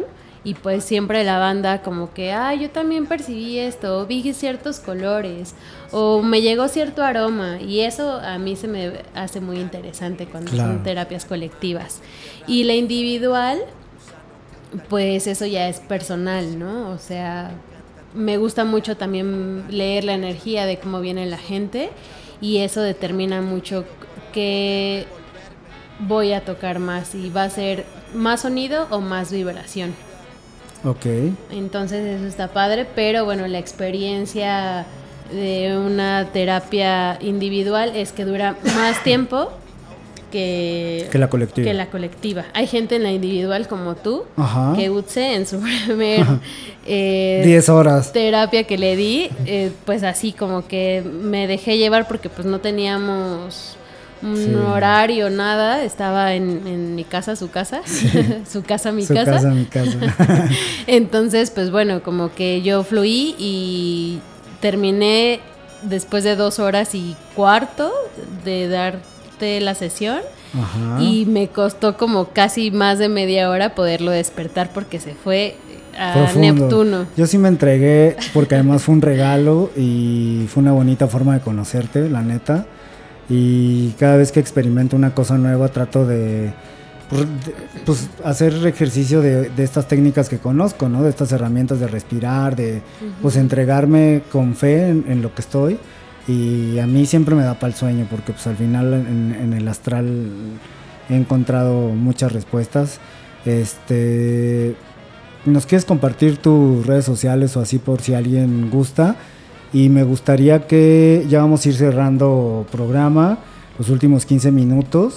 y pues siempre la banda como que, ah, yo también percibí esto, vi ciertos colores, o me llegó cierto aroma, y eso a mí se me hace muy interesante cuando Claro. son terapias colectivas. Y la individual, pues eso ya es personal, ¿no? O sea, me gusta mucho también leer la energía de cómo viene la gente, y eso determina mucho qué voy a tocar más, y va a ser más sonido o más vibración. Ok. Entonces eso está padre, pero bueno, la experiencia de una terapia individual es que dura más tiempo que, Que la colectiva. que la colectiva. Hay gente en la individual como tú, Ajá. que Utse en su primer eh, diez horas. terapia que le di, eh, pues así como que me dejé llevar porque pues no teníamos un Sí. horario, nada, estaba en, en mi casa, su casa, su casa, mi Su casa. casa, mi casa. Entonces, pues bueno, como que yo fluí y terminé después de dos horas y cuarto de darte la sesión. Ajá. Y me costó como casi más de media hora poderlo despertar porque se fue a Profundo. Neptuno. Yo sí me entregué porque además fue un regalo y fue una bonita forma de conocerte, la neta. Y cada vez que experimento una cosa nueva trato de pues, de, pues, hacer ejercicio de, de estas técnicas que conozco, ¿no? De estas herramientas de respirar, de pues entregarme con fe en, en lo que estoy. Y a mí siempre me da para el sueño porque pues al final en, en el astral he encontrado muchas respuestas. Este, ¿nos quieres compartir tus redes sociales o así por si alguien gusta? Y me gustaría que ya vamos a ir cerrando programa, los últimos quince minutos,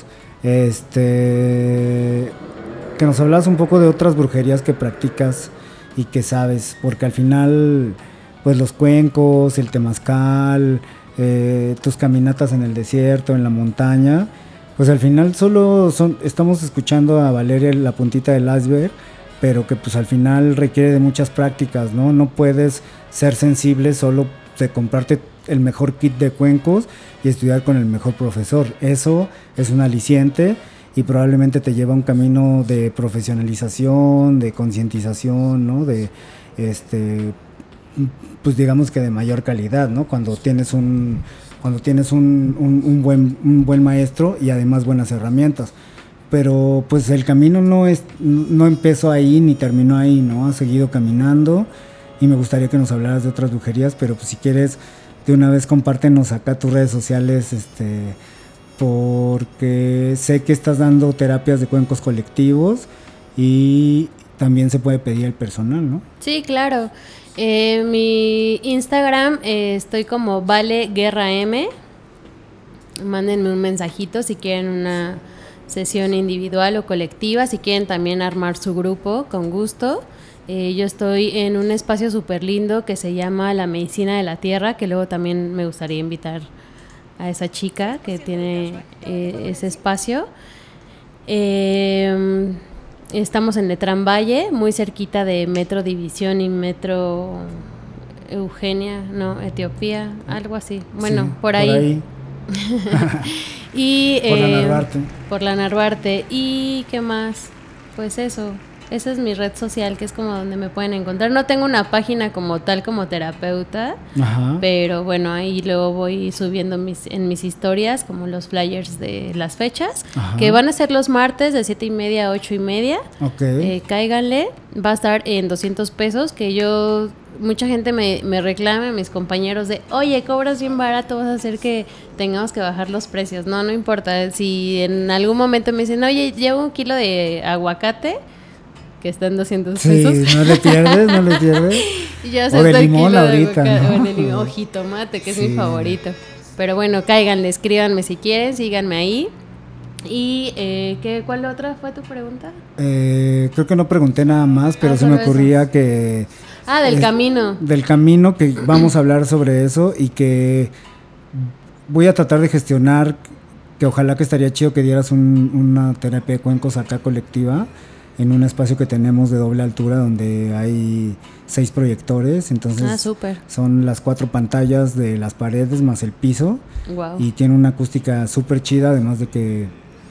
este, que nos hablas un poco de otras brujerías que practicas y que sabes, porque al final, pues los cuencos, el temazcal, eh, tus caminatas en el desierto, en la montaña, pues al final solo son, estamos escuchando a Valeria la puntita del iceberg, pero que pues al final requiere de muchas prácticas, ¿no? No puedes ser sensible solo de comprarte el mejor kit de cuencos y estudiar con el mejor profesor. Eso es un aliciente y probablemente te lleva a un camino de profesionalización, de concientización, ¿no? De este, pues digamos que de mayor calidad, ¿no? Cuando tienes un, cuando tienes un, un, un buen, un buen maestro y además buenas herramientas. Pero pues el camino no es, no empezó ahí ni terminó ahí, ¿no? Ha seguido caminando. Y me gustaría que nos hablaras de otras brujerías, pero pues si quieres, de una vez compártenos acá tus redes sociales, este, porque sé que estás dando terapias de cuencos colectivos y también se puede pedir el personal, ¿no? Sí, claro. Eh, mi Instagram eh, estoy como Vale Guerra M. Mándenme un mensajito si quieren una sesión individual o colectiva, si quieren también armar su grupo, con gusto. Eh, yo estoy en un espacio súper lindo que se llama La Medicina de la Tierra, que luego también me gustaría invitar a esa chica que tiene eh, ese espacio. Eh, estamos en Letrán Valle, muy cerquita de Metro División y Metro Eugenia, no, Etiopía, algo así. Bueno, Sí, por ahí. Por ahí. Y, Por la eh, Narvarte. Por la Narvarte. ¿Y qué más? Pues eso. Esa es mi red social, que es como donde me pueden encontrar. No tengo una página como tal, como terapeuta, Ajá. pero bueno, ahí luego voy subiendo mis, en mis historias como los flyers de las fechas, Ajá. que van a ser los martes de siete y media a ocho y media. Ok. Eh, cáiganle, va a estar en doscientos pesos, que yo, mucha gente me, me reclama, mis compañeros, de, oye, cobras bien barato, vas a hacer que tengamos que bajar los precios. No, no importa, si en algún momento me dicen, oye, llevo un kilo de aguacate, que está en doscientos Sí, pesos. no le pierdes, no le pierdes. Y ya O se de está el limón kilo de ahorita, aguacate, ¿no? o de limón, o jitomate, que es Sí. mi favorito. Pero bueno, cáiganle, escríbanme si quieren, síganme ahí. Y, eh, ¿qué, ¿cuál otra fue tu pregunta? Eh, creo que no pregunté nada más, pero Ah, se me solo eso. ocurría que... Ah, del es- camino. Del camino, que vamos a hablar sobre eso y que voy a tratar de gestionar, que ojalá que estaría chido que dieras un- una terapia de cuencos acá colectiva, en un espacio que tenemos de doble altura donde hay seis proyectores, entonces Ah, súper. son las cuatro pantallas de las paredes más el piso Wow. y tiene una acústica súper chida, además de que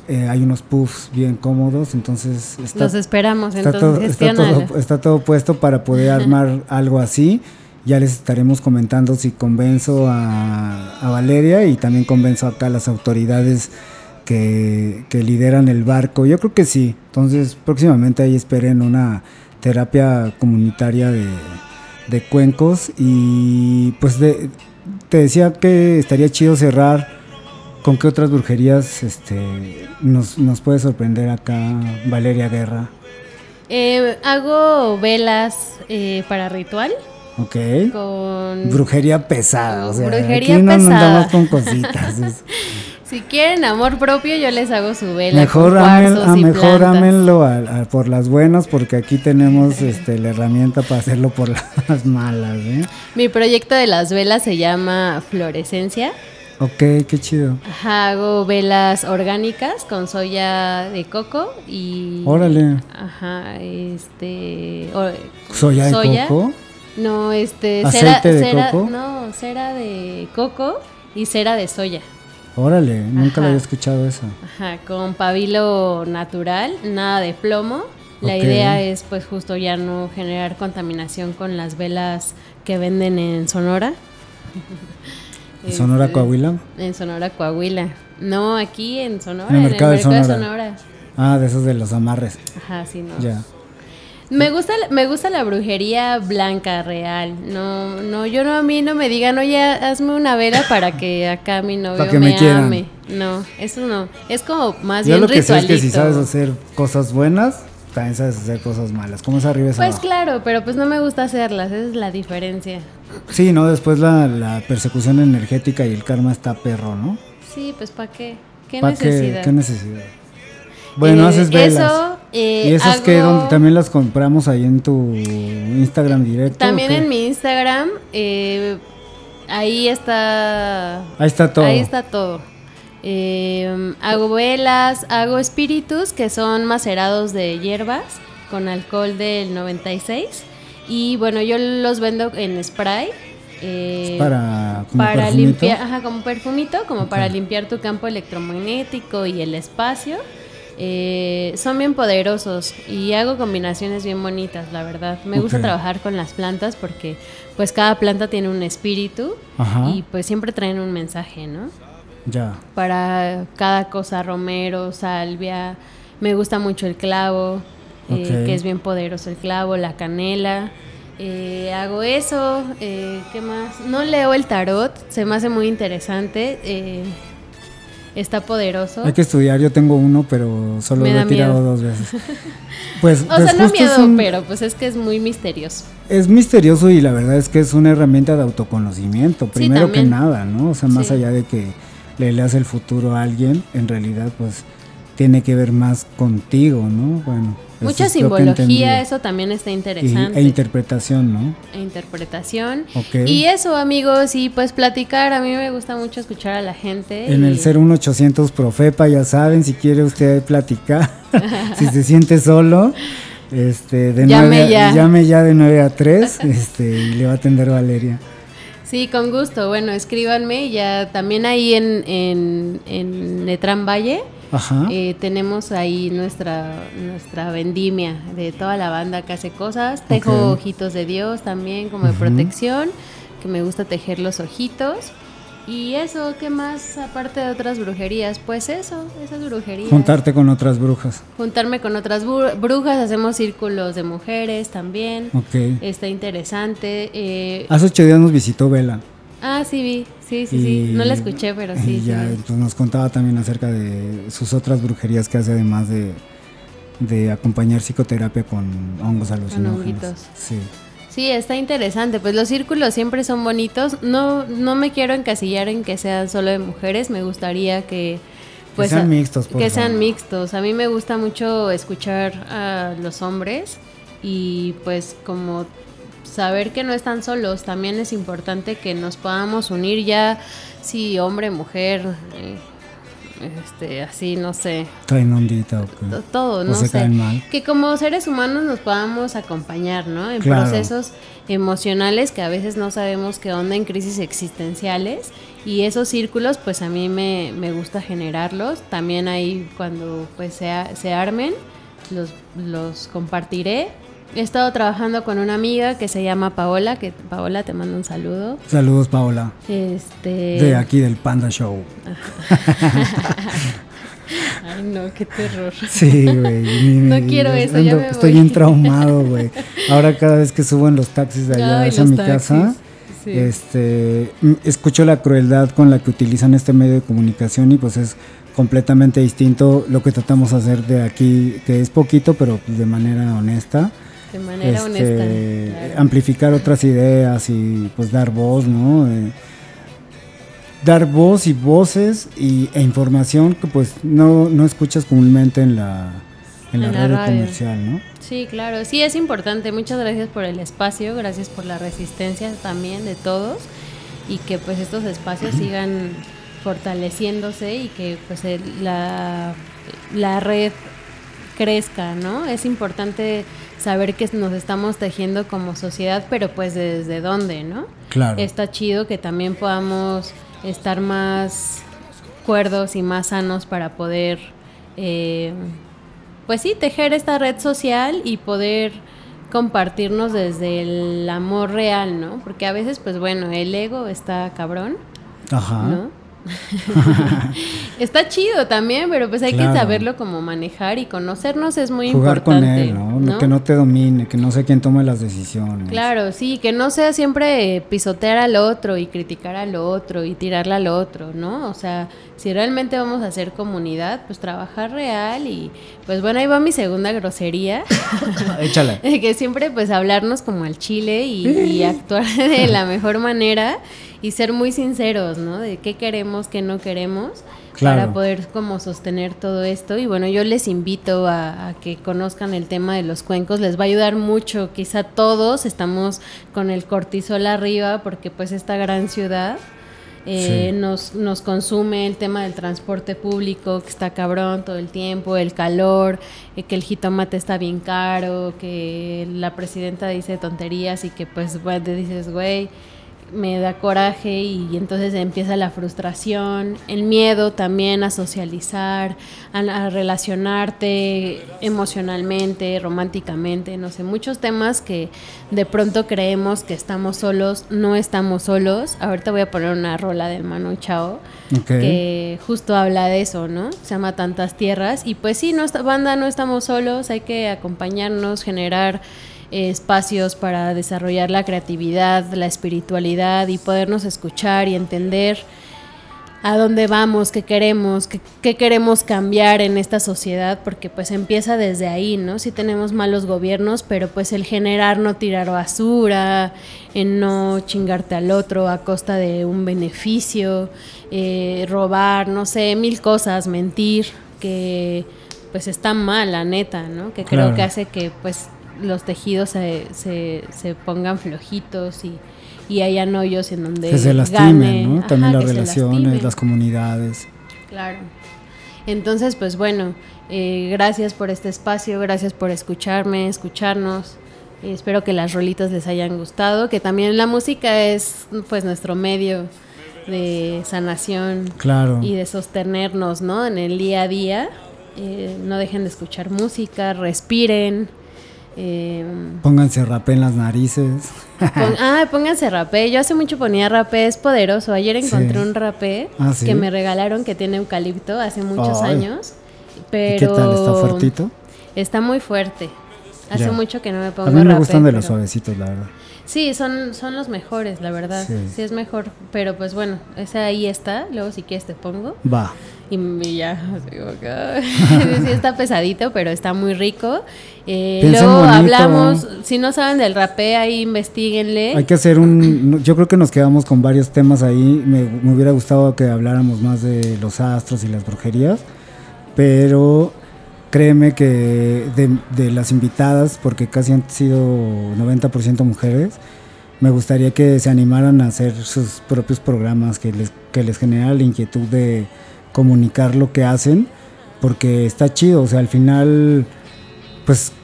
eh, hay unos puffs bien cómodos, entonces está, los esperamos, está entonces todo, está, todo, está todo puesto para poder armar algo así. Ya les estaremos comentando si convenzo a, a Valeria y también convenzo acá a las autoridades que, que lideran el barco. Yo creo que sí, entonces próximamente ahí esperen una terapia comunitaria de, de cuencos. Y pues de, te decía que estaría chido cerrar. ¿Con qué otras brujerías este, nos, nos puede sorprender acá Valeria Guerra? Eh, hago velas eh, para ritual. Ok. Con brujería pesada, o sea, brujería aquí no pesada. andamos con cositas. Es... Si quieren amor propio, yo les hago su vela. Mejor, con amen, cuarzos a y mejor plantas. ámenlo a, a, por las buenas, porque aquí tenemos este, la herramienta para hacerlo por las malas, ¿eh? Mi proyecto de las velas se llama Florescencia. Ok, qué chido. Ajá, hago velas orgánicas con soya de coco y... Órale. Ajá, este... o- ¿Soya de coco? No, este... ¿Aceite cera, de cera- coco? No, cera de coco y cera de soya. Órale, nunca Ajá. lo había escuchado eso. Ajá, con pabilo natural, nada de plomo. La Ok. idea es pues justo ya no generar contaminación con las velas que venden en Sonora. ¿En Sonora, Este, Coahuila? En Sonora, Coahuila. No, aquí en Sonora, En el mercado de de Sonora. Sonora. Ah, de esos de los amarres. Ajá, sí, no. Ya. Me gusta, me gusta la brujería blanca, real. No, no, yo no, a mí no me digan, oye, hazme una vela para que acá mi novio Para que me, me quieran. ame. No, eso no. Es como más Yo bien lo que sé es ritualito. que si sabes hacer cosas buenas, también sabes hacer cosas malas. ¿Cómo es arriba es Pues abajo? claro, pero pues no me gusta hacerlas, esa es la diferencia. Sí, ¿no? Después la, la persecución energética y el karma está perro, ¿no? Sí, pues ¿para qué? ¿Qué ¿Pa' necesidad? ¿Qué, qué necesidad? Bueno, Eh, haces velas. Eso, eh, ¿Y esas hago- que donde también las compramos ahí en tu Instagram directo? También ¿o qué? en mi Instagram, eh, ahí está... Ahí está todo. Ahí está todo. Eh, hago velas, hago espíritus que son macerados de hierbas con alcohol del noventa y seis. Y bueno, yo los vendo en spray. eh, Es para como para perfumito. limpiar, ajá, como perfumito, como Ok. para limpiar tu campo electromagnético y el espacio. Eh, son bien poderosos y hago combinaciones bien bonitas, la verdad. Me gusta Ok. trabajar con las plantas porque pues cada planta tiene un espíritu Ajá. y pues siempre traen un mensaje, ¿no? Ya. Para cada cosa, romero, salvia. Me gusta mucho el clavo, eh, Ok. que es bien poderoso el clavo, la canela. Eh, hago eso, eh, ¿qué más? No leo el tarot, se me hace muy interesante, eh, está poderoso. Hay que estudiar, yo tengo uno, pero solo Me lo da he tirado miedo. dos veces. Pues, O pues sea, no justo miedo, es un- pero pues es que es muy misterioso. Es misterioso y la verdad es que es una herramienta de autoconocimiento, Sí, primero que también. nada, ¿no? O sea, más Sí. allá de que le leas el futuro a alguien, en realidad pues tiene que ver más contigo, ¿no? Bueno. eso Mucha es lo que he entendido. simbología, eso también está Y- interesante. e interpretación, ¿no? E interpretación. Ok. Y eso, amigos, y pues platicar, a mí me gusta mucho escuchar a la gente. En y- el cero uno ochocientos Profepa, ya saben, si quiere usted platicar, si se siente solo, este, de Llame nueve a- ya. llame ya de nueve a tres, este, y le va a atender Valeria. Sí, con gusto. Bueno, escríbanme. Ya también ahí en, en, en Letrán Valle Ajá. eh, tenemos ahí nuestra, nuestra vendimia de toda la banda que hace cosas. Tejo Ok. ojitos de Dios también como de Ujú. protección, que me gusta tejer los ojitos. Y eso, ¿qué más aparte de otras brujerías? Pues eso, esas brujerías. Juntarte con otras brujas. Juntarme con otras bru- brujas, hacemos círculos de mujeres también. Ok. Está interesante. eh, Hace ocho días nos visitó Vela. Ah, sí vi, sí, sí, sí. y- No la escuché, pero sí. y sí ya vi. pues, nos contaba también acerca de sus otras brujerías que hace, además de, de acompañar psicoterapia con hongos alucinógenos. honguitos. Sí. Sí, está interesante. Pues los círculos siempre son bonitos. No, no me quiero encasillar en que sean solo de mujeres. Me gustaría que pues sean a- mixtos, por que favor. sean mixtos. A mí me gusta mucho escuchar a los hombres y pues como saber que no están solos. También es importante que nos podamos unir ya, si hombre, mujer, eh, este, así, no sé. Traen ondita o qué. To- todo, O no se sé. caen mal. Que como seres humanos nos podamos acompañar, ¿no? En Claro. procesos emocionales que a veces no sabemos qué onda, en crisis existenciales, Y esos círculos, pues a mí me, me gusta generarlos. También ahí cuando pues se, se armen, los, los compartiré. He estado trabajando con una amiga que se llama Paola, que Paola, te mando un saludo. Saludos, Paola. Este... De aquí del Panda Show. Ay, no, qué terror. Sí, güey. No quiero eso, ando, ya me voy. Estoy bien traumado, güey. Ahora cada vez que subo en los taxis de allá Ay, hacia los mi taxis. casa, Sí. este, escucho la crueldad con la que utilizan este medio de comunicación y pues es completamente distinto lo que tratamos de hacer de aquí, que es poquito, pero pues de manera honesta. De manera este, honesta, claro. Amplificar otras ideas y pues dar voz, ¿no? Eh, dar voz y voces y, e información que pues no, no escuchas comúnmente en la, en la En la radio, radio. comercial, ¿no? Sí, claro, sí es importante. Muchas gracias por el espacio, gracias por la resistencia también de todos y que pues estos espacios sigan fortaleciéndose y que pues el- la, la red crezca, ¿no? Es importante saber que nos estamos tejiendo como sociedad, pero pues desde dónde, ¿no? Claro. Está chido que también podamos estar más cuerdos y más sanos para poder, eh, pues sí, tejer esta red social y poder compartirnos desde el amor real, ¿no? Porque a veces, pues bueno, el ego está cabrón, Ajá. ¿no? Está chido también, pero pues hay Claro. que saberlo como manejar y conocernos es muy Jugar importante. con él, ¿no? ¿no? Que no te domine, que no sé quién tome las decisiones. Claro, sí, que no sea siempre pisotear al otro y criticar al otro y tirarle al otro, ¿no? O sea, si realmente vamos a hacer comunidad, pues trabajar real y pues bueno, ahí va mi segunda grosería. Échale. Que siempre pues hablarnos como al chile y, y actuar de la mejor manera y ser muy sinceros, ¿no? De qué queremos, qué no queremos, Claro. para poder como sostener todo esto. Y bueno, yo les invito a, a que conozcan el tema de los cuencos, les va a ayudar mucho. Quizá todos estamos con el cortisol arriba porque pues esta gran ciudad eh, Sí. nos, nos consume el tema del transporte público, que está cabrón todo el tiempo, el calor, eh, que el jitomate está bien caro, que la presidenta dice tonterías y que pues bueno, te dices, güey, me da coraje y entonces empieza la frustración, el miedo también a socializar, a, a relacionarte emocionalmente, románticamente, no sé, muchos temas que de pronto creemos que estamos solos, no estamos solos. Ahorita voy a poner una rola del Manu Chao, Ok. que justo habla de eso, ¿no? Se llama Tantas Tierras y pues sí, no está, banda, no estamos solos, hay que acompañarnos, generar eh, espacios para desarrollar la creatividad, la espiritualidad y podernos escuchar y entender a dónde vamos, qué queremos, qué, qué queremos cambiar en esta sociedad, porque pues empieza desde ahí, ¿no? Sí tenemos malos gobiernos, pero pues el generar no tirar basura, en no chingarte al otro a costa de un beneficio, eh, robar, no sé, mil cosas, mentir, que pues está mal, la neta, ¿no? Que creo Claro. que hace que pues los tejidos se, se, se pongan flojitos y, y hayan hoyos en donde Que se lastimen, gane. ¿no? Ajá, También las que se relaciones, lastimen. las comunidades. Claro. Entonces, pues bueno, eh, gracias por este espacio, gracias por escucharme, escucharnos. Eh, espero que las rolitas les hayan gustado, que también la música es pues nuestro medio de sanación Claro. y de sostenernos, ¿no? En el día a día. Eh, no dejen de escuchar música, respiren. Eh, Pónganse rapé en las narices. Pon- ah, pónganse rapé. Yo hace mucho ponía rapé, es poderoso. Ayer encontré Sí. un rapé Ah, ¿sí? que me regalaron que tiene eucalipto hace muchos Ay. años. ¿Y Pero qué tal? ¿Está fuertito? Está muy fuerte. Hace Ya. mucho que no me pongo A mí me rapé, gustan de los pero- suavecitos, la verdad. Sí, son, son los mejores, la verdad. Sí. Sí. es mejor. Pero pues bueno, ese ahí está. Luego si quieres te pongo. Va. Y, y ya, así como que, sí está pesadito, pero está muy rico. Eh, Piensen luego bonito. hablamos, si no saben del rapé, ahí investiguenle. Hay que hacer un... Yo creo que nos quedamos con varios temas ahí. Me, me hubiera gustado que habláramos más de los astros y las brujerías. Pero créeme que de, de las invitadas, porque casi han sido noventa por ciento mujeres, me gustaría que se animaran a hacer sus propios programas, que les, que les genera la inquietud de comunicar lo que hacen, porque está chido, o sea, al final, pues,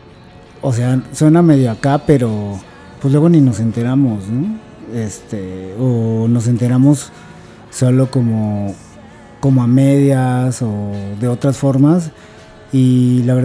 o sea, suena medio acá, pero pues luego ni nos enteramos, ¿no? Este, o nos enteramos solo como, como a medias o de otras formas. Y la verdad